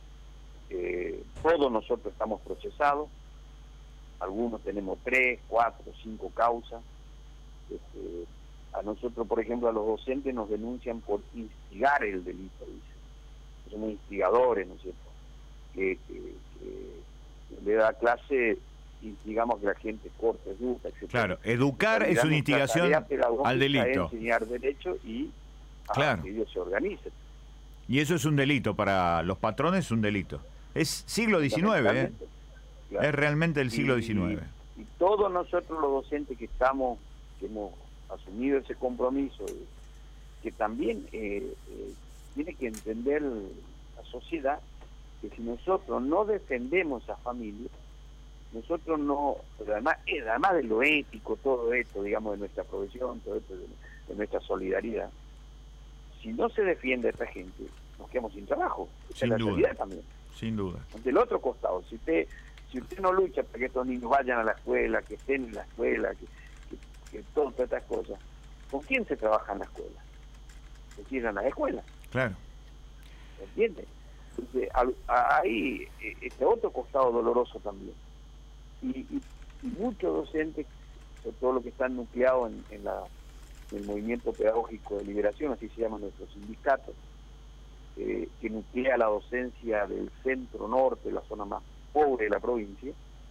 Eh, todos nosotros estamos procesados, algunos tenemos tres, cuatro, cinco causas. Este, a nosotros, por ejemplo, a los docentes nos denuncian por instigar el delito, dicen. Somos instigadores, ¿no es cierto? Que, que, que le da clase, instigamos que la gente corte, educa, etcétera. Claro, educar es una instigación al delito. Enseñar derecho y a claro. que ellos se organicen. Y eso es un delito, para los patrones es un delito. Es siglo diecinueve, ¿eh? Claro. Es realmente el siglo diecinueve. Y, y todos nosotros los docentes que estamos, que hemos asumido ese compromiso, que también eh, eh, tiene que entender la sociedad, que si nosotros no defendemos a familias, nosotros no, pero además, además de lo ético, todo esto, digamos, de nuestra profesión, todo esto de, de nuestra solidaridad, si no se defiende a esta gente, nos quedamos sin trabajo. Esa es la realidad también. Sin duda. Del otro costado, si usted si usted no lucha para que estos niños vayan a la escuela, que estén en la escuela, que, que, que todas estas cosas, ¿con quién se trabaja en la escuela? Se cierran las escuelas. Claro. ¿Entiende? Entonces, hay este otro costado doloroso también. Y, y, y muchos docentes, sobre todo los que están nucleados en, en, la, en el movimiento pedagógico de liberación, así se llaman nuestros sindicatos, eh, que nuclea la docencia del centro norte, la zona más pobre de la provincia,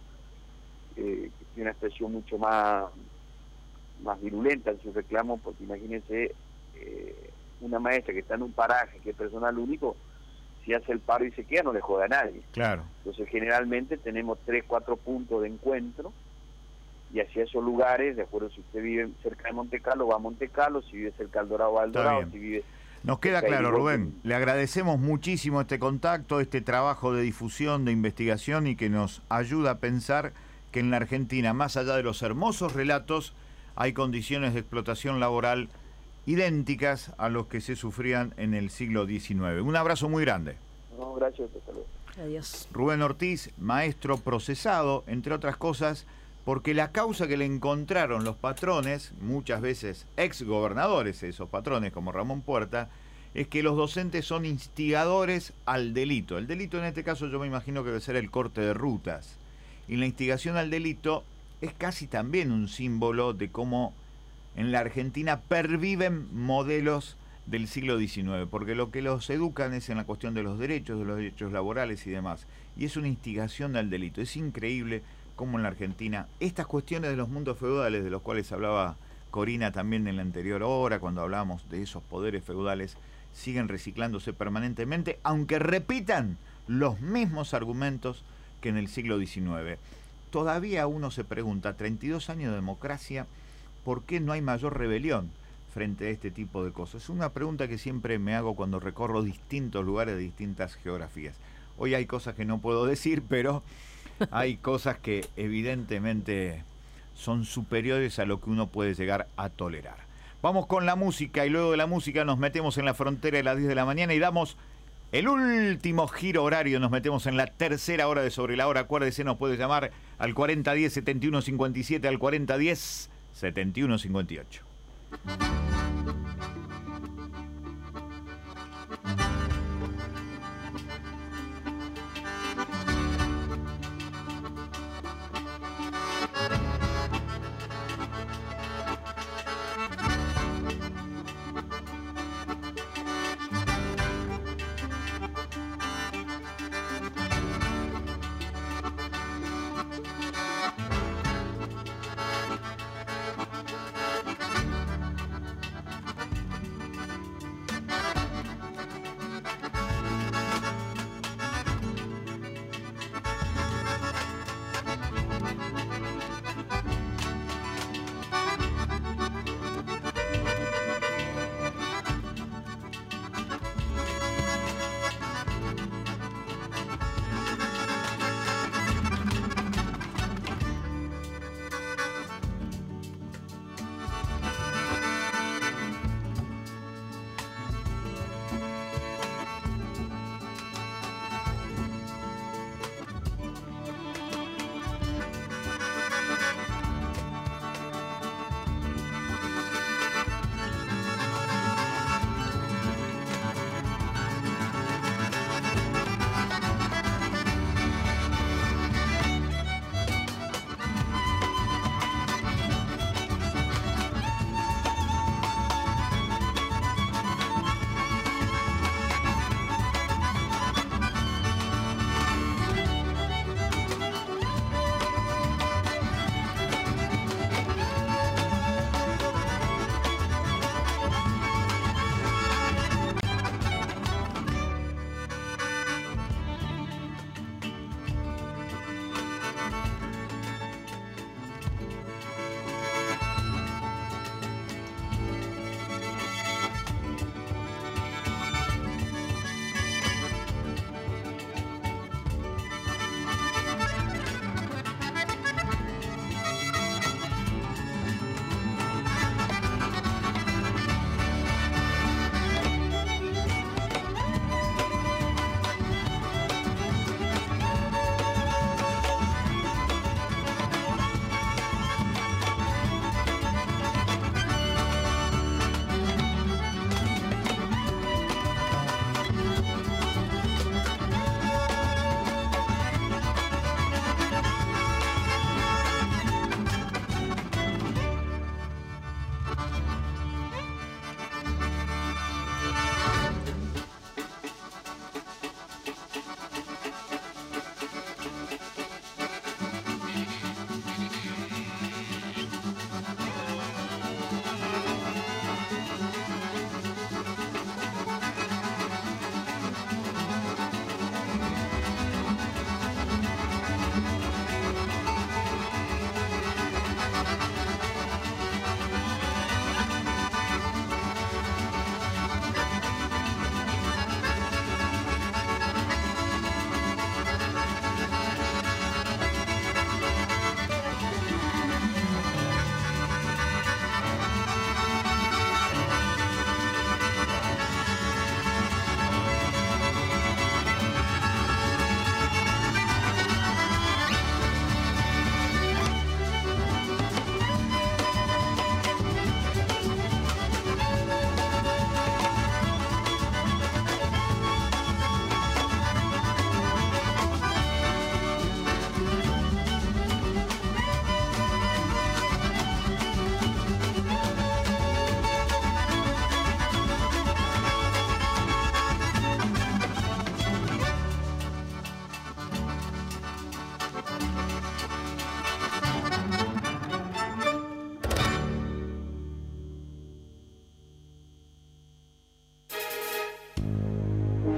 eh, que tiene una expresión mucho más, más virulenta en su reclamo, porque imagínense eh, una maestra que está en un paraje, que es personal único, si hace el paro y se queda, no le joda a nadie. Claro. Entonces, generalmente tenemos tres, cuatro puntos de encuentro, y hacia esos lugares, de acuerdo, si usted vive cerca de Monte Carlo, va a Monte Carlo, si vive cerca del Dorado, va al Dorado, si vive... Nos queda claro, Rubén. Le agradecemos muchísimo este contacto, este trabajo de difusión, de investigación, y que nos ayuda a pensar que en la Argentina, más allá de los hermosos relatos, hay condiciones de explotación laboral idénticas a los que se sufrían en el siglo diecinueve. Un abrazo muy grande. No, gracias, hasta luego. Adiós. Rubén Ortiz, maestro procesado, entre otras cosas, porque la causa que le encontraron los patrones, muchas veces ex gobernadores, esos patrones como Ramón Puerta, es que los docentes son instigadores al delito. El delito en este caso yo me imagino que debe ser el corte de rutas. Y la instigación al delito es casi también un símbolo de cómo en la Argentina perviven modelos del siglo diecinueve, porque lo que los educan es en la cuestión de los derechos, de los derechos laborales y demás. Y es una instigación al delito. Es increíble cómo en la Argentina estas cuestiones de los mundos feudales, de los cuales hablaba Corina también en la anterior hora, cuando hablábamos de esos poderes feudales, siguen reciclándose permanentemente, aunque repitan los mismos argumentos que en el siglo diecinueve. todavía uno se pregunta, treinta y dos años de democracia, ¿por qué no hay mayor rebelión frente a este tipo de cosas? Es una pregunta que siempre me hago cuando recorro distintos lugares de distintas geografías. Hoy hay cosas que no puedo decir, pero hay cosas que evidentemente son superiores a lo que uno puede llegar a tolerar. Vamos con la música y luego de la música nos metemos en la frontera de las diez de la mañana y damos el último giro horario. Nos metemos en la tercera hora de Sobre la Hora. Acuérdese, nos puede llamar al cuarenta diez, setenta y uno cincuenta y siete, al cuarenta diez, setenta y uno cincuenta y ocho.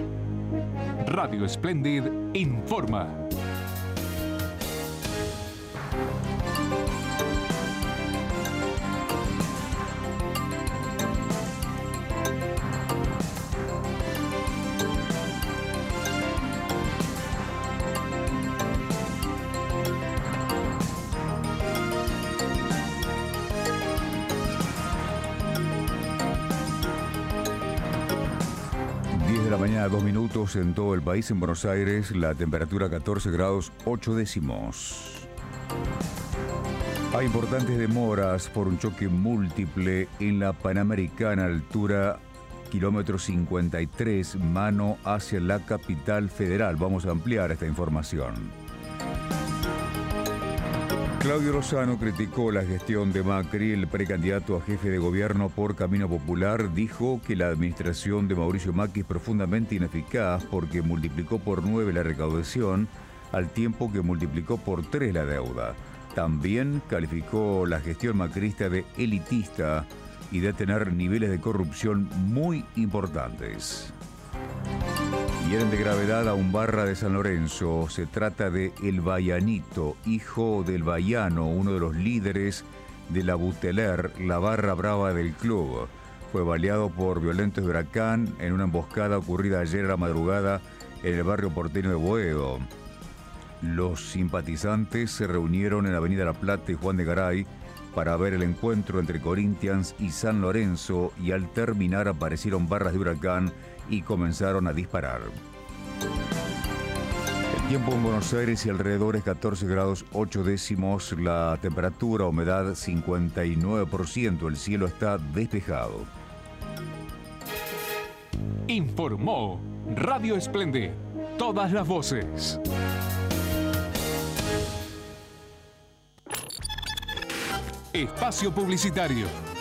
Radio Splendid informa. la mañana, dos minutos en todo el país. En Buenos Aires, la temperatura catorce grados, ocho décimos. Hay importantes demoras por un choque múltiple en la Panamericana, altura kilómetro cincuenta y tres, mano hacia la capital federal. Vamos a ampliar esta información. Claudio Lozano criticó la gestión de Macri. El precandidato a jefe de gobierno por Camino Popular dijo que la administración de Mauricio Macri es profundamente ineficaz porque multiplicó por nueve la recaudación al tiempo que multiplicó por tres la deuda. También calificó la gestión macrista de elitista y de tener niveles de corrupción muy importantes. Hieren de gravedad a un barra de San Lorenzo. Se trata de El Bayanito, hijo del Bayano, uno de los líderes de la Buteler, la barra brava del club. Fue baleado por violentos de Huracán en una emboscada ocurrida ayer a la madrugada en el barrio porteño de Boedo. Los simpatizantes se reunieron en Avenida La Plata y Juan de Garay para ver el encuentro entre Corinthians y San Lorenzo, y al terminar aparecieron barras de Huracán y comenzaron a disparar. El tiempo en Buenos Aires y alrededores catorce grados ocho décimos, la temperatura, humedad cincuenta y nueve por ciento, el cielo está despejado. Informó Radio Esplendid, todas las voces. Espacio publicitario.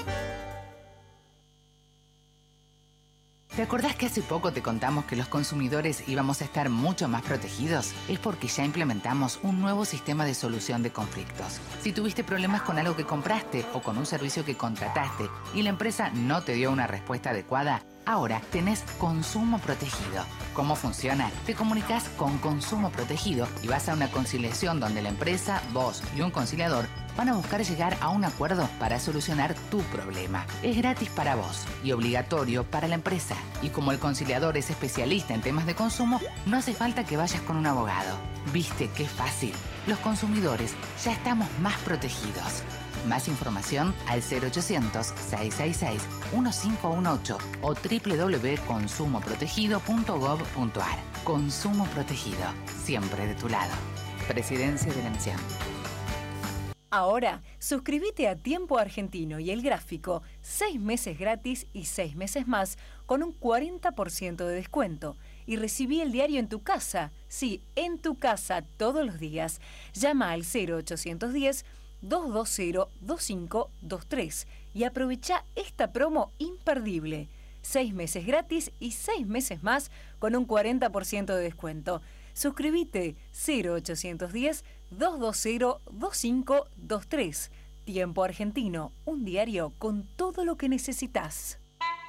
¿Te acordás que hace poco te contamos que los consumidores íbamos a estar mucho más protegidos? Es porque ya implementamos un nuevo sistema de solución de conflictos. Si tuviste problemas con algo que compraste o con un servicio que contrataste y la empresa no te dio una respuesta adecuada, ahora tenés Consumo Protegido. ¿Cómo funciona? Te comunicas con Consumo Protegido y vas a una conciliación donde la empresa, vos y un conciliador van a buscar llegar a un acuerdo para solucionar tu problema. Es gratis para vos y obligatorio para la empresa. Y como el conciliador es especialista en temas de consumo, no hace falta que vayas con un abogado. ¿Viste qué fácil? Los consumidores ya estamos más protegidos. Más información al cero ochocientos, seiscientos sesenta y seis, quince dieciocho o doble u doble u doble u punto consumo protegido punto gov punto ar. Consumo Protegido, siempre de tu lado. Presidencia de la Nación. Ahora, suscríbete a Tiempo Argentino y El Gráfico, seis meses gratis y seis meses más con un cuarenta por ciento de descuento. Y recibí el diario en tu casa, sí, en tu casa todos los días. Llama al cero ochocientos diez, dos dos cero, dos cinco dos tres y aprovecha esta promo imperdible. Seis meses gratis y seis meses más con un cuarenta por ciento de descuento. Suscríbete cero ochocientos diez, dos dos cero, dos cinco dos tres. Tiempo Argentino, un diario con todo lo que necesitas.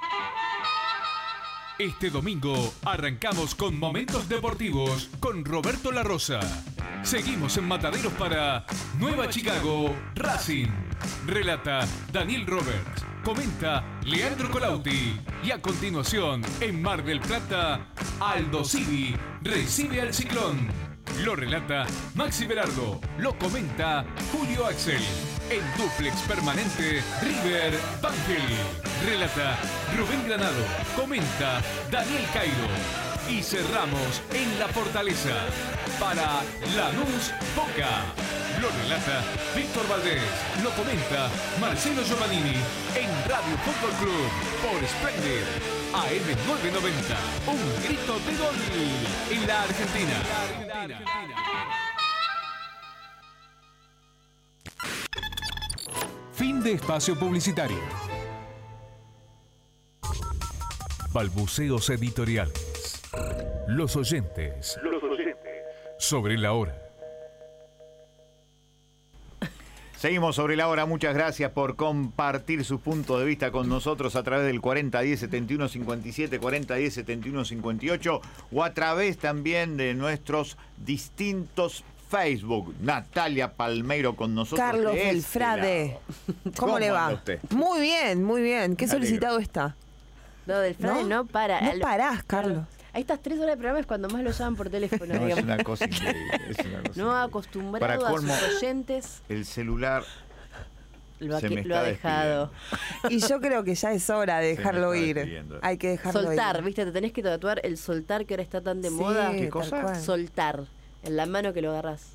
Este domingo arrancamos con Momentos Deportivos con Roberto La Rosa. Seguimos en Mataderos para Nueva Chicago, Racing. Relata Daniel Roberts. Comenta Leandro Colauti. Y a continuación, en Mar del Plata, Aldo Civi recibe al Ciclón. Lo relata Maxi Berardo. Lo comenta Julio Axel. En dúplex permanente, River Banfield. Relata Rubén Granado. Comenta Daniel Cairo. Y cerramos en La Fortaleza para Lanús Boca. Lo relata Víctor Valdés. Lo comenta Marcelo Giovannini en Radio Fútbol Club por Splendid A M novecientos noventa. Un grito de gol en la Argentina. Fin de espacio publicitario. Balbuceos editoriales. Los oyentes. Los oyentes. Sobre la hora. Seguimos sobre la hora. Muchas gracias por compartir su punto de vista con nosotros a través del cuarenta diez, setenta y uno cincuenta y siete, cuarenta diez, setenta y uno cincuenta y ocho o a través también de nuestros distintos Facebook. Natalia Palmeiro con nosotros. Carlos Delfrade. ¿Cómo, ¿Cómo le va? Usted? Muy bien, muy bien. Qué solicitado está. No, Delfrade no, no para. No parás, Carlos. A estas tres horas de programa es cuando más lo llaman por teléfono. No, es una cosa increíble. Es una cosa no acostumbrado a sus oyentes. El celular Lo, ha, Se me lo ha está dejado. Y yo creo que ya es hora de Se me dejarlo está ir. despidiendo. Hay que dejarlo Soltar, ir. ¿viste? Te tenés que tatuar el soltar que ahora está tan de Sí, moda. ¿Qué cosa? tal cual. Soltar. En la mano que lo agarrás.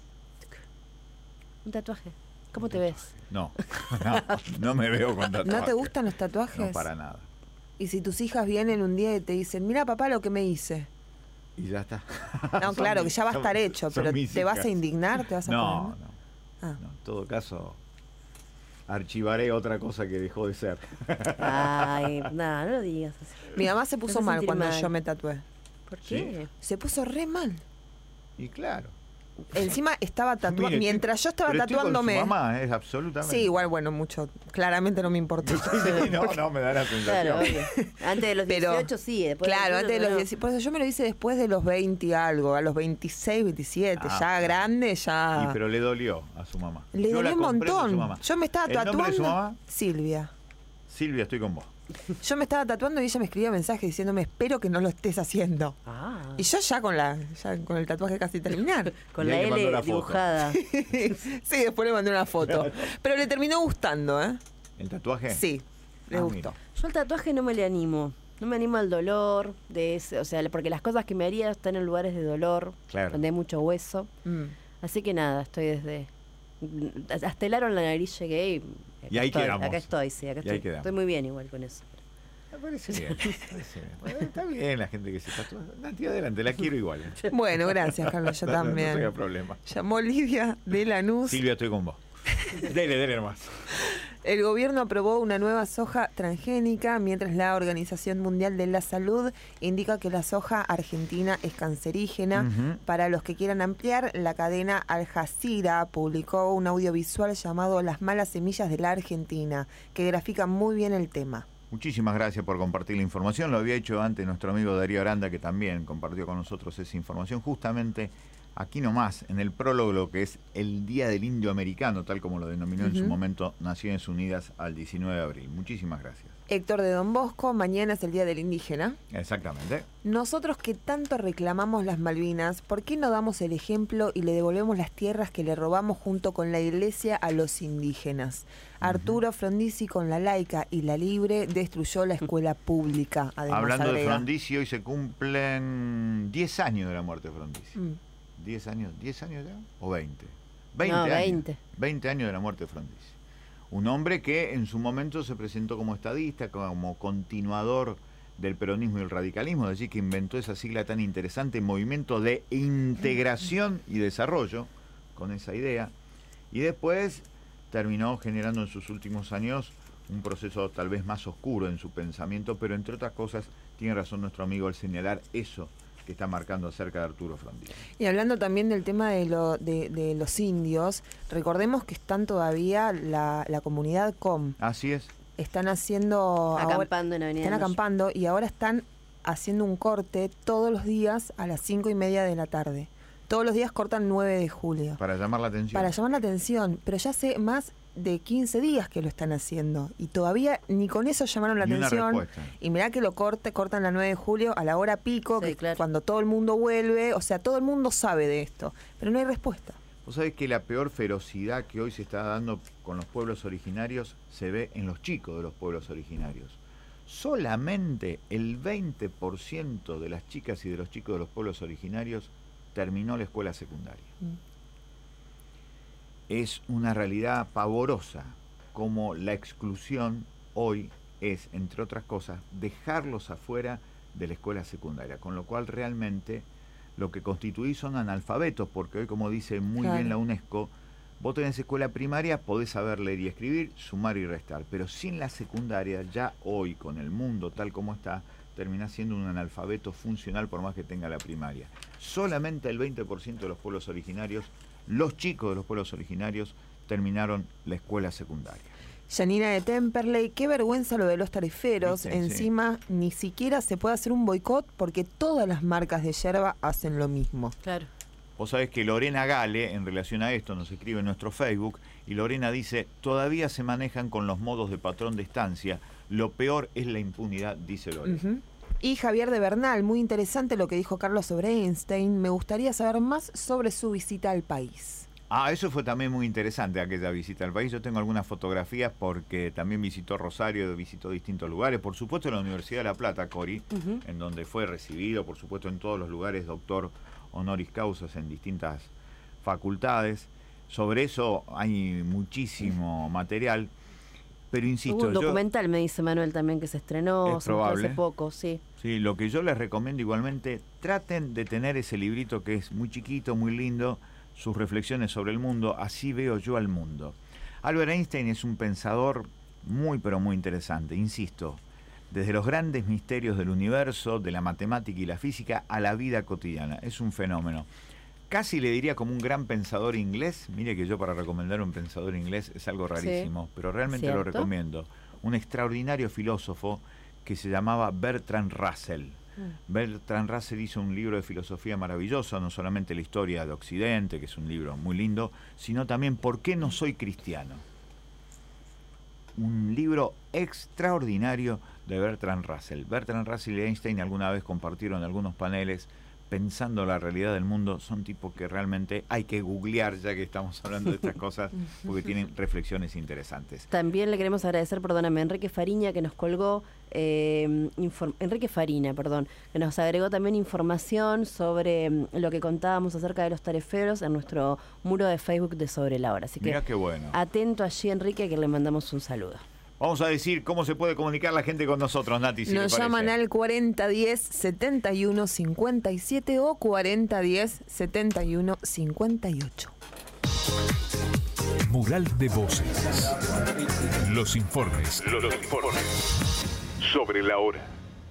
Un tatuaje. ¿Cómo te ves? No, no, no me veo con tatuajes. ¿No te gustan los tatuajes? No, para nada. Y si tus hijas vienen un día y te dicen, mira papá lo que me hice. Y ya está. No, Son claro, que mis- ya va a son- estar hecho, son pero mis ¿te vas a hijas. indignar? ¿Te vas a No, poner? no, Ah. no. En todo caso, archivaré otra cosa que dejó de ser. Ay, no, no lo digas así. Mi mamá se Me puso hace mal sentir cuando mal. yo me tatué. ¿Por qué? Se puso re mal. Y claro. Encima estaba tatuando. Mire, Mientras yo estaba pero estoy con su tatuándome. mamá, es absolutamente. Sí, igual, bueno, mucho. Claramente no me importó. no, no, me da la sensación. Claro, obvio. Antes de los Pero- dieciocho sí, después de Claro, los antes de los no. dieciocho. Por eso yo me lo hice después de los veinte y algo, a los veintiséis, veintisiete. Ah, ya grande, ya. Y pero le dolió a su mamá. Le Yo la dolió un comprendo a su montón. mamá. Yo me estaba ¿El tatuando. nombre de su mamá? Silvia. Silvia, estoy con vos. Yo me estaba tatuando y ella me escribía mensajes diciéndome, espero que no lo estés haciendo. Ah. Y yo ya con la ya con el tatuaje casi terminar. Con la L dibujada. Sí, después le mandé una foto. Pero le terminó gustando, ¿eh? ¿El tatuaje? Sí, le Ah, gustó. mira. Yo al tatuaje no me le animo. No me animo al dolor, de ese, o sea, porque las cosas que me haría están en lugares de dolor, Claro. donde hay mucho hueso. Mm. Así que nada, estoy desde... Hasta el aro en la nariz llegué y... acá Y ahí estoy, quedamos. Acá estoy, sí, acá Y ahí estoy. quedamos. Estoy muy bien igual con eso. Me parece bien. me parece bien. Bueno, está bien la gente que se tatúa. Nati, adelante, la quiero igual. Bueno, gracias, Carlos, yo No, no, también. No tenga problema. Llamó Lidia de Lanús. Silvia, estoy con vos. Dele, dele nomás. El gobierno aprobó una nueva soja transgénica, mientras la Organización Mundial de la Salud indica que la soja argentina es cancerígena. Ujú. Para los que quieran ampliar, la cadena Al Jazeera publicó un audiovisual llamado Las malas semillas de la Argentina, que grafica muy bien el tema. Muchísimas gracias por compartir la información. Lo había hecho antes nuestro amigo Darío Aranda, que también compartió con nosotros esa información, justamente aquí nomás, en el prólogo, lo que es el Día del Indio Americano, tal como lo denominó en su Ujú. momento Naciones Unidas al diecinueve de abril. Muchísimas gracias. Héctor de Don Bosco, mañana es el Día del Indígena. Exactamente. Nosotros que tanto reclamamos las Malvinas, ¿por qué no damos el ejemplo y le devolvemos las tierras que le robamos junto con la iglesia a los indígenas? Arturo Frondizi con la laica y la libre destruyó la escuela pública. Además, Hablando de agrega. Frondizi, hoy se cumplen diez años de la muerte de Frondizi. Mm. ¿diez años? ¿diez años ya? ¿O veinte? veinte No, años. veinte. veinte años de la muerte de Frondizi. Un hombre que en su momento se presentó como estadista, como continuador del peronismo y el radicalismo, es decir, que inventó esa sigla tan interesante, Movimiento de Integración y Desarrollo, con esa idea, y después terminó generando en sus últimos años un proceso tal vez más oscuro en su pensamiento, pero entre otras cosas, tiene razón nuestro amigo al señalar eso que está marcando acerca de Arturo Frondizi. Y hablando también del tema de, lo, de, de los indios, recordemos que están todavía la, la comunidad C O M. Así es. Están haciendo... Acampando en Avenida Están Mayo. acampando y ahora están haciendo un corte todos los días a las cinco y media de la tarde. Todos los días cortan nueve de julio. Para llamar la atención. Para llamar la atención, pero ya hace más de quince días que lo están haciendo y todavía ni con eso llamaron la Ni una atención. respuesta. Y mirá que lo corte, cortan la nueve de julio a la hora pico, Sí, que claro. cuando todo el mundo vuelve, o sea, todo el mundo sabe de esto, pero no hay respuesta. Vos sabés que la peor ferocidad que hoy se está dando con los pueblos originarios se ve en los chicos de los pueblos originarios. Solamente el veinte por ciento de las chicas y de los chicos de los pueblos originarios terminó la escuela secundaria. Es una realidad pavorosa como la exclusión hoy es, entre otras cosas, dejarlos afuera de la escuela secundaria, con lo cual realmente lo que constituís son analfabetos, porque hoy, como dice muy Claro. bien la UNESCO, vos tenés escuela primaria, podés saber leer y escribir, sumar y restar, pero sin la secundaria, ya hoy, con el mundo tal como está, terminás siendo un analfabeto funcional por más que tenga la primaria. Solamente el veinte por ciento de los pueblos originarios, los chicos de los pueblos originarios, terminaron la escuela secundaria. Janina de Temperley, qué vergüenza lo de los tariferos. Viste, Encima ni siquiera se puede hacer un boicot porque todas las marcas de yerba hacen lo mismo. Claro. Vos sabés que Lorena Gale, en relación a esto, nos escribe en nuestro Facebook, y Lorena dice, todavía se manejan con los modos de patrón de estancia, lo peor es la impunidad, dice Lorena. Ujú. Y Javier de Bernal, muy interesante lo que dijo Carlos sobre Einstein. Me gustaría saber más sobre su visita al país. Ah, eso fue también muy interesante, aquella visita al país. Yo tengo algunas fotografías porque también visitó Rosario, visitó distintos lugares. Por supuesto en la Universidad de La Plata, Cori, uh-huh. en donde fue recibido, por supuesto en todos los lugares, doctor honoris causa en distintas facultades. Sobre eso hay muchísimo material, pero insisto... Hubo un yo, documental, me dice Manuel también, que se estrenó es probable. hace poco, sí. Sí, lo que yo les recomiendo igualmente, traten de tener ese librito que es muy chiquito, muy lindo, sus reflexiones sobre el mundo, así veo yo al mundo. Albert Einstein es un pensador muy pero muy interesante, insisto, desde los grandes misterios del universo, de la matemática y la física, a la vida cotidiana, es un fenómeno. Casi le diría como un gran pensador inglés, mire que yo para recomendar un pensador inglés es algo rarísimo, sí, pero realmente ¿cierto? Lo recomiendo. Un extraordinario filósofo que se llamaba Bertrand Russell. Bertrand Russell hizo un libro de filosofía maravilloso, no solamente la historia de Occidente, que es un libro muy lindo, sino también ¿Por qué no soy cristiano? Un libro extraordinario de Bertrand Russell. Bertrand Russell y Einstein alguna vez compartieron algunos paneles pensando la realidad del mundo. Son tipos que realmente hay que googlear, ya que estamos hablando de estas cosas, porque tienen reflexiones interesantes. También le queremos agradecer, perdóname, a Enrique Fariña, que nos colgó, eh, inform- Enrique Farina, perdón, que nos agregó también información sobre um, lo que contábamos acerca de los tareferos en nuestro muro de Facebook de Sobre la Hora. Así que mirá qué bueno. Atento allí, Enrique, que le mandamos un saludo. Vamos a decir cómo se puede comunicar la gente con nosotros, Nati, si nos llaman al cuarenta diez setenta y uno cincuenta y siete o cuarenta diez setenta y uno cincuenta y ocho. Mural de voces. Los informes. Los, los informes. Sobre la hora.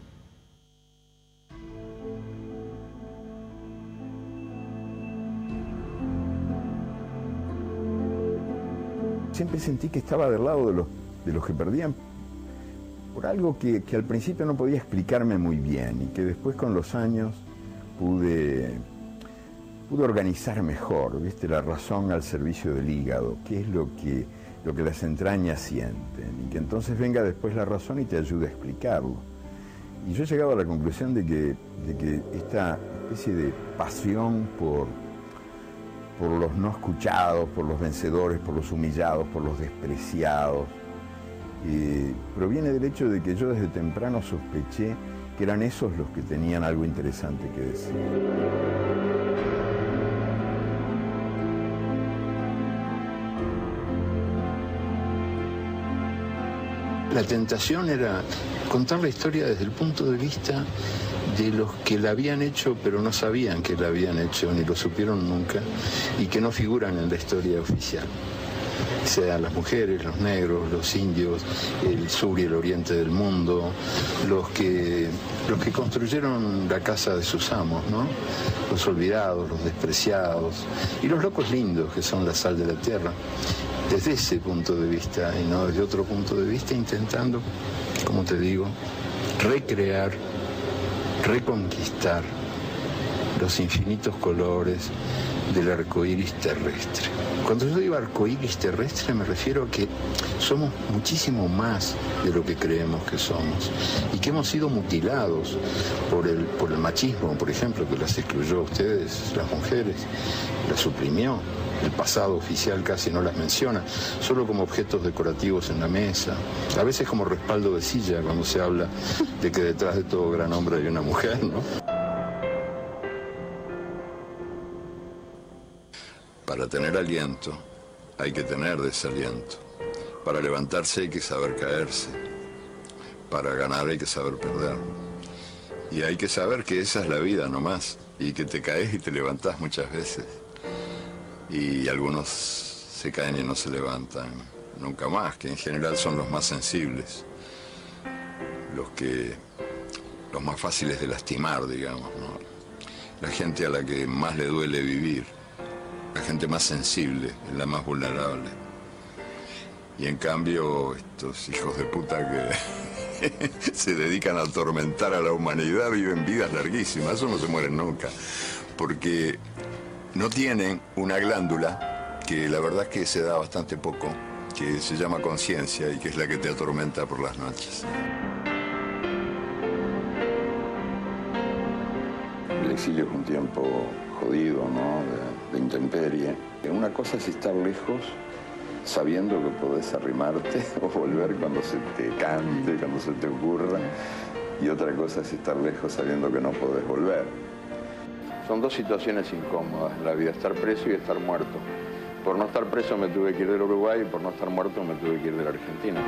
Siempre sentí que estaba del lado de los de los que perdían por algo que, que al principio no podía explicarme muy bien y que después con los años pude, pude organizar mejor, ¿viste? La razón al servicio del hígado, qué es lo que, lo que las entrañas sienten, y que entonces venga después la razón y te ayude a explicarlo. Y yo he llegado a la conclusión de que, de que esta especie de pasión por, por los no escuchados, por los vencedores, por los humillados, por los despreciados, Eh, proviene del hecho de que yo desde temprano sospeché que eran esos los que tenían algo interesante que decir. La tentación era contar la historia desde el punto de vista de los que la habían hecho pero no sabían que la habían hecho ni lo supieron nunca y que no figuran en la historia oficial. Sean las mujeres, los negros, los indios, el sur y el oriente del mundo, los que, los que construyeron la casa de sus amos, ¿no? Los olvidados, los despreciados, y los locos lindos que son la sal de la tierra. Desde ese punto de vista y no desde otro punto de vista, intentando, como te digo, recrear, reconquistar los infinitos colores del arco iris terrestre. Cuando yo digo arco iris terrestre me refiero a que somos muchísimo más de lo que creemos que somos y que hemos sido mutilados por el, por el machismo, por ejemplo, que las excluyó a ustedes, las mujeres, las suprimió. El pasado oficial casi no las menciona, solo como objetos decorativos en la mesa, a veces como respaldo de silla cuando se habla de que detrás de todo gran hombre hay una mujer, ¿no? Para tener aliento hay que tener desaliento. Para levantarse hay que saber caerse. Para ganar hay que saber perder. Y hay que saber que esa es la vida nomás. Y que te caes y te levantás muchas veces. Y algunos se caen y no se levantan nunca más, que en general son los más sensibles. Los que... los más fáciles de lastimar, digamos, ¿no? La gente a la que más le duele vivir. La gente más sensible, es la más vulnerable. Y en cambio, estos hijos de puta que se dedican a atormentar a la humanidad viven vidas larguísimas, eso no se mueren nunca. Porque no tienen una glándula, que la verdad es que se da bastante poco, que se llama conciencia y que es la que te atormenta por las noches. El exilio es un tiempo jodido, ¿no? De, de intemperie. Una cosa es estar lejos sabiendo que podés arrimarte o volver cuando se te cante, cuando se te ocurra. Y otra cosa es estar lejos sabiendo que no podés volver. Son dos situaciones incómodas en la vida, estar preso y estar muerto. Por no estar preso me tuve que ir del Uruguay y por no estar muerto me tuve que ir de la Argentina.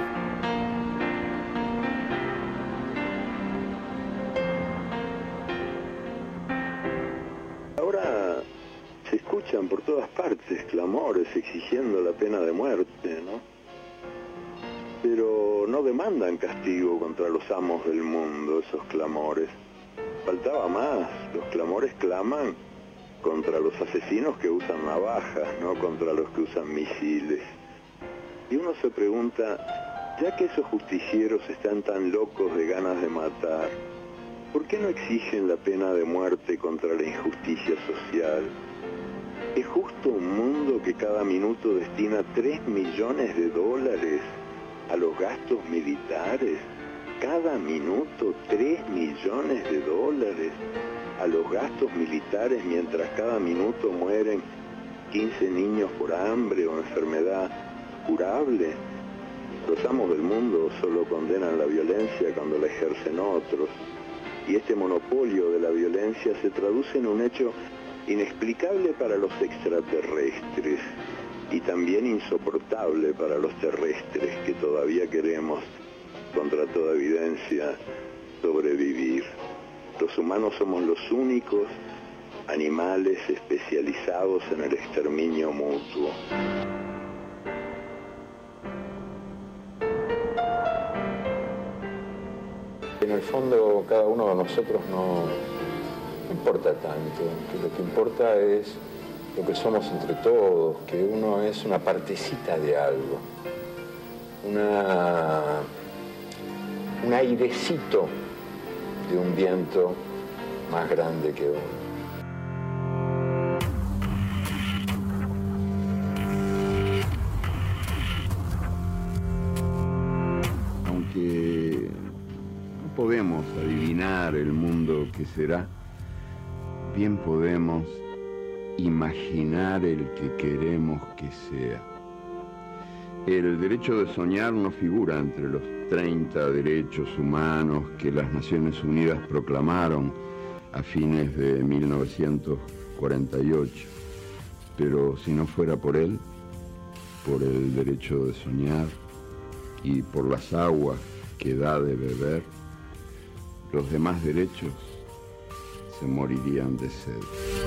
Ahora se escuchan por todas partes clamores exigiendo la pena de muerte, ¿no? Pero no demandan castigo contra los amos del mundo, esos clamores. Faltaba más, los clamores claman contra los asesinos que usan navajas, no contra los que usan misiles. Y uno se pregunta, ya que esos justicieros están tan locos de ganas de matar, ¿por qué no exigen la pena de muerte contra la injusticia social? ¿Es justo un mundo que cada minuto destina tres millones de dólares a los gastos militares? Cada minuto tres millones de dólares a los gastos militares, mientras cada minuto mueren quince niños por hambre o enfermedad curable. Los amos del mundo solo condenan la violencia cuando la ejercen otros, y este monopolio de la violencia se traduce en un hecho inexplicable para los extraterrestres y también insoportable para los terrestres que todavía queremos, contra toda evidencia, sobrevivir. Los humanos somos los únicos animales especializados en el exterminio mutuo. En el fondo, cada uno de nosotros no, no importa tanto, que lo que importa es lo que somos entre todos, que uno es una partecita de algo, una, un airecito de un viento más grande que uno. Aunque no podemos adivinar el mundo que será, bien podemos imaginar el que queremos que sea. El derecho de soñar no figura entre los treinta derechos humanos que las Naciones Unidas proclamaron a fines de mil novecientos cuarenta y ocho. Pero si no fuera por él, por el derecho de soñar y por las aguas que da de beber, los demás derechos se morirían de sed.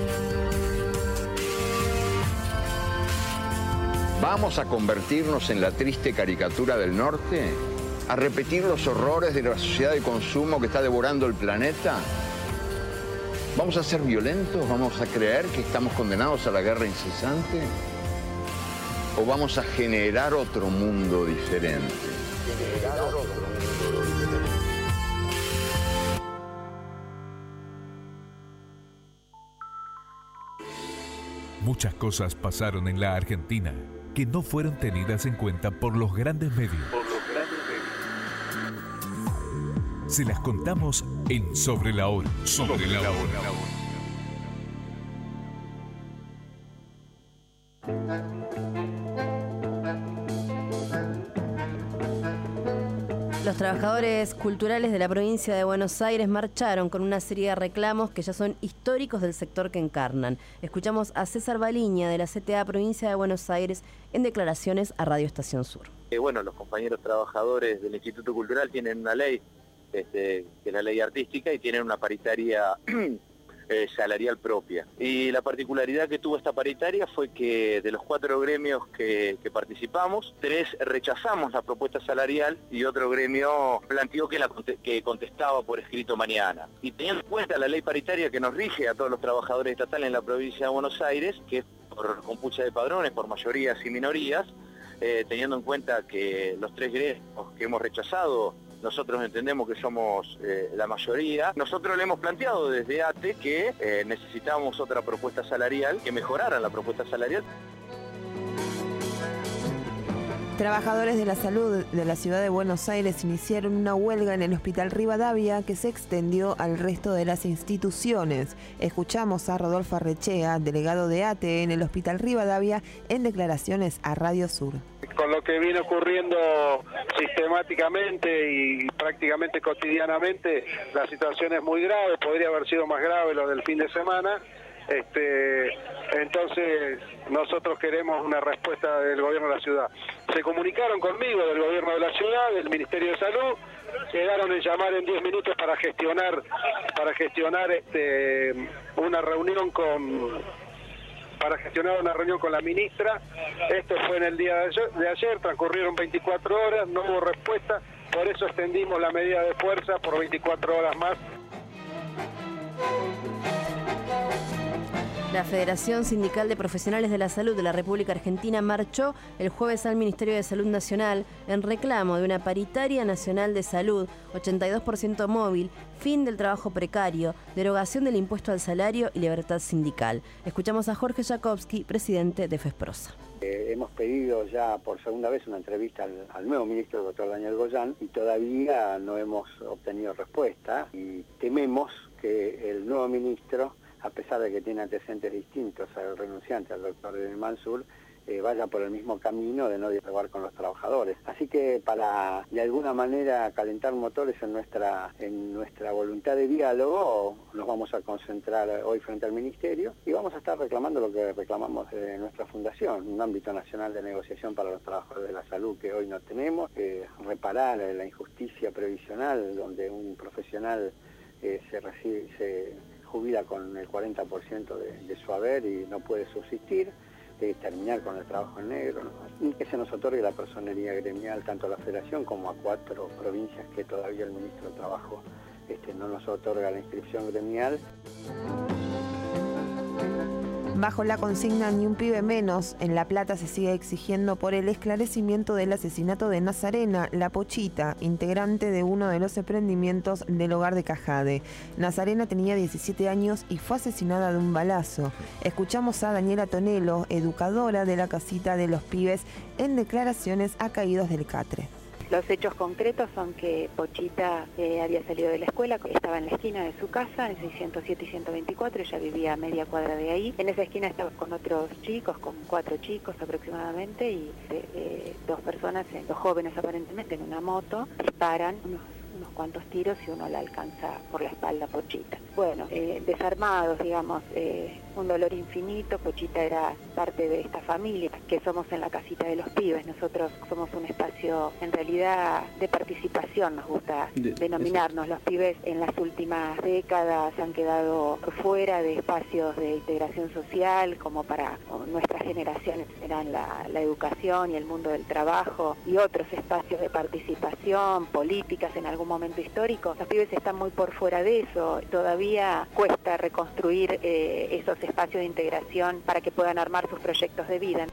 ¿Vamos a convertirnos en la triste caricatura del norte? ¿A repetir los horrores de la sociedad de consumo que está devorando el planeta? ¿Vamos a ser violentos? ¿Vamos a creer que estamos condenados a la guerra incesante? ¿O vamos a generar otro mundo diferente? Generar otro mundo diferente. Muchas cosas pasaron en la Argentina que no fueron tenidas en cuenta por los grandes medios. Por los grandes medios. Se las contamos en Sobre la Hora. Sobre, Sobre la, la Hora. Los trabajadores culturales de la provincia de Buenos Aires marcharon con una serie de reclamos que ya son históricos del sector que encarnan. Escuchamos a César Baliña de la C T A Provincia de Buenos Aires en declaraciones a Radio Estación Sur. Eh, bueno, los compañeros trabajadores del Instituto Cultural tienen una ley, este, que es la ley artística, y tienen una paritaria eh, salarial propia. Y la particularidad que tuvo esta paritaria fue que de los cuatro gremios que, que participamos, tres rechazamos la propuesta salarial y otro gremio planteó que, la, que contestaba por escrito mañana. Y teniendo en cuenta la ley paritaria que nos rige a todos los trabajadores estatales en la provincia de Buenos Aires, que es por compucha de padrones, por mayorías y minorías, eh, teniendo en cuenta que los tres gremios que hemos rechazado, nosotros entendemos que somos eh, la mayoría. Nosotros le hemos planteado desde A T E que eh, necesitábamos otra propuesta salarial, que mejorara la propuesta salarial. Trabajadores de la salud de la ciudad de Buenos Aires iniciaron una huelga en el Hospital Rivadavia que se extendió al resto de las instituciones. Escuchamos a Rodolfo Arrechea, delegado de A T E en el Hospital Rivadavia, en declaraciones a Radio Sur. Con lo que viene ocurriendo sistemáticamente y prácticamente cotidianamente, la situación es muy grave, podría haber sido más grave lo del fin de semana. Este, entonces nosotros queremos una respuesta del gobierno de la ciudad. Se comunicaron conmigo del gobierno de la ciudad, del Ministerio de Salud, quedaron en llamar en diez minutos para gestionar para gestionar este una reunión con para gestionar una reunión con la ministra. Esto fue en el día de ayer, de ayer, transcurrieron veinticuatro horas, no hubo respuesta, por eso extendimos la medida de fuerza por veinticuatro horas más. La Federación Sindical de Profesionales de la Salud de la República Argentina marchó el jueves al Ministerio de Salud Nacional en reclamo de una paritaria nacional de salud, ochenta y dos por ciento móvil, fin del trabajo precario, derogación del impuesto al salario y libertad sindical. Escuchamos a Jorge Jakowski, presidente de FESPROSA. Eh, hemos pedido ya por segunda vez una entrevista al, al nuevo ministro, el doctor Daniel Goyan, y todavía no hemos obtenido respuesta y tememos que el nuevo ministro, a pesar de que tiene antecedentes distintos al renunciante, al doctor Mansur, eh, vaya por el mismo camino de no dialogar con los trabajadores. Así que para, de alguna manera, calentar motores en nuestra, en nuestra voluntad de diálogo, nos vamos a concentrar hoy frente al Ministerio y vamos a estar reclamando lo que reclamamos de nuestra fundación, un ámbito nacional de negociación para los trabajadores de la salud que hoy no tenemos, eh, reparar la injusticia previsional donde un profesional eh, se recibe... Se, jubila con el cuarenta por ciento de, de su haber y no puede subsistir, eh, terminar con el trabajo en negro, ¿no? Y que se nos otorgue la personería gremial tanto a la Federación como a cuatro provincias que todavía el Ministro de Trabajo este, no nos otorga la inscripción gremial. Bajo la consigna Ni un pibe menos, en La Plata se sigue exigiendo por el esclarecimiento del asesinato de Nazarena, la Pochita, integrante de uno de los emprendimientos del hogar de Cajade. Nazarena tenía diecisiete años y fue asesinada de un balazo. Escuchamos a Daniela Tonelo, educadora de la casita de los pibes, en declaraciones a Caídos del Catre. Los hechos concretos son que Pochita eh, había salido de la escuela, estaba en la esquina de su casa, en seiscientos siete y ciento veinticuatro, ella vivía a media cuadra de ahí. En esa esquina estaba con otros chicos, con cuatro chicos aproximadamente, y eh, dos personas, eh, dos jóvenes aparentemente, en una moto, disparan unos, unos cuantos tiros y uno la alcanza por la espalda a Pochita. Bueno, eh, desarmados, digamos, eh, un dolor infinito. Pochita era parte de esta familia que somos en la casita de los pibes. Nosotros somos un espacio en realidad de participación, nos gusta de, denominarnos. Los pibes en las últimas décadas han quedado fuera de espacios de integración social, como para nuestras generaciones eran la, la educación y el mundo del trabajo y otros espacios de participación, políticas en algún momento histórico. Los pibes están muy por fuera de eso. Todavía cuesta reconstruir eh, esos espacios de integración para que puedan armar sus proyectos de vida.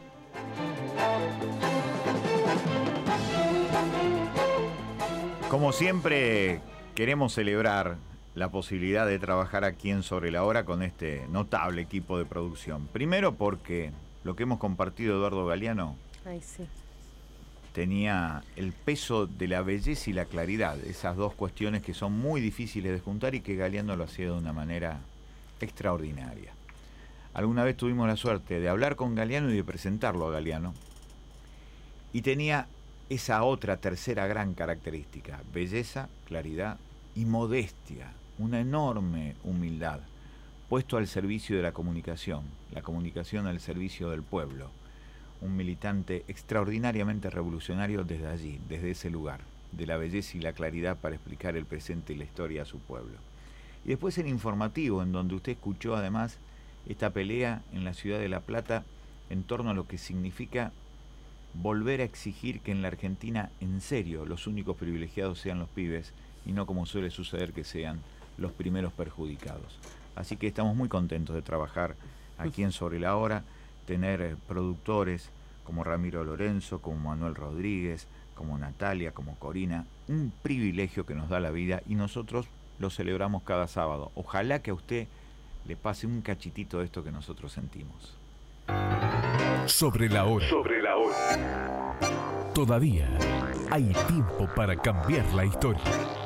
Como siempre, queremos celebrar la posibilidad de trabajar aquí en Sobre la Hora con este notable equipo de producción. Primero porque lo que hemos compartido Eduardo Galeano Ay, sí. tenía el peso de la belleza y la claridad, esas dos cuestiones que son muy difíciles de juntar y que Galeano lo hacía de una manera extraordinaria. Alguna vez tuvimos la suerte de hablar con Galeano y de presentarlo a Galeano, y tenía esa otra tercera gran característica: belleza, claridad y modestia, una enorme humildad, puesto al servicio de la comunicación, la comunicación al servicio del pueblo. Un militante extraordinariamente revolucionario desde allí, desde ese lugar, de la belleza y la claridad para explicar el presente y la historia a su pueblo. Y después el informativo, en donde usted escuchó además esta pelea en la ciudad de La Plata en torno a lo que significa volver a exigir que en la Argentina, en serio, los únicos privilegiados sean los pibes y no, como suele suceder, que sean los primeros perjudicados. Así que estamos muy contentos de trabajar aquí en Sobre la Hora, tener eh, productores como Ramiro Lorenzo, como Manuel Rodríguez, como Natalia, como Corina, un privilegio que nos da la vida y nosotros lo celebramos cada sábado. Ojalá que a usted le pase un cachitito de esto que nosotros sentimos. Sobre la Hora. Sobre la Hora. Todavía hay tiempo para cambiar la historia.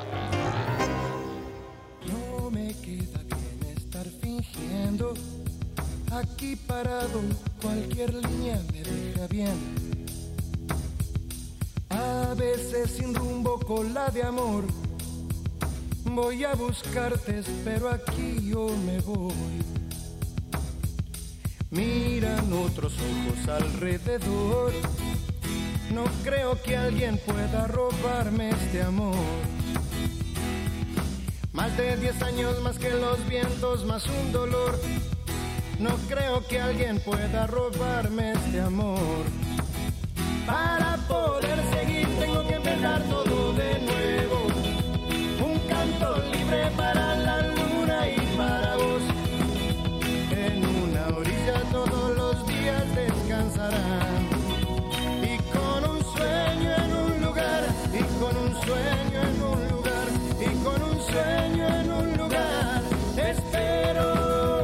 No me queda bien estar fingiendo. Aquí parado, cualquier línea me deja bien. A veces sin rumbo con la de amor. Voy a buscarte, pero aquí yo me voy. Miran otros ojos alrededor. No creo que alguien pueda robarme este amor. Más de diez años más que los vientos, más un dolor. No creo que alguien pueda robarme este amor. Para poder seguir tengo que empezar todo de nuevo. Un canto libre para la luna y para vos. En una orilla todos los días descansarán. Y con un sueño en un lugar, y con un sueño en un lugar, y con un sueño en un lugar, te espero.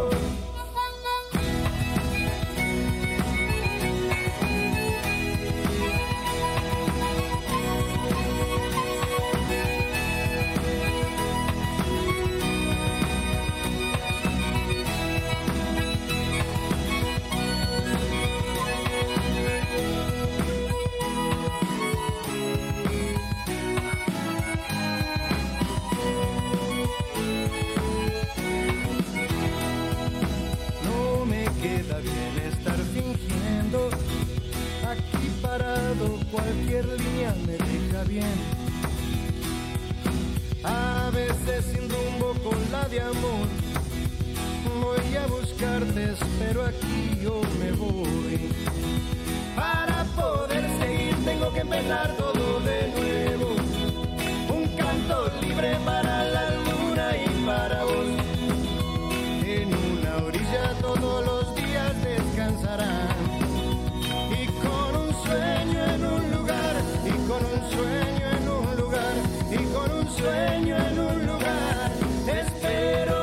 Cualquier línea me deja bien. A veces sin rumbo con la de amor. Voy a buscarte, pero aquí yo me voy. Para poder seguir tengo que empezar todo de nuevo. Un canto libre para la luna y para vos. En una orilla todos los días descansarán. Y con un sueño en un lugar, y con un sueño en un lugar, y con un sueño en un lugar, te espero.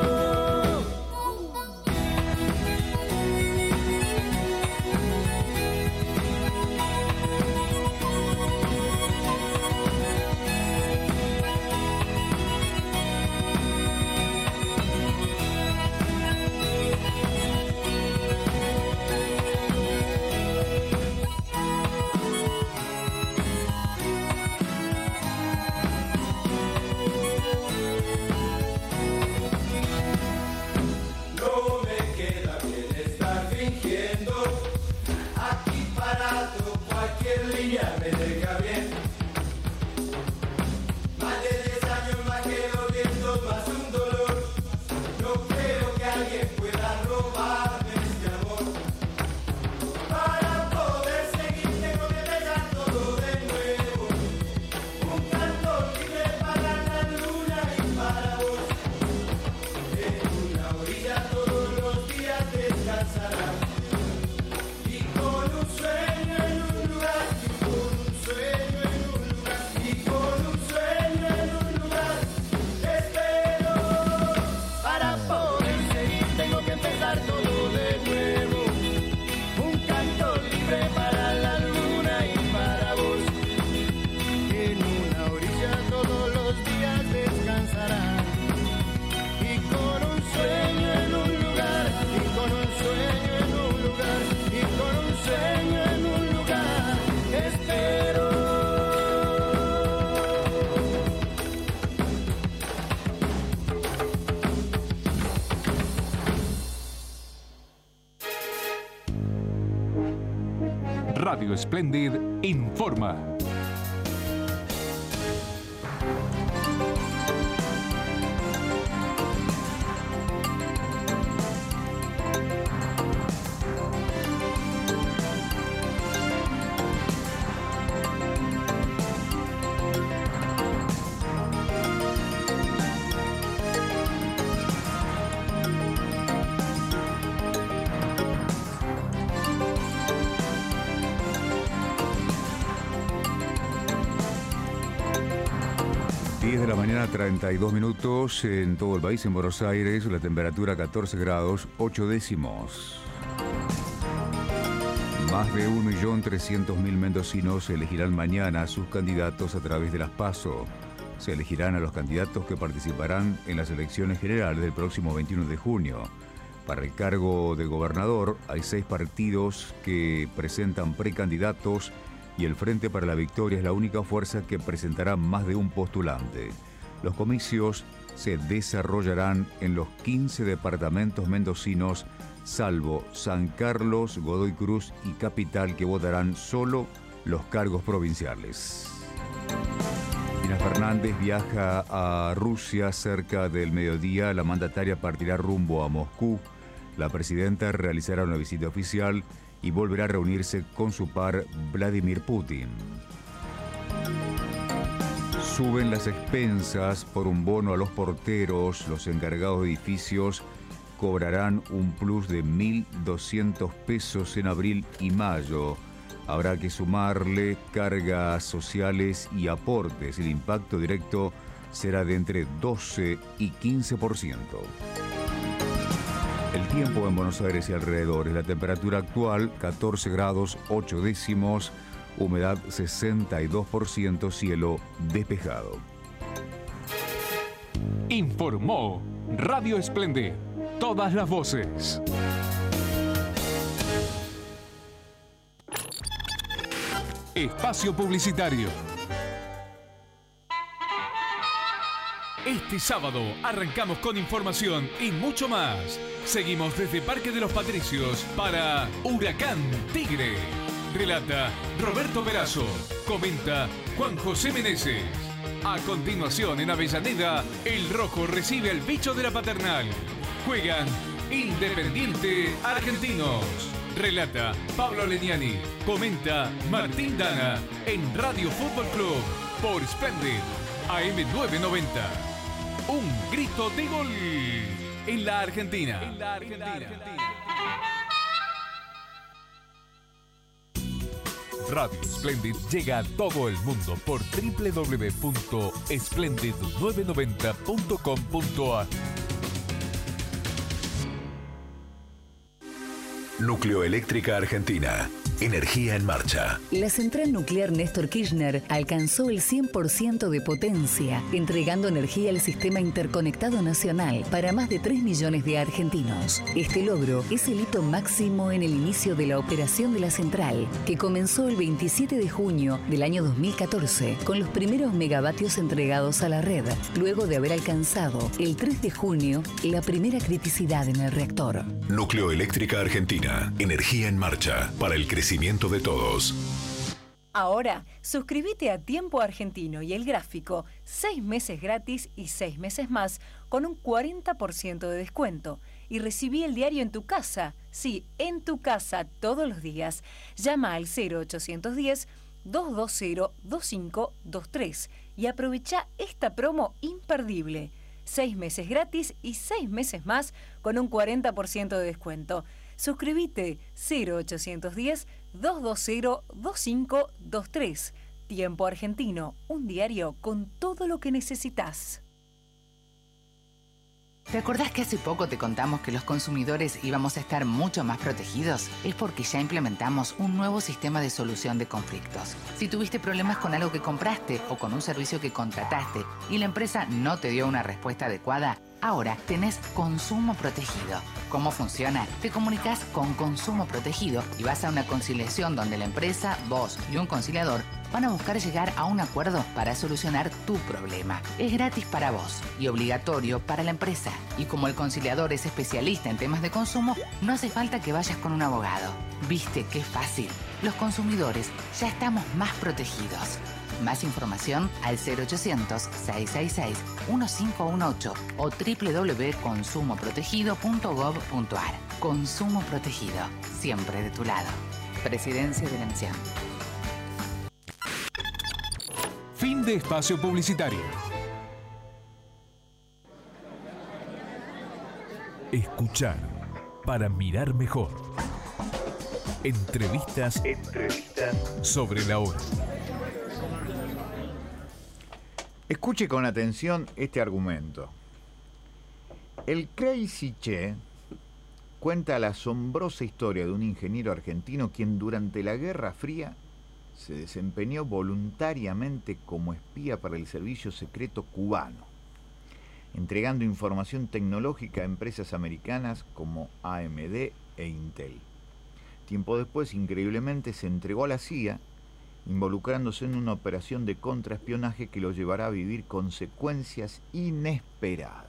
Me deja bien. Más de diez años más que los vientos, más un dolor. No creo que alguien pueda robarme este amor. Para poder seguir tengo que empezar todo de nuevo. Un canto libre para la luna y para vos. En una orilla todos los días descansarán. Y con un sueño en un lugar, sueño en un lugar, y con un sueño en un lugar, te espero. Para poder seguir tengo que empezar todo de nuevo. Un canto libre para la luna y para vos. En una orilla todos los días descansarán. Y con un sueño en un lugar, y con un sueño en un lugar, y con un sueño en un lugar, te espero. Radio Splendid informa. diez de la mañana, treinta y dos minutos en todo el país, en Buenos Aires, la temperatura catorce grados, ocho décimos. Más de un millón trescientos mil mendocinos elegirán mañana a sus candidatos a través de las PASO. Se elegirán a los candidatos que participarán en las elecciones generales del próximo veintiuno de junio. Para el cargo de gobernador hay seis partidos que presentan precandidatos y el Frente para la Victoria es la única fuerza que presentará más de un postulante. Los comicios se desarrollarán en los quince departamentos mendocinos, salvo San Carlos, Godoy Cruz y Capital, que votarán solo los cargos provinciales. Cristina Fernández viaja a Rusia cerca del mediodía. La mandataria partirá rumbo a Moscú. La presidenta realizará una visita oficial y volverá a reunirse con su par Vladimir Putin. Suben las expensas por un bono a los porteros. Los encargados de edificios cobrarán un plus de mil doscientos pesos en abril y mayo. Habrá que sumarle cargas sociales y aportes. El impacto directo será de entre doce y quince por ciento. El tiempo en Buenos Aires y alrededores. La temperatura actual, catorce grados ocho décimos. Humedad sesenta y dos por ciento, cielo despejado. Informó Radio Esplendid. Todas las voces. Espacio publicitario. Este sábado arrancamos con información y mucho más. Seguimos desde Parque de los Patricios para Huracán Tigre. Relata Roberto Verazo. Comenta Juan José Meneses. A continuación, en Avellaneda, el Rojo recibe al bicho de la Paternal. Juegan Independiente Argentinos. Relata Pablo Leniani. Comenta Martín Dana en Radio Fútbol Club por Splendid A M novecientos noventa. Un grito de gol en la Argentina. En la Argentina. Radio Splendid llega a todo el mundo por doble u doble u doble u punto splendid novecientos noventa punto com punto a r. Nucleoeléctrica Argentina. Energía en marcha. La central nuclear Néstor Kirchner alcanzó el cien por ciento de potencia, entregando energía al sistema interconectado nacional para más de tres millones de argentinos. Este logro es el hito máximo en el inicio de la operación de la central, que comenzó el veintisiete de junio del año dos mil catorce, con los primeros megavatios entregados a la red, luego de haber alcanzado el tres de junio la primera criticidad en el reactor. Nucleoeléctrica Argentina. Energía en marcha para el crecimiento de todos. Ahora, suscríbete a Tiempo Argentino y El Gráfico, seis meses gratis y seis meses más con un cuarenta por ciento de descuento. Y recibí el diario en tu casa, sí, en tu casa todos los días. Llama al cero ochocientos diez, doscientos veinte, veinticinco veintitrés y aprovecha esta promo imperdible. Seis meses gratis y seis meses más con un cuarenta por ciento de descuento. Suscríbete cero ochocientos diez, doscientos veinte, veinticinco veintitrés. Tiempo Argentino, un diario con todo lo que necesitas. ¿Te acordás que hace poco te contamos que los consumidores íbamos a estar mucho más protegidos? Es porque ya implementamos un nuevo sistema de solución de conflictos. Si tuviste problemas con algo que compraste o con un servicio que contrataste y la empresa no te dio una respuesta adecuada, ahora tenés Consumo Protegido. ¿Cómo funciona? Te comunicas con Consumo Protegido y vas a una conciliación donde la empresa, vos y un conciliador van a buscar llegar a un acuerdo para solucionar tu problema. Es gratis para vos y obligatorio para la empresa. Y como el conciliador es especialista en temas de consumo, no hace falta que vayas con un abogado. ¿Viste qué fácil? Los consumidores ya estamos más protegidos. Más información al cero ochocientos, seiscientos sesenta y seis, quince dieciocho o doble u doble u doble u punto consumo protegido punto gob punto a r. Consumo Protegido, siempre de tu lado. Presidencia de la Nación. Fin de espacio publicitario. Escuchar para mirar mejor. Entrevistas, Entrevistas sobre la hora. Escuche con atención este argumento. El Crazy Che cuenta la asombrosa historia de un ingeniero argentino quien durante la Guerra Fría se desempeñó voluntariamente como espía para el servicio secreto cubano, entregando información tecnológica a empresas americanas como A M D e Intel. Tiempo después, increíblemente, se entregó a la C I A, involucrándose en una operación de contraespionaje que lo llevará a vivir consecuencias inesperadas.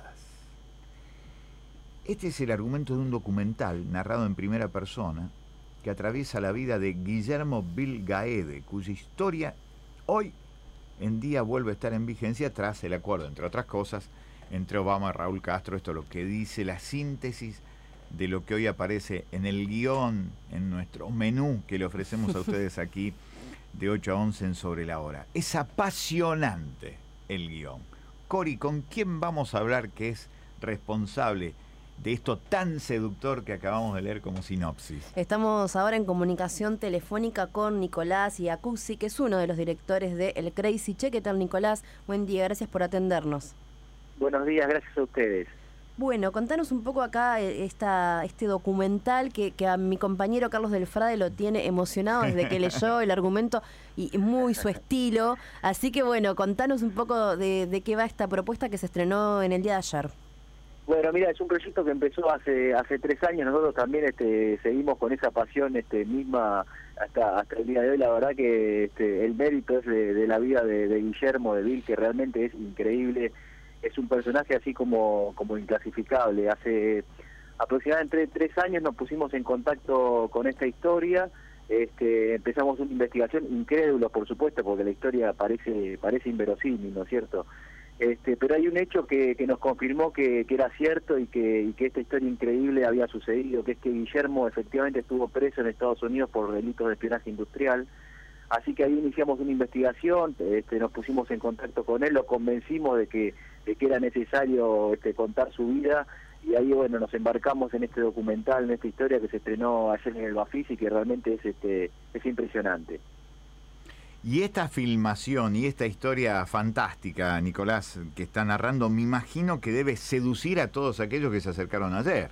Este es el argumento de un documental narrado en primera persona que atraviesa la vida de Guillermo Bill Gaede, cuya historia hoy en día vuelve a estar en vigencia tras el acuerdo, entre otras cosas, entre Obama y Raúl Castro. Esto es lo que dice la síntesis de lo que hoy aparece en el guión, en nuestro menú que le ofrecemos a ustedes aquí de ocho a once en Sobre la Hora. Es apasionante el guión. Cori, ¿con quién vamos a hablar que es responsable de esto tan seductor que acabamos de leer como sinopsis? Estamos ahora en comunicación telefónica con Nicolás Iacuzzi, que es uno de los directores de El Crazy Che. ¿Qué tal, Nicolás? Buen día, gracias por atendernos. Buenos días, gracias a ustedes. Bueno, contanos un poco acá esta, este documental que, que a mi compañero Carlos del Frade lo tiene emocionado desde que leyó el argumento y muy su estilo. Así que bueno, contanos un poco de, de qué va esta propuesta que se estrenó en el día de ayer. Bueno, mira, es un proyecto que empezó hace hace tres años. Nosotros también este, seguimos con esa pasión este, misma hasta hasta el día de hoy. La verdad que este, el mérito es de, de la vida de, de Guillermo, de Bill, que realmente es increíble. Es un personaje así como, como inclasificable. Hace aproximadamente tres años nos pusimos en contacto con esta historia. Este, empezamos una investigación incrédula, por supuesto, porque la historia parece parece inverosímil, ¿no es cierto? Este, pero hay un hecho que, que nos confirmó que, que era cierto y que, y que esta historia increíble había sucedido, que es que Guillermo efectivamente estuvo preso en Estados Unidos por delitos de espionaje industrial. Así que ahí iniciamos una investigación, este, nos pusimos en contacto con él, lo convencimos de que, de que era necesario este, contar su vida, y ahí bueno nos embarcamos en este documental, en esta historia que se estrenó ayer en el Bafisi, que realmente es, este, es impresionante. Y esta filmación y esta historia fantástica, Nicolás, que está narrando, me imagino que debe seducir a todos aquellos que se acercaron ayer.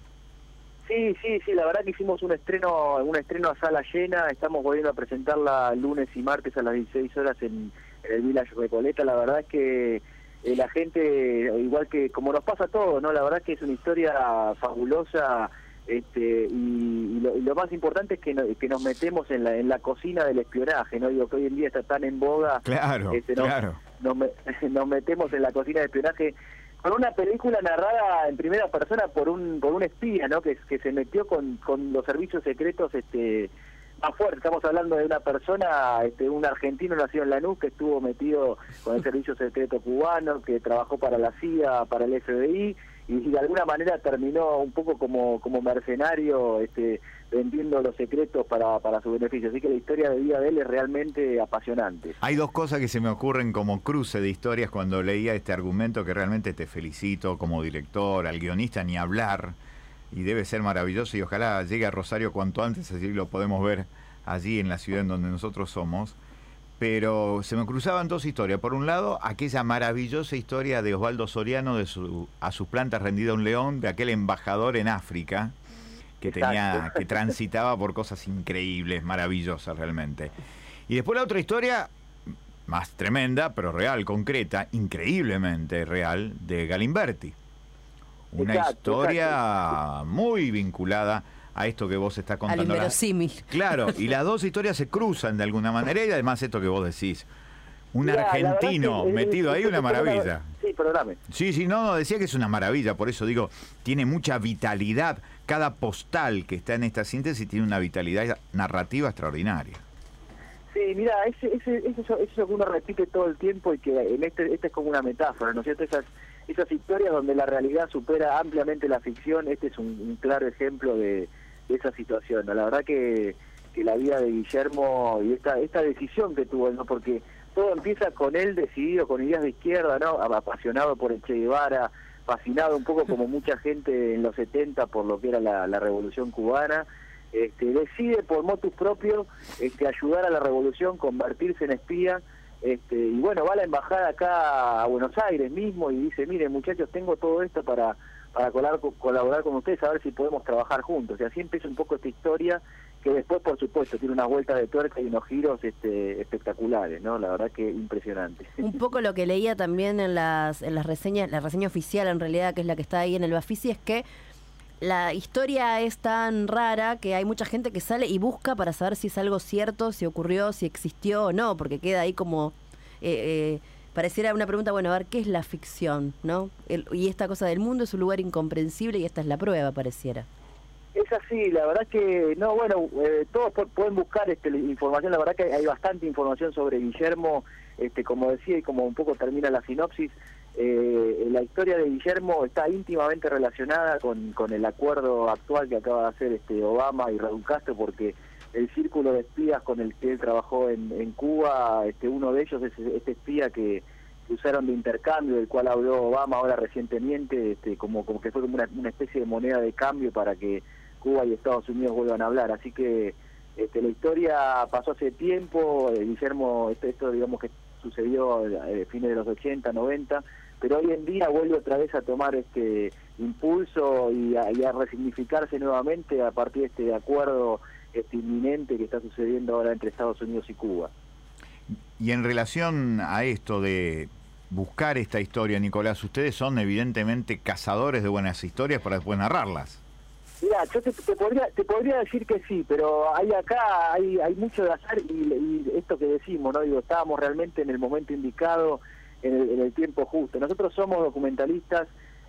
Sí, sí, sí, la verdad que hicimos un estreno un estreno a sala llena. Estamos volviendo a presentarla lunes y martes a las dieciséis horas en, en el Village Recoleta. La verdad es que eh, la gente, igual que como nos pasa a todos, ¿no? La verdad es que es una historia fabulosa. Este, y, y, lo, y lo más importante es que, no, que nos metemos en la en la cocina del espionaje, no digo que hoy en día está tan en boga. Claro, este, nos, claro. Nos, nos metemos en la cocina del espionaje con una película narrada en primera persona por un por un espía, ¿no? Que, que se metió con, con los servicios secretos este más fuertes. Estamos hablando de una persona, este un argentino nacido en Lanús, que estuvo metido con el servicio secreto cubano, que trabajó para la C I A, para el F B I, y de alguna manera terminó un poco como como mercenario, este vendiendo los secretos para, para su beneficio. Así que la historia de vida de él es realmente apasionante. Hay dos cosas que se me ocurren como cruce de historias cuando leía este argumento, que realmente te felicito como director, al guionista ni hablar, y debe ser maravilloso, y ojalá llegue a Rosario cuanto antes, así lo podemos ver allí en la ciudad en donde nosotros somos. Pero se me cruzaban dos historias. Por un lado, aquella maravillosa historia de Osvaldo Soriano de su, a sus plantas rendido un león, de aquel embajador en África que tenía, que transitaba por cosas increíbles, maravillosas realmente. Y después la otra historia, más tremenda, pero real, concreta, increíblemente real, de Galimberti. Una Exacto, historia exacto. muy vinculada a esto que vos estás contando. Al inverosímil. Claro, y las dos historias se cruzan de alguna manera, y además esto que vos decís, un Mirá, argentino que, metido eh, ahí, una maravilla. Sí, perdóname. Sí, sí, no, no, decía que es una maravilla, por eso digo, tiene mucha vitalidad. Cada postal que está en esta síntesis tiene una vitalidad narrativa extraordinaria. Sí, mira, ese, ese, eso, eso es lo que uno repite todo el tiempo, y que en este, este es como una metáfora, ¿no es cierto? Esas, esas historias donde la realidad supera ampliamente la ficción, este es un, un claro ejemplo de, de esa situación, ¿no? La verdad que, que la vida de Guillermo y esta, esta decisión que tuvo, ¿no? Porque todo empieza con él decidido, con ideas de izquierda, ¿no? Apasionado por el Che Guevara, fascinado un poco como mucha gente en los setenta por lo que era la, la revolución cubana. Este, decide por motus propio este, ayudar a la revolución, convertirse en espía, Este, y bueno, va a la embajada acá a Buenos Aires mismo y dice, miren muchachos, tengo todo esto para, para colar, colaborar con ustedes, a ver si podemos trabajar juntos. Y así empieza un poco esta historia, que después, por supuesto, tiene unas vueltas de tuerca y unos giros este, espectaculares, ¿no? La verdad que impresionante. Un poco lo que leía también en las, en las reseñas, la reseña oficial en realidad, que es la que está ahí en el Bafisi, es que la historia es tan rara que hay mucha gente que sale y busca para saber si es algo cierto, si ocurrió, si existió o no, porque queda ahí como... Eh, eh, pareciera una pregunta, bueno, a ver, ¿qué es la ficción? ¿No? El, y esta cosa del mundo es un lugar incomprensible y esta es la prueba, pareciera. Es así, la verdad que, no, bueno, eh, todos pueden buscar este, información, la verdad que hay bastante información sobre Guillermo, este, como decía y como un poco termina la sinopsis, eh, la historia de Guillermo está íntimamente relacionada con, con el acuerdo actual que acaba de hacer este, Obama y Raúl Castro, porque el círculo de espías con el que él trabajó en, en Cuba, este, uno de ellos es este espía que, que usaron de intercambio, del cual habló Obama ahora recientemente, este, como, como que fue como una, una especie de moneda de cambio para que Cuba y Estados Unidos vuelvan a hablar. Así que este, la historia pasó hace tiempo, eh, Guillermo, esto, esto digamos que sucedió a eh, fines de los ochenta, noventa, pero hoy en día vuelve otra vez a tomar este impulso y a, y a resignificarse nuevamente a partir de este acuerdo este inminente que está sucediendo ahora entre Estados Unidos y Cuba. Y en relación a esto de buscar esta historia, Nicolás, ustedes son evidentemente cazadores de buenas historias para después narrarlas. Mira, yo te, te podría te podría decir que sí, pero hay acá hay hay mucho de azar y, y esto que decimos, no digo, estábamos realmente en el momento indicado, en el, en el tiempo justo. Nosotros somos documentalistas,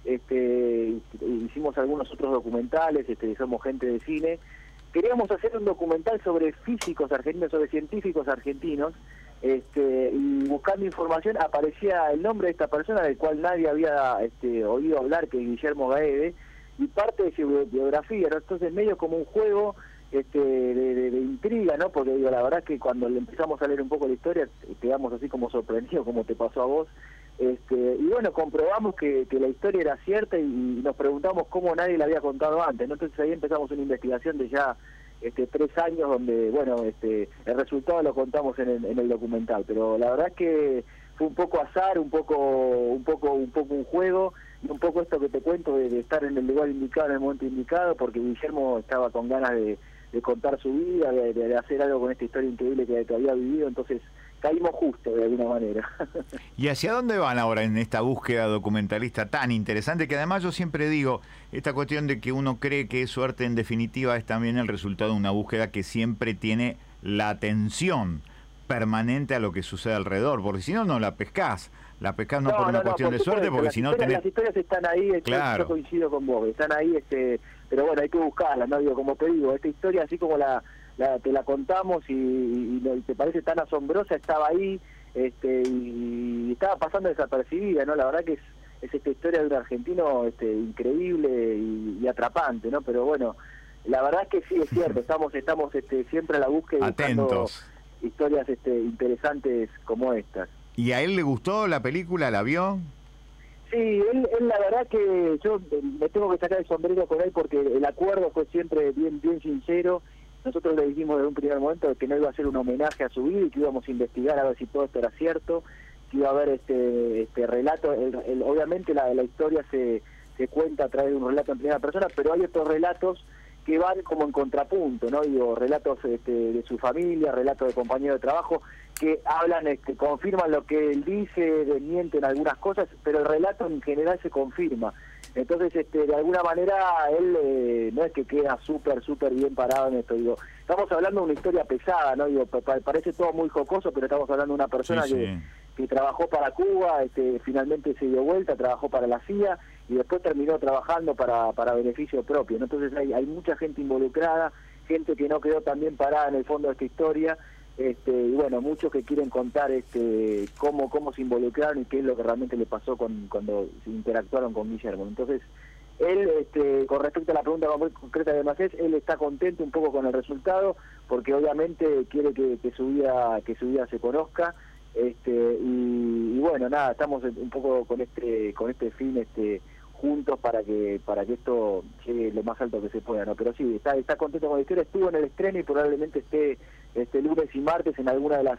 este, hicimos algunos otros documentales, este, somos gente de cine. Queríamos hacer un documental sobre físicos argentinos, sobre científicos argentinos, este, y buscando información aparecía el nombre de esta persona del cual nadie había este, oído hablar, que es Guillermo Gaede, y parte de su biografía, ¿no? Entonces medio como un juego este, de, de, de intriga, ¿no? Porque digo, la verdad es que cuando le empezamos a leer un poco la historia, quedamos así como sorprendidos, como te pasó a vos, este, y bueno, comprobamos que, que la historia era cierta y, y nos preguntamos cómo nadie la había contado antes, ¿no? Entonces ahí empezamos una investigación de ya este, tres años donde, bueno, este, el resultado lo contamos en el, en el documental, pero la verdad es que fue un poco azar, un poco, un poco, un poco un juego, y un poco esto que te cuento de, de estar en el lugar indicado, en el momento indicado, porque Guillermo estaba con ganas de, de contar su vida, de, de hacer algo con esta historia increíble que, que había vivido, entonces caímos justo de alguna manera. ¿Y hacia dónde van ahora en esta búsqueda documentalista tan interesante? Que además yo siempre digo, esta cuestión de que uno cree que es suerte, en definitiva es también el resultado de una búsqueda que siempre tiene la atención permanente a lo que sucede alrededor, porque si no, no la pescás. La pescás no, no por una no, cuestión por de suerte, porque si no tenés... Las historias están ahí, claro. Yo coincido con vos, están ahí, este, pero bueno, hay que buscarlas, ¿no? Digo, como te digo, esta historia así como la, la te la contamos y, y, y te parece tan asombrosa, estaba ahí, este, y, y estaba pasando desapercibida, ¿no? La verdad que es, es esta historia de un argentino este, increíble y, y atrapante, ¿no? Pero bueno, la verdad es que sí, es cierto, estamos estamos este, siempre a la búsqueda buscando historias este, interesantes como estas. ¿Y a él le gustó la película? ¿La vio? Sí, él, él la verdad que yo me tengo que sacar el sombrero con él porque el acuerdo fue siempre bien bien sincero. Nosotros le dijimos desde un primer momento que no iba a ser un homenaje a su vida y que íbamos a investigar a ver si todo esto era cierto, que iba a haber este este relato. El, el, obviamente la, la historia se, se cuenta a través de un relato en primera persona, pero hay otros relatos que van como en contrapunto, ¿no? Digo, relatos este, de su familia, relatos de compañeros de trabajo, que hablan, este, confirman lo que él dice, desmienten algunas cosas, pero el relato en general se confirma. Entonces, este, de alguna manera, él eh, no es que queda súper, súper bien parado en esto. Digo, estamos hablando de una historia pesada, ¿no? Digo, parece todo muy jocoso, pero estamos hablando de una persona sí, sí. que que trabajó para Cuba, este, finalmente se dio vuelta, trabajó para la C I A y después terminó trabajando para, para beneficio propio, ¿no? Entonces hay, hay mucha gente involucrada, gente que no quedó tan bien parada en el fondo de esta historia, este, y bueno, muchos que quieren contar este, cómo, cómo se involucraron y qué es lo que realmente le pasó con, cuando se interactuaron con Guillermo. Entonces, él, este, con respecto a la pregunta muy concreta de Macés, él está contento un poco con el resultado, porque obviamente quiere que, que su vida, que su vida se conozca. Este, y, y bueno, nada, estamos un poco con este con este fin este juntos para que para que esto llegue lo más alto que se pueda, ¿no? Pero sí, está está contento con la historia, estuvo en el estreno y probablemente esté este lunes y martes en alguna de las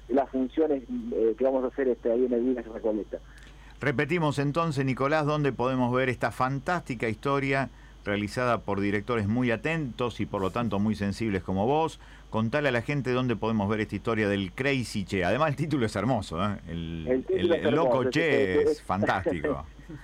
las funciones eh, que vamos a hacer este, ahí en el Village Recoleta. Repetimos entonces, Nicolás, ¿dónde podemos ver esta fantástica historia realizada por directores muy atentos y por lo tanto muy sensibles como vos? Contale a la gente dónde podemos ver esta historia del Crazy Che. Además el título es hermoso, ¿eh? El, El título el- es el Loco hermoso, Che es- es- es fantástico.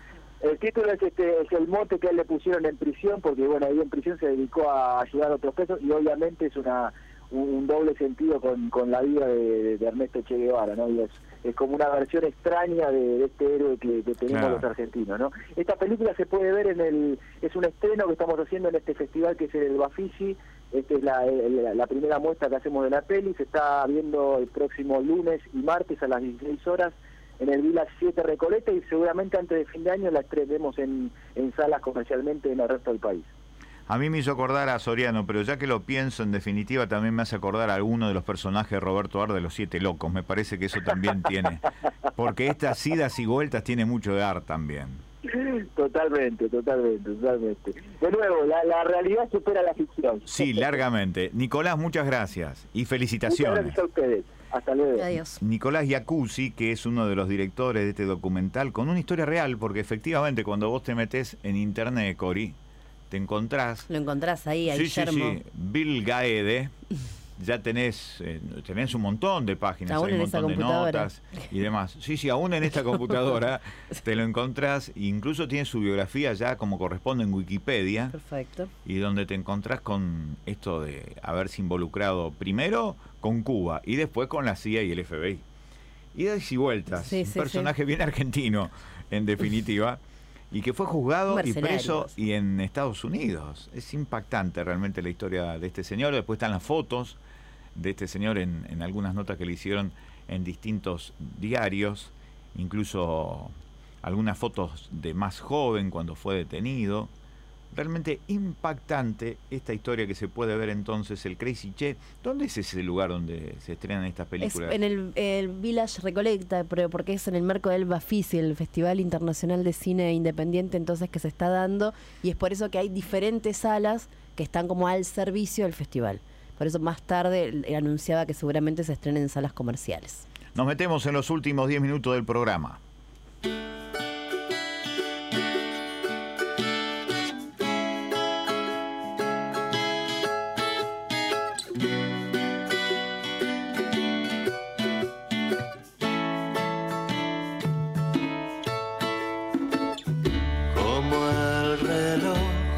El título es, este, es el mote que a él le pusieron en prisión, porque bueno, ahí en prisión se dedicó a ayudar a otros presos y obviamente es una un, un doble sentido con, con la vida de, de Ernesto Che Guevara, ¿no? Y es, es como una versión extraña de, de este héroe que, que tenemos Claro. los argentinos, ¿no? Esta película se puede ver en el, es un estreno que estamos haciendo en este festival que es el Bafisi. Esta es la, el- la primera muestra que hacemos de la peli, se está viendo el próximo lunes y martes a las dieciséis horas en el Village siete Recoleta y seguramente antes de fin de año la estrenemos en, en salas comercialmente en el resto del país. A mí me hizo acordar a Soriano, pero ya que lo pienso, en definitiva también me hace acordar a alguno de los personajes de Roberto Ar de Los Siete Locos. Me parece que eso también tiene. Porque estas idas y vueltas tiene mucho de Ar también. Totalmente, totalmente, totalmente. De nuevo, la, la realidad supera la ficción. Sí, largamente. Nicolás, muchas gracias y Muchas felicitaciones. gracias a ustedes. Hasta luego. Adiós. Nicolás Iacuzzi, que es uno de los directores de este documental, con una historia real, porque efectivamente cuando vos te metés en internet, Cori, te encontrás... Lo encontrás ahí, a Sí, sí, Guillermo. sí. Bill Gaede, ya tenés, eh, tenés un montón de páginas, Aún hay un en esa montón de computadora. notas y demás. Sí, sí, aún en esta computadora te lo encontrás, incluso tiene su biografía ya como corresponde en Wikipedia. Perfecto. Y donde te encontrás con esto de haberse involucrado primero con Cuba y después con la C I A y el F B I. Idas y vueltas. Sí, un sí, personaje sí. bien argentino, en definitiva, y que fue juzgado y Mercenarios. preso y en Estados Unidos. Es impactante realmente la historia de este señor. Después están las fotos de este señor en, en algunas notas que le hicieron en distintos diarios, incluso algunas fotos de más joven cuando fue detenido. Realmente impactante esta historia que se puede ver entonces, el Crazy Che. ¿Dónde es ese lugar donde se estrenan estas Es películas? en el, el Village Recoleta, pero porque es en el marco del Bafisi, el Festival Internacional de Cine Independiente, entonces que se está dando, y es por eso que hay diferentes salas que están como al servicio del festival. Por eso más tarde eh, anunciaba que seguramente se estrenen en salas comerciales. Nos metemos en los últimos diez minutos del programa. Como el reloj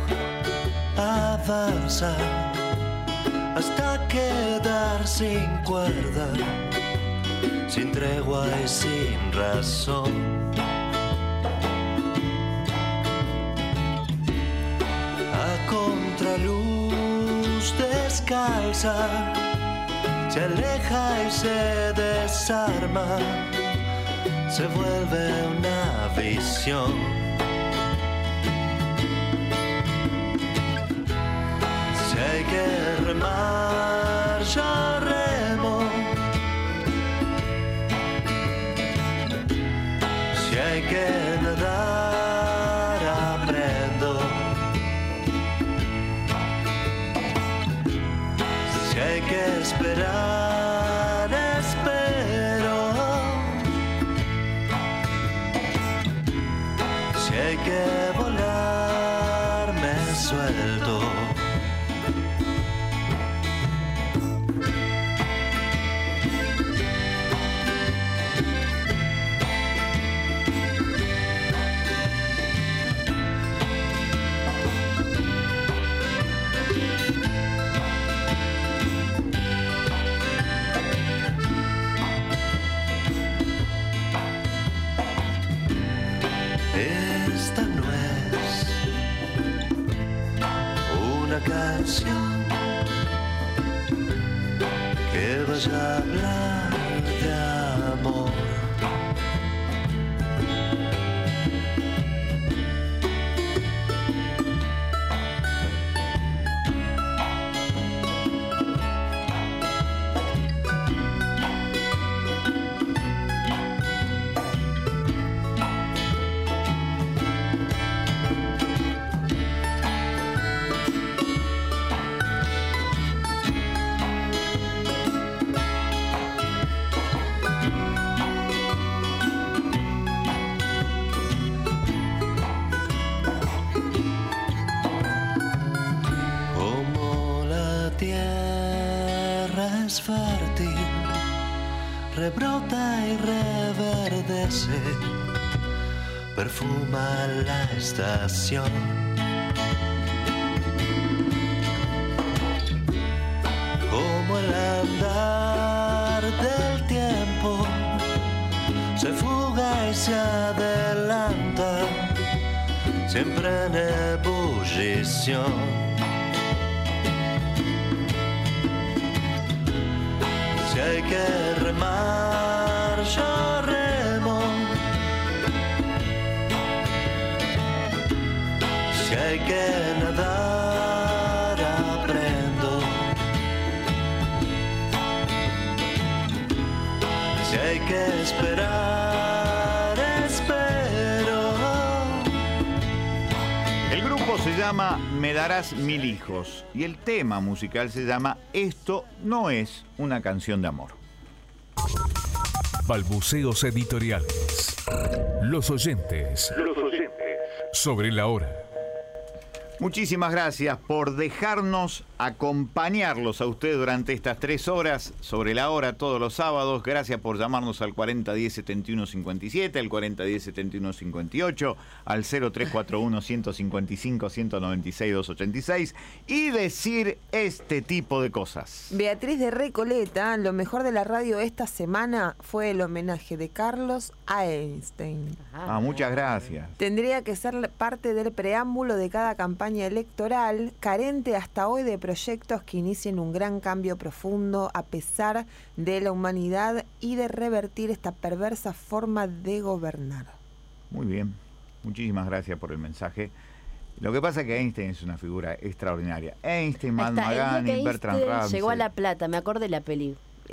avanza hasta quedar sin cuerda, sin tregua y sin razón. A contraluz descalza, se aleja y se desarma, se vuelve una visión. Si hay que remar, yo remo. Si hay que nadar, aprendo. Si hay que esperar, espero. Si hay que volar, me suelto. Esta no es una canción que vaya a hablar de amor. más fértil, rebrota y reverdece, perfuma la estación. Como el andar del tiempo se fuga y se adelanta, siempre en ebullición. Si hay que remar, yo remo. Si hay que nadar, aprendo. Si hay que esperar, espero. El grupo se llama Me darás mil hijos y el tema musical se llama Esto no es una canción de amor. Balbuceos editoriales. Los oyentes. Los oyentes. Sobre la hora. Muchísimas gracias por dejarnos acompañarlos a ustedes durante estas tres horas sobre la hora todos los sábados. Gracias por llamarnos al cuarenta diez setenta y uno cincuenta y siete, al cuarenta diez setenta y uno cincuenta y ocho, al cero tres cuatro uno ciento cincuenta y cinco ciento noventa y seis doscientos ochenta y seis y decir este tipo de cosas. Beatriz de Recoleta, lo mejor de la radio esta semana fue el homenaje de Carlos a Einstein. Ah, muchas gracias. Tendría que ser parte del preámbulo de cada campaña electoral, carente hasta hoy de proyectos que inicien un gran cambio profundo a pesar de la humanidad y de revertir esta perversa forma de gobernar. Muy bien, muchísimas gracias por el mensaje. Lo que pasa es que Einstein es una figura extraordinaria. Einstein, Mahatma Gandhi, Bertrand Russell. Llegó a La Plata, me acordé de la peli,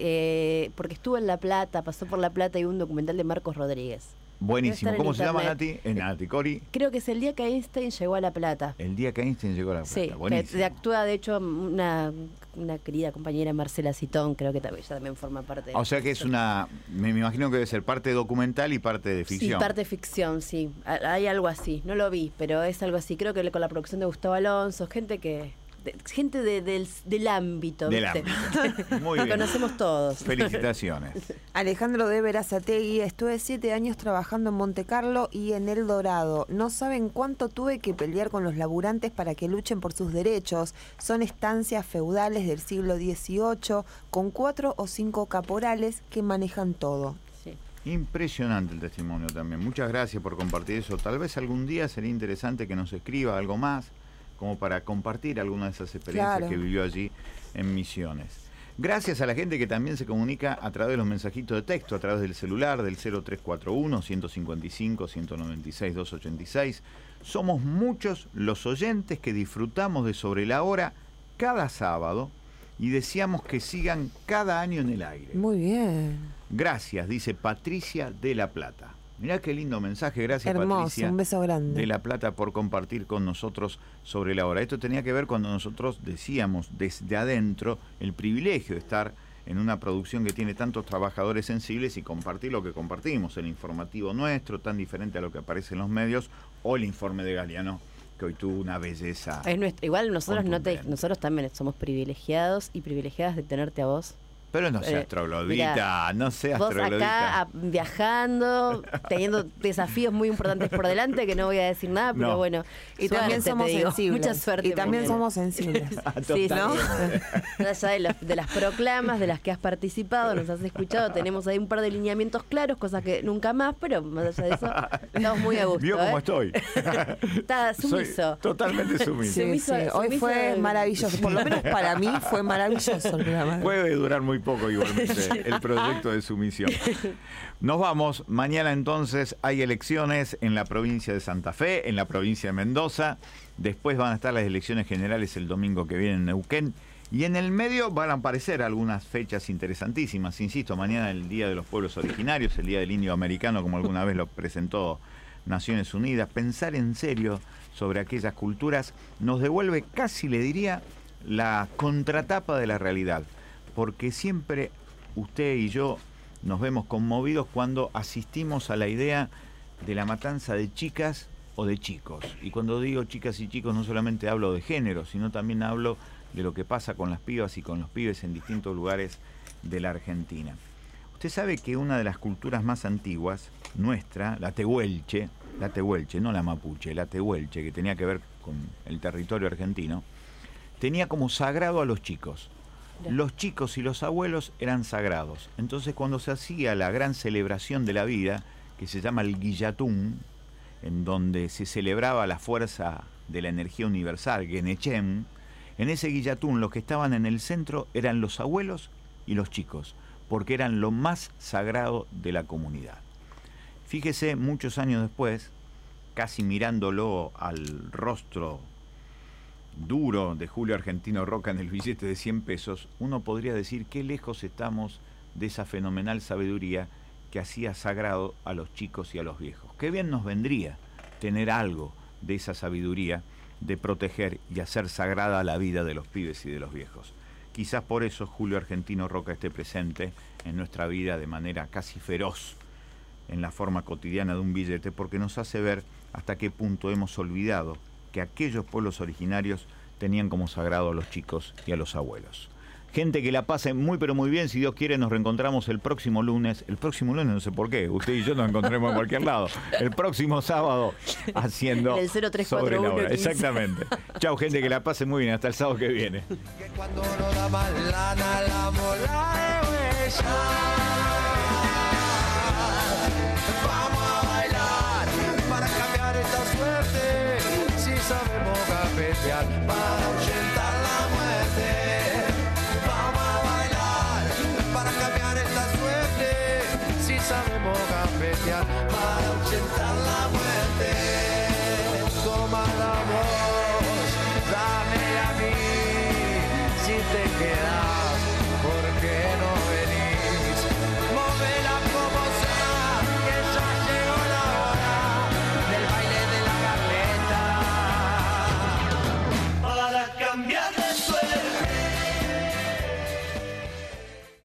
eh, porque estuvo en La Plata, pasó por La Plata y un documental de Marcos Rodríguez. Buenísimo. ¿Cómo se llama, Nati? Es Nati Cori. Creo que es el día que Einstein llegó a La Plata. El día que Einstein llegó a La Plata. Sí, buenísimo. que actúa de hecho una, una querida compañera, Marcela Citón, creo que también, ella también forma parte. O sea que es una, me, me imagino que debe ser parte documental y parte de ficción. Sí, parte de ficción, sí. Hay algo así, no lo vi, pero es algo así. Creo que con la producción de Gustavo Alonso, gente que... De, gente de, del, del ámbito. Del ¿viste? ámbito. Muy Lo bien. conocemos todos. Felicitaciones. Alejandro de Verazategui, estuve siete años trabajando en Monte Carlo y en El Dorado. No saben cuánto tuve que pelear con los laburantes para que luchen por sus derechos. Son estancias feudales del siglo dieciocho con cuatro o cinco caporales que manejan todo. Sí. Impresionante el testimonio también. Muchas gracias por compartir eso. Tal vez algún día sería interesante que nos escriba algo más, como para compartir alguna de esas experiencias Claro. que vivió allí en Misiones. Gracias a la gente que también se comunica a través de los mensajitos de texto, a través del celular del cero tres cuatro uno ciento cincuenta y cinco ciento noventa y seis doscientos ochenta y seis. Somos muchos los oyentes que disfrutamos de Sobre la Hora cada sábado y deseamos que sigan cada año en el aire. Muy bien. Gracias, dice Patricia de La Plata. Mirá qué lindo mensaje, gracias Hermoso, Patricia un beso grande. de La Plata por compartir con nosotros Sobre la Hora. Esto tenía que ver cuando nosotros decíamos desde adentro el privilegio de estar en una producción que tiene tantos trabajadores sensibles y compartir lo que compartimos, el informativo nuestro, tan diferente a lo que aparece en los medios, o el informe de Galeano, que hoy tuvo una belleza. Es nuestro, igual nosotros no te, nosotros también somos privilegiados y privilegiadas de tenerte a vos. Pero no seas Eh, troglodita, mirá, no seas vos troglodita. acá a- viajando, teniendo desafíos muy importantes por delante, que no voy a decir nada, pero No. bueno. Y también suerte, somos te digo. sensibles. Mucha suerte. Y también mañana. somos sensibles. Sí, ¿no? ¿no? Más allá de, los- de las proclamas de las que has participado, nos has escuchado, tenemos ahí un par de lineamientos claros, cosas que nunca más, pero más allá de eso, estamos muy a gusto. ¿Vio cómo ¿eh? estoy? Está Soy sumiso. totalmente sumiso. Sí, Sumiso- sí. Hoy sumiso fue de- maravilloso. Por lo menos para mí fue maravilloso el programa. Puede durar muy poco igualmente el proyecto de sumisión. Nos vamos. Mañana entonces hay elecciones en la provincia de Santa Fe, en la provincia de Mendoza. Después van a estar las elecciones generales el domingo que viene en Neuquén. Y en el medio van a aparecer algunas fechas interesantísimas. Insisto, mañana el Día de los Pueblos Originarios, el Día del Indio Americano, como alguna vez lo presentó Naciones Unidas. Pensar en serio sobre aquellas culturas nos devuelve, casi le diría, la contratapa de la realidad. Porque siempre usted y yo nos vemos conmovidos cuando asistimos a la idea de la matanza de chicas o de chicos. Y cuando digo chicas y chicos no solamente hablo de género, sino también hablo de lo que pasa con las pibas y con los pibes en distintos lugares de la Argentina. Usted sabe que una de las culturas más antiguas, nuestra, la tehuelche, la tehuelche, no la mapuche, la tehuelche, que tenía que ver con el territorio argentino, tenía como sagrado a los chicos. Los chicos y los abuelos eran sagrados. Entonces, cuando se hacía la gran celebración de la vida, que se llama el Guillatún, en donde se celebraba la fuerza de la energía universal, Genechem, en ese Guillatún los que estaban en el centro eran los abuelos y los chicos, porque eran lo más sagrado de la comunidad. Fíjese, muchos años después, casi mirándolo al rostro duro de Julio Argentino Roca en el billete de cien pesos, uno podría decir qué lejos estamos de esa fenomenal sabiduría que hacía sagrado a los chicos y a los viejos. Qué bien nos vendría tener algo de esa sabiduría de proteger y hacer sagrada la vida de los pibes y de los viejos. Quizás por eso Julio Argentino Roca esté presente en nuestra vida de manera casi feroz, en la forma cotidiana de un billete, porque nos hace ver hasta qué punto hemos olvidado que aquellos pueblos originarios tenían como sagrado a los chicos y a los abuelos. Gente, que la pase muy pero muy bien. Si Dios quiere, nos reencontramos el próximo lunes. El próximo lunes, no sé por qué, usted y yo nos encontraremos en cualquier lado. El próximo sábado haciendo el cero tres cuatro sobre la uno hora. quince. Exactamente. Chao, gente, que la pase muy bien. Hasta el sábado que viene. Cuando no da más lana, la mola de huella. Vamos a bailar para cambiar esta suerte. Si sabemos cafetear para ahuyentar la muerte. Vamos a bailar para cambiar esta suerte. Si sabemos cafetear para ahuyentar la muerte. Toma la voz, dame a mí si te quedas, porque